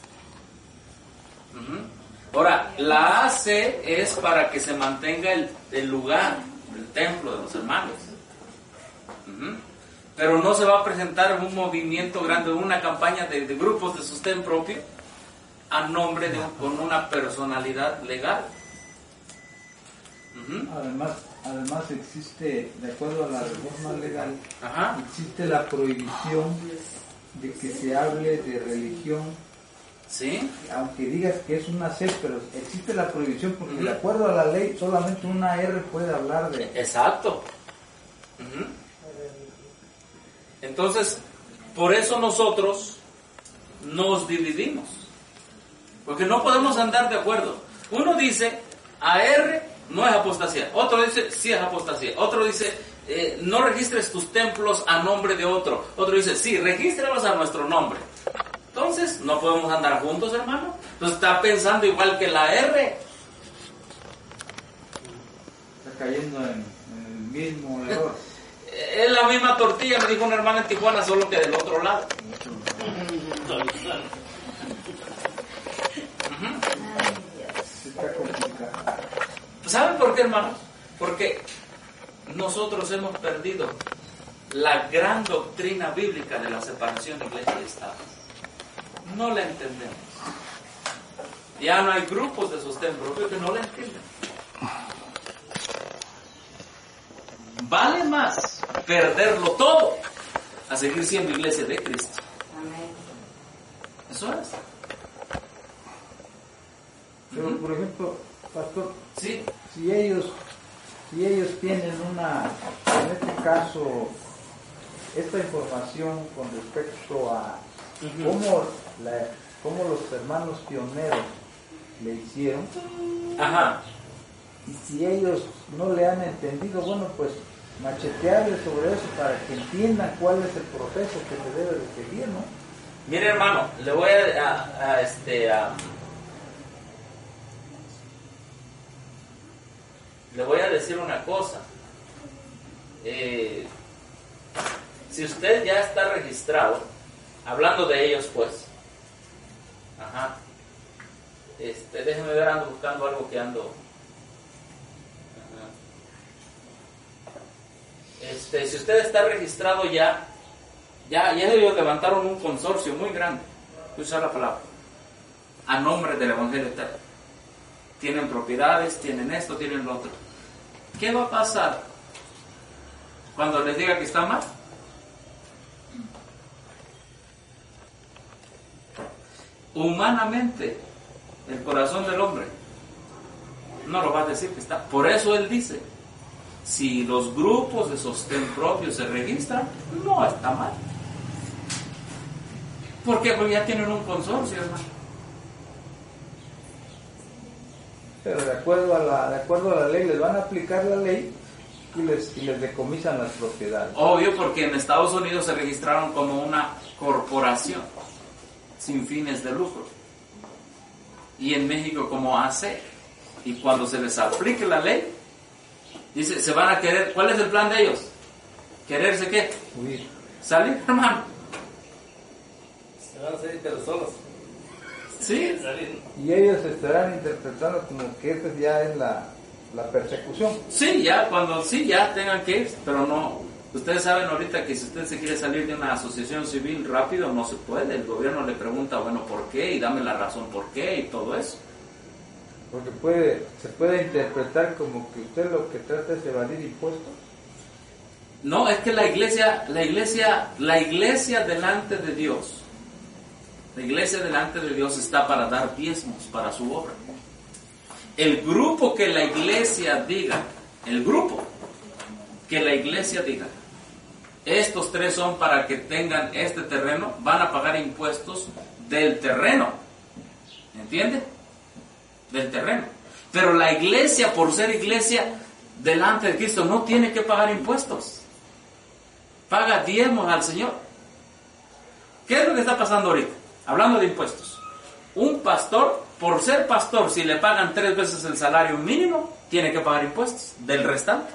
Speaker 1: Uh-huh. Ahora, la A C es para que se mantenga el, el lugar, el templo de los hermanos. Uh-huh. Pero no se va a presentar un movimiento grande, una campaña de, de grupos de sostén propio a nombre de un, con una personalidad legal. Uh-huh.
Speaker 14: Además, además existe, de acuerdo a la reforma legal,
Speaker 1: Ajá.
Speaker 14: existe la prohibición de que se hable de religión
Speaker 1: ¿Sí?
Speaker 14: Aunque digas que es una C, pero existe la prohibición porque uh-huh. de acuerdo a la ley solamente una R puede hablar de...
Speaker 1: Exacto. Uh-huh. Entonces, por eso nosotros nos dividimos. Porque no podemos andar de acuerdo. Uno dice, A R no es apostasía. Otro dice, sí es apostasía. Otro dice, eh, no registres tus templos a nombre de otro. Otro dice, sí, regístralos a nuestro nombre. Entonces, no podemos andar juntos, hermano. Entonces, está pensando igual que la R.
Speaker 14: Está cayendo en, en el mismo error.
Speaker 1: Es la misma tortilla, me dijo una hermana en Tijuana, solo que del otro lado. ¿Saben por qué, hermanos? Porque nosotros hemos perdido la gran doctrina bíblica de la separación de iglesia y Estado. No la entendemos. Ya no hay grupos de sostén propio que no la entienden. Vale más perderlo todo a seguir siendo iglesia de Cristo.
Speaker 5: Amén.
Speaker 1: Eso es.
Speaker 14: Pero, uh-huh. por ejemplo, pastor,
Speaker 1: sí.
Speaker 14: si ellos si ellos tienen una, en este caso, esta información con respecto a uh-huh. cómo, la, cómo los hermanos pioneros le hicieron,
Speaker 1: ajá.
Speaker 14: y si ellos no le han entendido, bueno, pues machetearles sobre eso para que entiendan cuál es el proceso que se debe de seguir, ¿no?
Speaker 1: Mire, hermano, le voy a, a, a este a, le voy a decir una cosa. Eh, si usted ya está registrado, hablando de ellos, pues, ajá, este, déjeme ver, ando buscando algo que ando. Este, si usted está registrado ya, ya, ya ellos levantaron un consorcio muy grande, voy a usar la palabra, a nombre del Evangelio Eterno. Tienen propiedades, tienen esto, tienen lo otro. ¿Qué va a pasar cuando les diga que está mal? Humanamente, el corazón del hombre no lo va a decir que está. Por eso él dice, si los grupos de sostén propio se registran, no está mal. ¿Por qué? Porque ya tienen un consorcio, hermano.
Speaker 14: Pero de acuerdo a la, de acuerdo a la ley, les van a aplicar la ley y les, y les decomisan las propiedades.
Speaker 1: Obvio, porque en Estados Unidos se registraron como una corporación sin fines de lucro. Y en México como A C. Y cuando se les aplique la ley, dice, se van a querer, ¿cuál es el plan de ellos? ¿Quererse qué?
Speaker 14: Huir.
Speaker 1: ¿Salir, hermano?
Speaker 4: Se van a salir pero solos.
Speaker 1: Sí.
Speaker 14: Y ellos estarán interpretando como que esta ya es la, la persecución.
Speaker 1: Sí, ya, cuando sí, ya tengan que ir, pero no. Ustedes saben ahorita que si usted se quiere salir de una asociación civil rápido, no se puede. El gobierno le pregunta, bueno, ¿por qué? Y dame la razón por qué y todo eso.
Speaker 14: Porque puede, se puede interpretar como que usted lo que trata es evadir impuestos.
Speaker 1: No, es que la iglesia, la iglesia, la iglesia delante de Dios, la iglesia delante de Dios está para dar diezmos para su obra. El grupo que la iglesia diga, el grupo que la iglesia diga, estos tres son para que tengan este terreno, van a pagar impuestos del terreno. ¿Entiende? Del terreno. Pero la iglesia, por ser iglesia delante de Cristo, no tiene que pagar impuestos. Paga diezmos al Señor. ¿Qué es lo que está pasando ahorita? Hablando de impuestos. Un pastor, por ser pastor, si le pagan tres veces el salario mínimo, tiene que pagar impuestos del restante.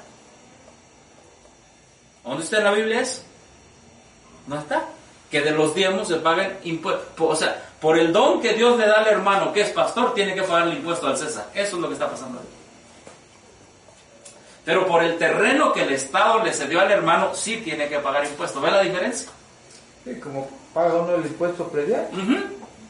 Speaker 1: ¿Dónde está en la Biblia eso? No está. Que de los diezmos se paguen impuestos. O sea, por el don que Dios le da al hermano que es pastor, tiene que pagar el impuesto al César. Eso es lo que está pasando ahí. Pero por el terreno que el Estado le cedió al hermano, sí tiene que pagar impuestos. ¿Ve la diferencia?
Speaker 14: Sí, como paga uno el impuesto predial.
Speaker 1: Uh-huh.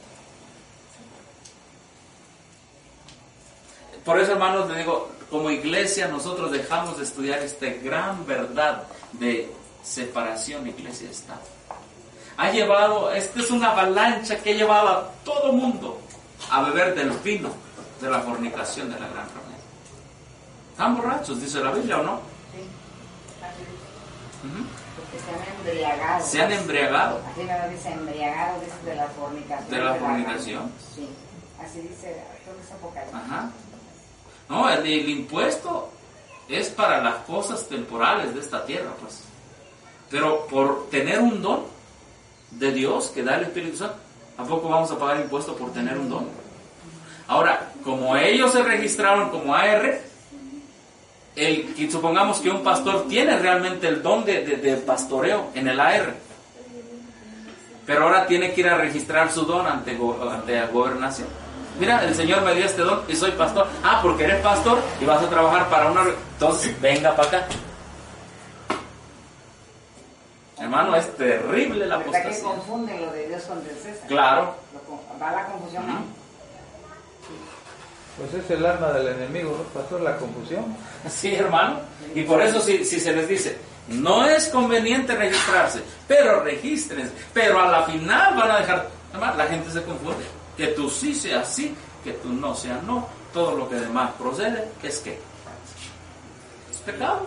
Speaker 1: Por eso, hermanos, le digo, como iglesia nosotros dejamos de estudiar esta gran verdad de separación iglesia-estado. ha llevado, esta es una avalancha que ha llevado a todo mundo a beber del vino de la fornicación de la gran ramera. ¿Están borrachos, dice la Biblia, o no?
Speaker 5: Sí, así dice.
Speaker 1: Uh-huh.
Speaker 5: Porque se han embriagado.
Speaker 1: Se han embriagado.
Speaker 5: Así me lo dice, embriagado, dice, de la fornicación.
Speaker 1: De la fornicación.
Speaker 5: Sí, así dice, todo ese Apocalipsis.
Speaker 1: Ajá. No, el, el impuesto es para las cosas temporales de esta tierra, pues. Pero por tener un don de Dios que da el Espíritu Santo, ¿a poco vamos a pagar impuesto por tener un don? Ahora, como ellos se registraron como A R, el, y supongamos que un pastor tiene realmente el don de, de, de pastoreo en el A R, pero ahora tiene que ir a registrar su don ante, ante la gobernación. Mira, el Señor me dio este don y soy pastor. Ah, porque eres pastor y vas a trabajar para una... Entonces, venga para acá. Hermano, es terrible la apostasía.
Speaker 5: ¿Verdad que confunden lo de Dios con el César?
Speaker 1: Claro.
Speaker 5: Lo, va la confusión ahí.
Speaker 14: Pues es el arma del enemigo, ¿no, pastor? La confusión.
Speaker 1: Sí, hermano. Y por eso si, si se les dice, no es conveniente registrarse, pero regístrense. Pero a la final van a dejar... Hermano, la gente se confunde. Que tú sí seas sí, que tú no seas no. Todo lo que demás procede es que es pecado.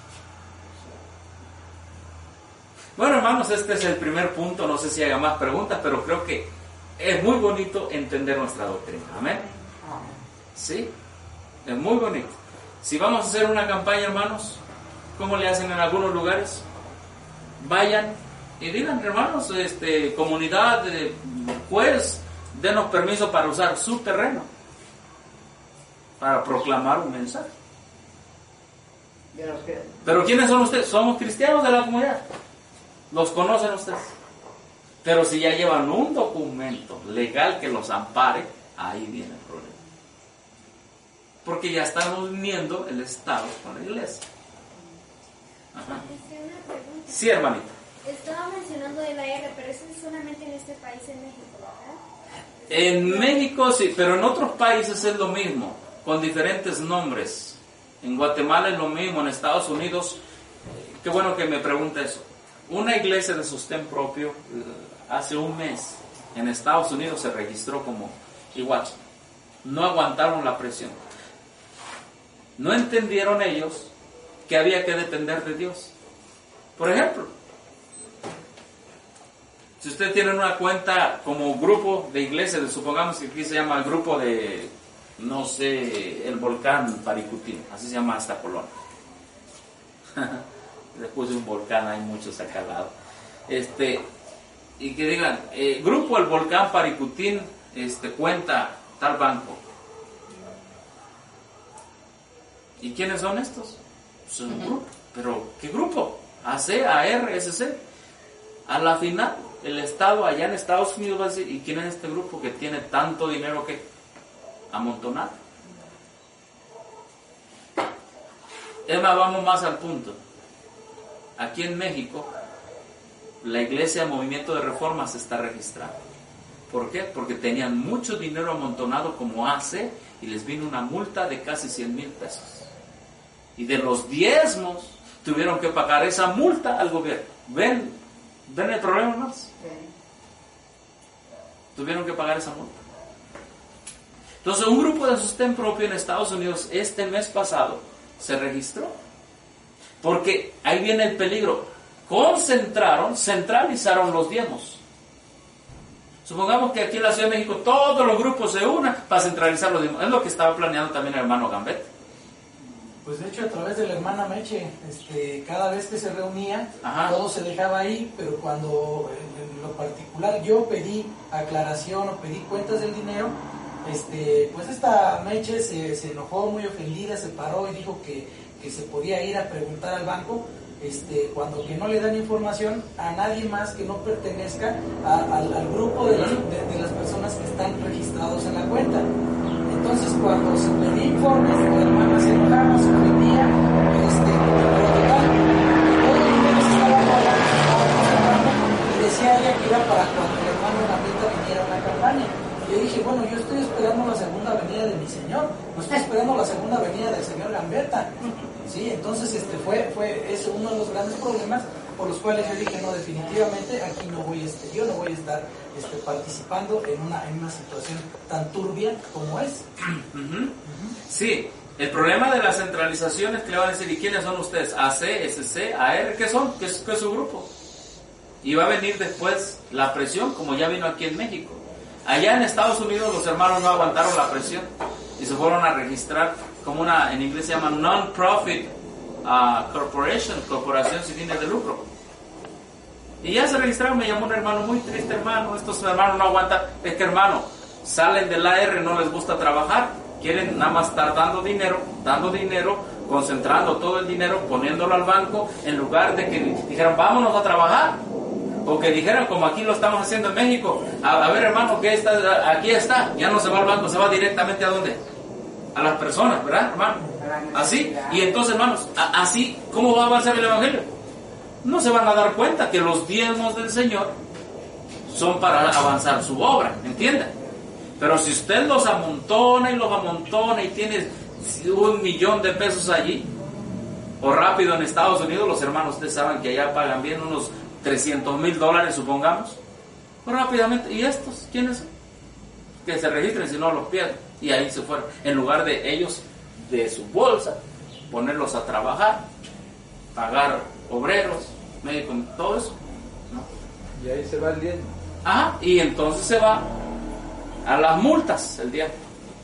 Speaker 1: Bueno, hermanos, este es el primer punto. No sé si haya más preguntas, pero creo que es muy bonito entender nuestra doctrina. Amén. Sí, es muy bonito. Si vamos a hacer una campaña, hermanos, ¿cómo le hacen en algunos lugares? Vayan y digan, hermanos, este, comunidad, eh, juez, denos permiso para usar su terreno para proclamar un mensaje. Pero ¿quiénes son ustedes? Somos cristianos de la comunidad. Los conocen ustedes. Pero si ya llevan un documento legal que los ampare, ahí viene el problema. Porque ya estamos uniendo el Estado con la iglesia. Ajá. Sí, hermanita.
Speaker 16: Estaba mencionando el A R, pero eso es solamente en este país, en México, ¿verdad?
Speaker 1: En México sí, pero en otros países es lo mismo, con diferentes nombres. En Guatemala es lo mismo, en Estados Unidos. Qué bueno que me pregunta eso. Una iglesia de sostén propio, hace un mes, en Estados Unidos se registró como igual. No aguantaron la presión. No entendieron ellos que había que depender de Dios. Por ejemplo, si usted tiene una cuenta como grupo de iglesias, supongamos que aquí se llama el grupo de, no sé, el volcán Paricutín, así se llama esta colonia. Después de un volcán hay muchos acá al lado. Este, y que digan, eh, grupo el volcán Paricutín, este, cuenta tal banco. ¿Y quiénes son estos? Son un grupo. ¿Pero qué grupo? A C, A R, S C. A la final, el Estado allá en Estados Unidos va a decir, ¿y quién es este grupo que tiene tanto dinero que amontonar? Es más, vamos más al punto. Aquí en México, la Iglesia Movimiento de Reforma se está registrando. ¿Por qué? Porque tenían mucho dinero amontonado como A C y les vino una multa de casi cien mil pesos. Y de los diezmos tuvieron que pagar esa multa al gobierno. ¿Ven? ¿Ven el problema más? Sí. Tuvieron que pagar esa multa. Entonces, un grupo de sostén propio en Estados Unidos este mes pasado se registró. Porque ahí viene el peligro. Concentraron, centralizaron los diezmos. Supongamos que aquí en la Ciudad de México todos los grupos se unan para centralizar los diezmos. Es lo que estaba planeando también el hermano Gambetta.
Speaker 3: Pues de hecho a través de la hermana Meche, este, cada vez que se reunía,
Speaker 1: Ajá.
Speaker 3: todo se dejaba ahí, pero cuando en, en lo particular yo pedí aclaración o pedí cuentas del dinero, este, pues esta Meche se, se enojó muy ofendida, se paró y dijo que, que se podía ir a preguntar al banco, este, cuando que no le dan información a nadie más que no pertenezca a, al, al grupo de las, de, de las personas que están registrados en la cuenta. Entonces cuando se pedía informes, la hermana se enojaba, se ofendía, este, pero total, todo el dinero se estaba pagando, y decía ella que era para cuando el hermano Gambetta viniera a una campaña. Yo dije, bueno, yo estoy esperando la segunda venida de mi Señor, no estoy esperando la segunda venida del señor Gambetta. Sí, entonces este fue, fue eso uno de los grandes problemas, por los cuales yo dije, no, definitivamente aquí no voy, este, yo no voy a estar este, participando en una, en una situación tan turbia como es.
Speaker 1: Uh-huh. Sí, el problema de la centralización es que le van a decir, ¿y quiénes son ustedes? A C, S C, A R, ¿qué son? ¿Qué es, qué es su grupo? Y va a venir después la presión, como ya vino aquí en México. Allá en Estados Unidos los hermanos no aguantaron la presión y se fueron a registrar como una, en inglés se llama non-profit uh, corporation, corporación sin fines de lucro. Y ya se registraron, me llamó un hermano muy triste, hermano, estos hermanos no aguantan. Es que, hermano, salen del A R, no les gusta trabajar, quieren nada más estar dando dinero, dando dinero, concentrando todo el dinero, poniéndolo al banco, en lugar de que dijeran, vámonos a trabajar. O que dijeran, como aquí lo estamos haciendo en México, a, a ver, hermano, que está, aquí está, ya no se va al banco, se va directamente a dónde, a las personas, ¿verdad, hermano? Así, y entonces, hermanos, a, así, ¿cómo va a avanzar el Evangelio? No se van a dar cuenta que los diezmos del Señor son para avanzar su obra, ¿entienden? Pero si usted los amontona y los amontona y tiene un millón de pesos allí, o rápido en Estados Unidos, los hermanos, ustedes saben que allá pagan bien unos trescientos mil dólares, supongamos, pues rápidamente, ¿y estos quiénes son? Que se registren, si no los pierden, y ahí se fueron, en lugar de ellos, de su bolsa, ponerlos a trabajar, pagar obreros, médicos, todo eso, ¿no?
Speaker 14: Y ahí se va el diezmo.
Speaker 1: Ajá, y entonces se va a las multas el diezmo.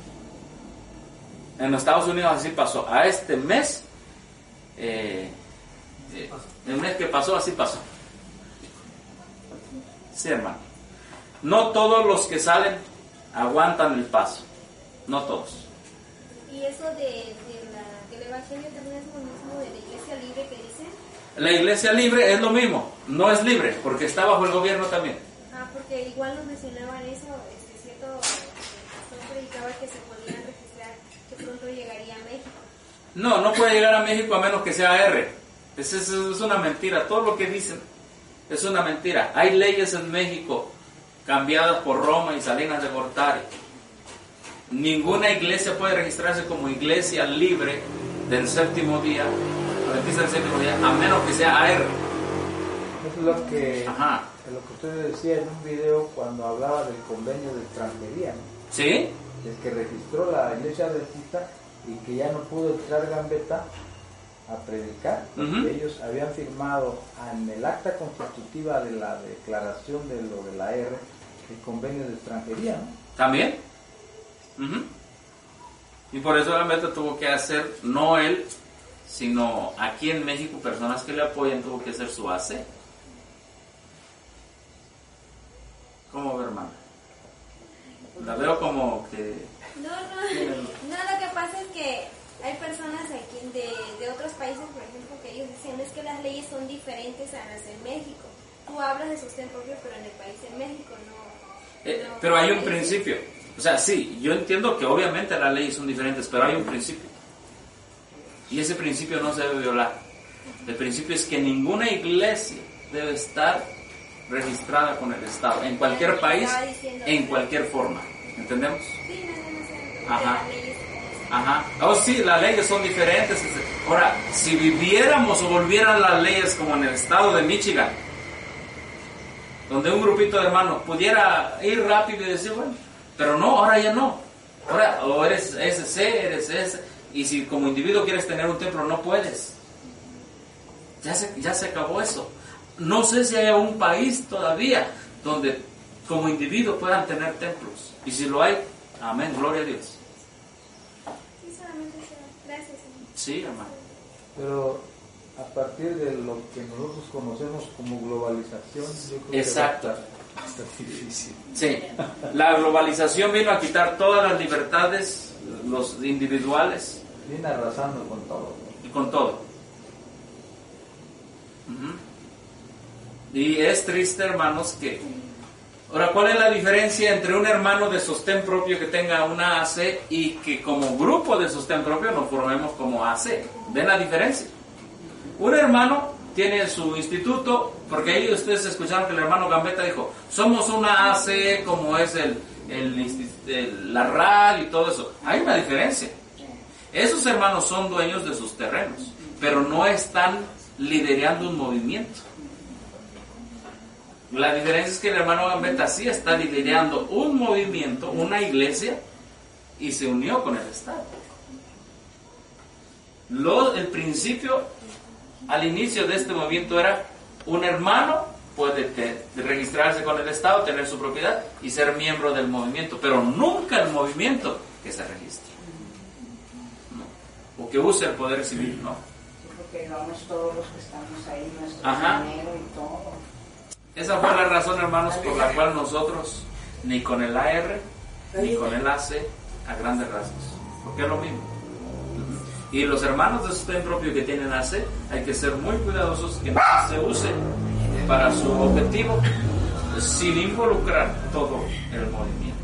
Speaker 1: En los Estados Unidos así pasó, a este mes, eh, eh, el mes que pasó, así pasó. Sí, hermano. No todos los que salen aguantan el paso. No todos.
Speaker 16: ¿Y eso de, de la, del Evangelio también es lo mismo de la iglesia libre que dicen?
Speaker 1: La iglesia libre es lo mismo. No es libre, porque está bajo el gobierno también.
Speaker 16: Ah, porque igual nos mencionaban eso, este cierto pastor predicaba que se podían registrar, que pronto llegaría a México.
Speaker 1: No, no puede llegar a México a menos que sea A R. Es, es, es una mentira. Todo lo que dicen es una mentira. Hay leyes en México cambiadas por Roma y Salinas de Gortari. Ninguna iglesia puede registrarse como iglesia libre del séptimo día, adventista del séptimo día, a menos que sea A R.
Speaker 14: Es lo que, Ajá. lo que usted decía en un video cuando hablaba del convenio de extranjería, ¿no?
Speaker 1: ¿Sí?
Speaker 14: El que registró la iglesia adventista y que ya no pudo entrar Gambetta a predicar, porque uh-huh. ellos habían firmado en el acta constitutiva de la declaración de lo de la A R el convenio de extranjería, ¿no?
Speaker 1: ¿También? Uh-huh. Y por eso Gambetta tuvo que hacer, no él, sino aquí en México, personas que le apoyan, tuvo que hacer su A C. ¿Cómo ve, hermana? La veo como que...
Speaker 16: No, no, no, lo que pasa es que hay personas aquí de, de otros países, por ejemplo, que ellos dicen es que las leyes son diferentes a las de México. Tú hablas de sostén propio, pero en el país de México no.
Speaker 1: Eh,
Speaker 16: no
Speaker 1: pero hay un principio. O sea, sí, yo entiendo que obviamente las leyes son diferentes, pero hay un principio. Y ese principio no se debe violar. El principio es que ninguna iglesia debe estar registrada con el Estado, en cualquier país, en cualquier forma. ¿Entendemos? Ajá. Ajá. Oh, sí, las leyes son diferentes. Ahora, si viviéramos o volvieran las leyes como en el estado de Michigan, donde un grupito de hermanos pudiera ir rápido y decir, bueno, pero no, ahora ya no. Ahora, o eres S C, eres S, y si como individuo quieres tener un templo, no puedes. Ya se, ya se acabó eso. No sé si hay un país todavía donde como individuo puedan tener templos. Y si lo hay, amén, gloria a Dios.
Speaker 16: Sí, solamente gracias.
Speaker 1: Sí, hermano.
Speaker 14: Pero a partir de lo que nosotros conocemos como globalización, yo creo
Speaker 1: exacto.
Speaker 14: que va a estar, está difícil.
Speaker 1: Sí, la globalización vino a quitar todas las libertades, los individuales.
Speaker 14: Viene arrasando con todo.
Speaker 1: Y con todo. Uh-huh. Y es triste, hermanos, que... Ahora, ¿cuál es la diferencia entre un hermano de sostén propio que tenga una A C y que como grupo de sostén propio nos formemos como A C? ¿Ven la diferencia? Un hermano tiene su instituto, porque ahí ustedes escucharon que el hermano Gambetta dijo, somos una A C como es el, el, el, la R A L y todo eso. Hay una diferencia. Esos hermanos son dueños de sus terrenos, pero no están liderando un movimiento. La diferencia es que el hermano Gambetta sí está liderando un movimiento, una iglesia, y se unió con el Estado. Lo, el principio, al inicio de este movimiento era un hermano puede te, registrarse con el Estado, tener su propiedad y ser miembro del movimiento, pero nunca el movimiento que se registre. No. O que use el poder civil, no.
Speaker 5: Porque vamos todos los que estamos ahí, nuestro
Speaker 1: Ajá.
Speaker 5: dinero y todo.
Speaker 1: Esa fue la razón, hermanos, por la cual nosotros, ni con el A R, ni con el A C, a grandes rasgos, porque es lo mismo. Y los hermanos de sostén propio que tienen A C, hay que ser muy cuidadosos que no se use para su objetivo sin involucrar todo el movimiento.